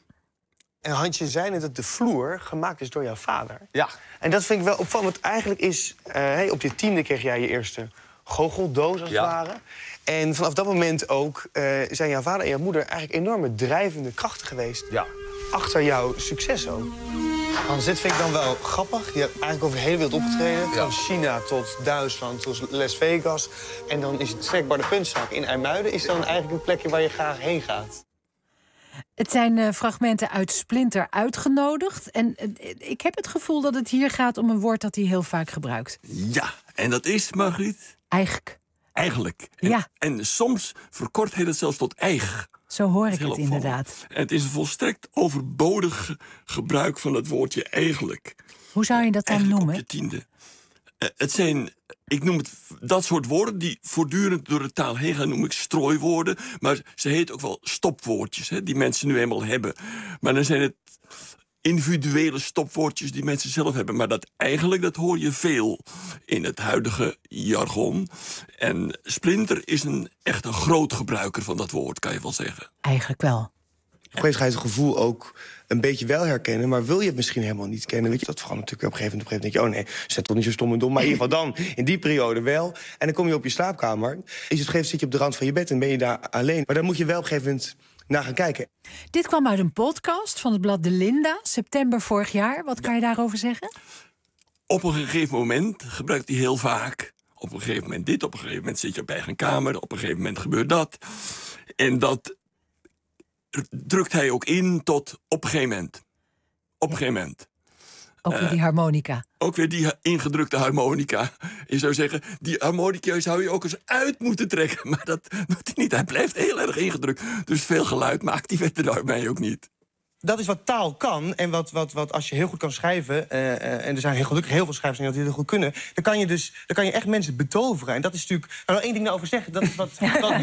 S8: En Hansje zei net dat de vloer gemaakt is door jouw vader. Ja. En dat vind ik wel opvallend. Eigenlijk is, op je 10e kreeg jij je eerste goocheldoos, als het ware. En vanaf dat moment ook zijn jouw vader en jouw moeder eigenlijk enorme drijvende krachten geweest. Ja. Achter jouw succes ook. Hans, dit vind ik dan wel grappig. Je hebt eigenlijk over de hele wereld opgetreden. Van China tot Duitsland, tot Las Vegas. En dan is het snackbar De Puntzaak in IJmuiden is dan eigenlijk een plekje waar je graag heen gaat.
S11: Het zijn fragmenten uit Splinter uitgenodigd. En ik heb het gevoel dat het hier gaat om een woord dat hij heel vaak gebruikt.
S7: Ja, en dat is, Margriet? Eigenlijk. En soms verkort hij dat zelfs tot eig.
S11: Zo hoor ik het inderdaad.
S7: En het is een volstrekt overbodig gebruik van het woordje eigenlijk.
S11: Hoe zou je dat dan noemen?
S7: Op je 10e. Het zijn, ik noem het dat soort woorden die voortdurend door de taal heen gaan, noem ik strooiwoorden. Maar ze heet ook wel stopwoordjes, die mensen nu eenmaal hebben. Maar dan zijn het individuele stopwoordjes die mensen zelf hebben. Maar dat dat hoor je veel in het huidige jargon. En Splinter is echt een groot gebruiker van dat woord, kan je wel zeggen.
S11: Eigenlijk wel.
S8: Op een gegeven moment ga je het gevoel ook een beetje wel herkennen, maar wil je het misschien helemaal niet kennen? Weet je, dat vooral natuurlijk op een gegeven moment denk je, oh nee, ze zijn toch niet zo stom en dom, maar in ieder geval dan, in die periode wel. En dan kom je op je slaapkamer, zit je op de rand van je bed en ben je daar alleen. Maar dan moet je wel op een gegeven moment naar gaan kijken.
S11: Dit kwam uit een podcast van het blad De Linda, september vorig jaar. Wat kan je daarover zeggen?
S7: Op een gegeven moment gebruikt hij heel vaak. Op een gegeven moment dit, op een gegeven moment zit je op eigen kamer, op een gegeven moment gebeurt dat. En dat drukt hij ook in tot op een gegeven moment. Op een gegeven moment.
S11: Ook weer die harmonica.
S7: Ook weer die ingedrukte harmonica. Je zou zeggen, die harmonica zou je ook eens uit moeten trekken. Maar dat doet hij niet. Hij blijft heel erg ingedrukt. Dus veel geluid maakt hij verder daarmee ook niet.
S8: Dat is wat taal kan. En wat als je heel goed kan schrijven, en er zijn gelukkig heel veel schrijvers die dat goed kunnen, dan kan je echt mensen betoveren. En dat is natuurlijk. Nou, één ding daarover zeggen. Dat is wat.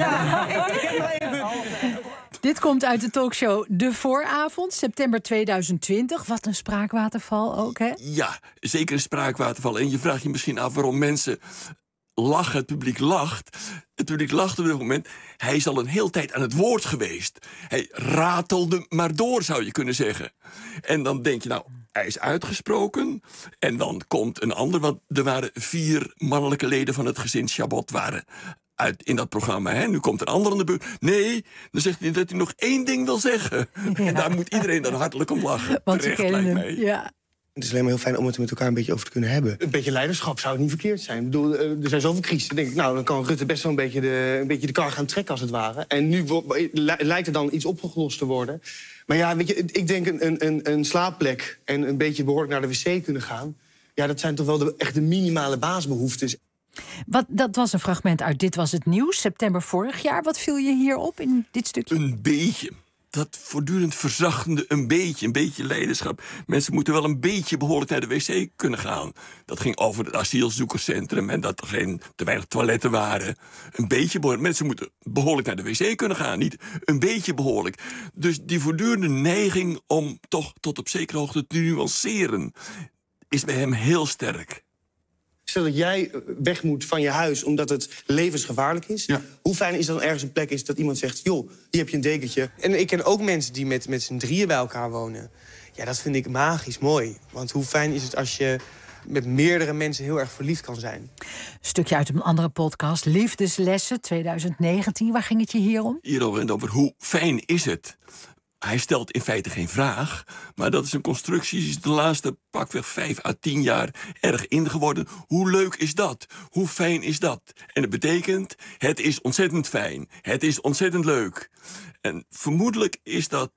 S11: Dit komt uit de talkshow De Vooravond, september 2020. Wat een spraakwaterval ook, hè?
S7: Ja, zeker een spraakwaterval. En je vraagt je misschien af waarom mensen lachen, het publiek lacht. Het publiek lacht op dit moment. Hij is al een hele tijd aan het woord geweest. Hij ratelde maar door, zou je kunnen zeggen. En dan denk je, nou, hij is uitgesproken. En dan komt een ander, want er waren 4 mannelijke leden van het gezin Chabot waren in dat programma. Hè? Nu komt een ander aan de beurt. Nee, dan zegt hij dat hij nog 1 ding wil zeggen. Ja. En daar moet iedereen dan hartelijk om lachen.
S11: Want ze kennen hem, ja.
S8: Het is alleen maar heel fijn om het er met elkaar een beetje over te kunnen hebben. Een beetje leiderschap zou het niet verkeerd zijn. Ik bedoel, er zijn zoveel crises. Dan denk ik, nou, dan kan Rutte best wel een beetje de kar gaan trekken, als het ware. En nu lijkt er dan iets opgelost te worden. Maar ja, weet je, ik denk een slaapplek en een beetje behoorlijk naar de wc kunnen gaan. Ja, dat zijn toch wel echt de minimale basisbehoeftes.
S11: Dat was een fragment uit Dit Was Het Nieuws, september vorig jaar. Wat viel je hier op in dit stukje?
S7: Een beetje. Dat voortdurend verzachtende een beetje leiderschap. Mensen moeten wel een beetje behoorlijk naar de wc kunnen gaan. Dat ging over het asielzoekerscentrum en dat er geen te weinig toiletten waren. Een beetje behoorlijk. Mensen moeten behoorlijk naar de wc kunnen gaan, niet een beetje behoorlijk. Dus die voortdurende neiging om toch tot op zekere hoogte te nuanceren is bij hem heel sterk.
S8: Stel dat jij weg moet van je huis omdat het levensgevaarlijk is. Ja. Hoe fijn is dan ergens een plek is dat iemand zegt, joh, hier heb je een dekentje. En ik ken ook mensen die met z'n drieën bij elkaar wonen. Ja, dat vind ik magisch mooi. Want hoe fijn is het als je met meerdere mensen heel erg verliefd kan zijn.
S11: Een stukje uit een andere podcast, Liefdeslessen 2019. Waar ging het je hier om?
S7: Over hoe fijn is het? Hij stelt in feite geen vraag, maar dat is een constructie die is de laatste pakweg 5 à 10 jaar erg ingeworden. Hoe leuk is dat? Hoe fijn is dat? En het betekent, het is ontzettend fijn. Het is ontzettend leuk. En vermoedelijk is dat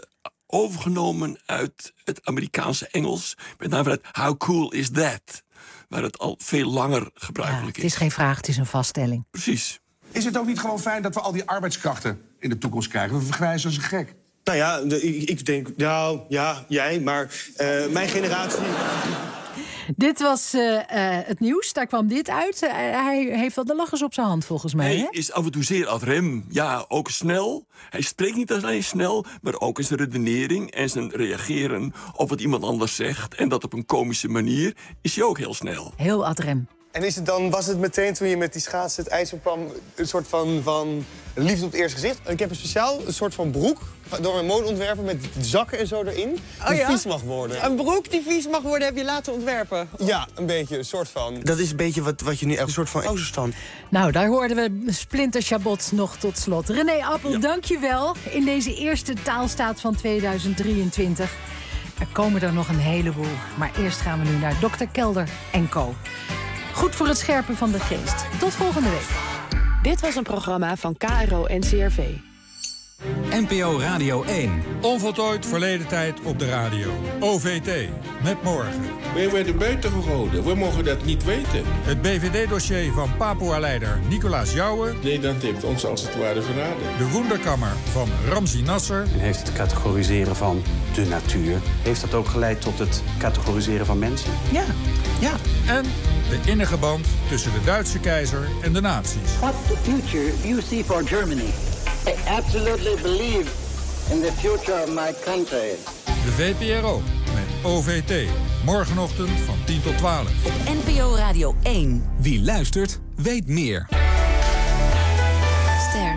S7: overgenomen uit het Amerikaanse Engels, met name uit How cool is that? Waar het al veel langer gebruikelijk is.
S11: Het is geen vraag, het is een vaststelling.
S7: Precies.
S10: Is het ook niet gewoon fijn dat we al die arbeidskrachten in de toekomst krijgen? We vergrijzen als een gek.
S8: Nou ja, ik denk, nou ja, jij, maar mijn generatie.
S11: Dit was het nieuws, daar kwam dit uit. Hij heeft wel de lachers op zijn hand volgens mij.
S7: Hij is af en toe zeer ad rem. Ja, ook snel. Hij spreekt niet alleen snel, maar ook in zijn redenering en zijn reageren op wat iemand anders zegt. En dat op een komische manier is hij ook heel snel.
S11: Heel ad rem.
S8: En was het meteen toen je met die schaatsen het ijs opkwam... een soort van liefde op het eerste gezicht? Ik heb een soort van broek door mijn modeontwerper met zakken en zo erin... die vies mag worden.
S12: Een broek die vies mag worden heb je laten ontwerpen?
S8: Ja, een beetje, een soort van.
S12: Dat is een beetje wat je nu... een soort van pauzestand.
S11: Nou, daar hoorden we Splinter Chabot nog tot slot. René Appel, dank je wel. In deze eerste taalstaat van 2023. Er komen er nog een heleboel. Maar eerst gaan we nu naar Dr. Kelder en Co. Goed voor het scherpen van de geest. Tot volgende week.
S1: Dit was een programma van KRO NCRV.
S13: NPO Radio 1.
S14: Onvoltooid verleden tijd op de radio. OVT. Met morgen.
S15: Wij werden buitengehouden. We mogen dat niet weten.
S14: Het BVD-dossier van Papua-leider Nicolaas Jouwen.
S15: Nederland heeft ons als het ware verraden.
S14: De Wonderkammer van Ramzi Nasser.
S24: En heeft het categoriseren van de natuur... heeft dat ook geleid tot het categoriseren van mensen?
S12: Ja.
S14: En de innige band tussen de Duitse keizer en de nazi's.
S25: What future you see for Germany? I absolutely believe in the future of my country.
S14: De VPRO met OVT. Morgenochtend van 10 tot 12.
S17: Op NPO Radio 1.
S13: Wie luistert, weet meer.
S17: Ster.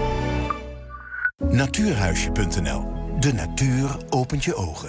S26: Natuurhuisje.nl. De natuur opent je ogen.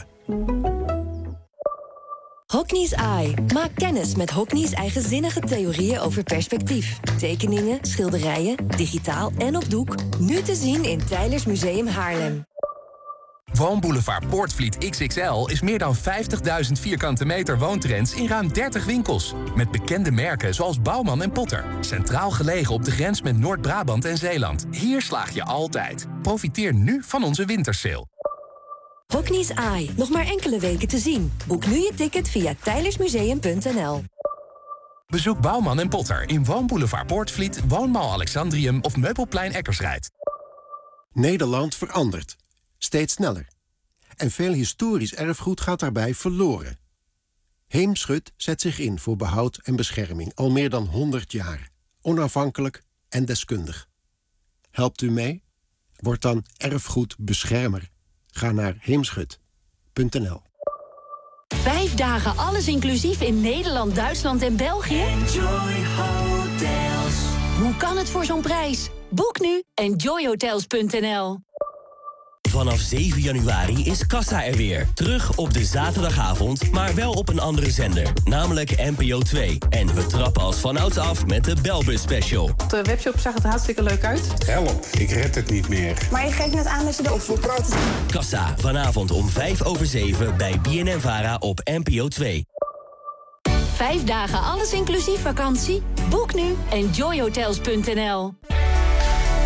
S27: Hockney's Eye. Maak kennis met Hockney's eigenzinnige theorieën over perspectief. Tekeningen, schilderijen, digitaal en op doek. Nu te zien in Teylers Museum Haarlem.
S28: Woonboulevard Poortvliet XXL is meer dan 50.000 vierkante meter woontrends in ruim 30 winkels. Met bekende merken zoals Bouwman en Potter. Centraal gelegen op de grens met Noord-Brabant en Zeeland. Hier slaag je altijd. Profiteer nu van onze wintersale.
S27: Hockney's Eye. Nog maar enkele weken te zien. Boek nu je ticket via tijlersmuseum.nl.
S28: Bezoek Bouwman en Potter in Woonboulevard Poortvliet, Woonmall Alexandrium of Meubelplein Eckersrijd.
S29: Nederland verandert. Steeds sneller. En veel historisch erfgoed gaat daarbij verloren. Heemschut zet zich in voor behoud en bescherming al meer dan 100 jaar. Onafhankelijk en deskundig. Helpt u mee? Word dan erfgoedbeschermer. Ga naar heemschut.nl.
S27: 5 dagen alles inclusief in Nederland, Duitsland en België?
S6: Enjoy Hotels.
S27: Hoe kan het voor zo'n prijs? Boek nu enjoyhotels.nl.
S30: Vanaf 7 januari is Kassa er weer. Terug op de zaterdagavond, maar wel op een andere zender. Namelijk NPO 2. En we trappen als vanouds af met de Belbus Special.
S12: Op de webshop zag het hartstikke leuk uit.
S22: Help, ik red het niet meer.
S12: Maar je geeft net aan dat je erop wil praten.
S30: Kassa, vanavond om 7:05 bij BNNVARA op NPO 2.
S27: 5 dagen alles inclusief vakantie? Boek nu enjoyhotels.nl.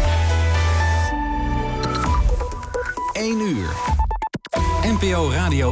S13: 1 uur. NPO Radio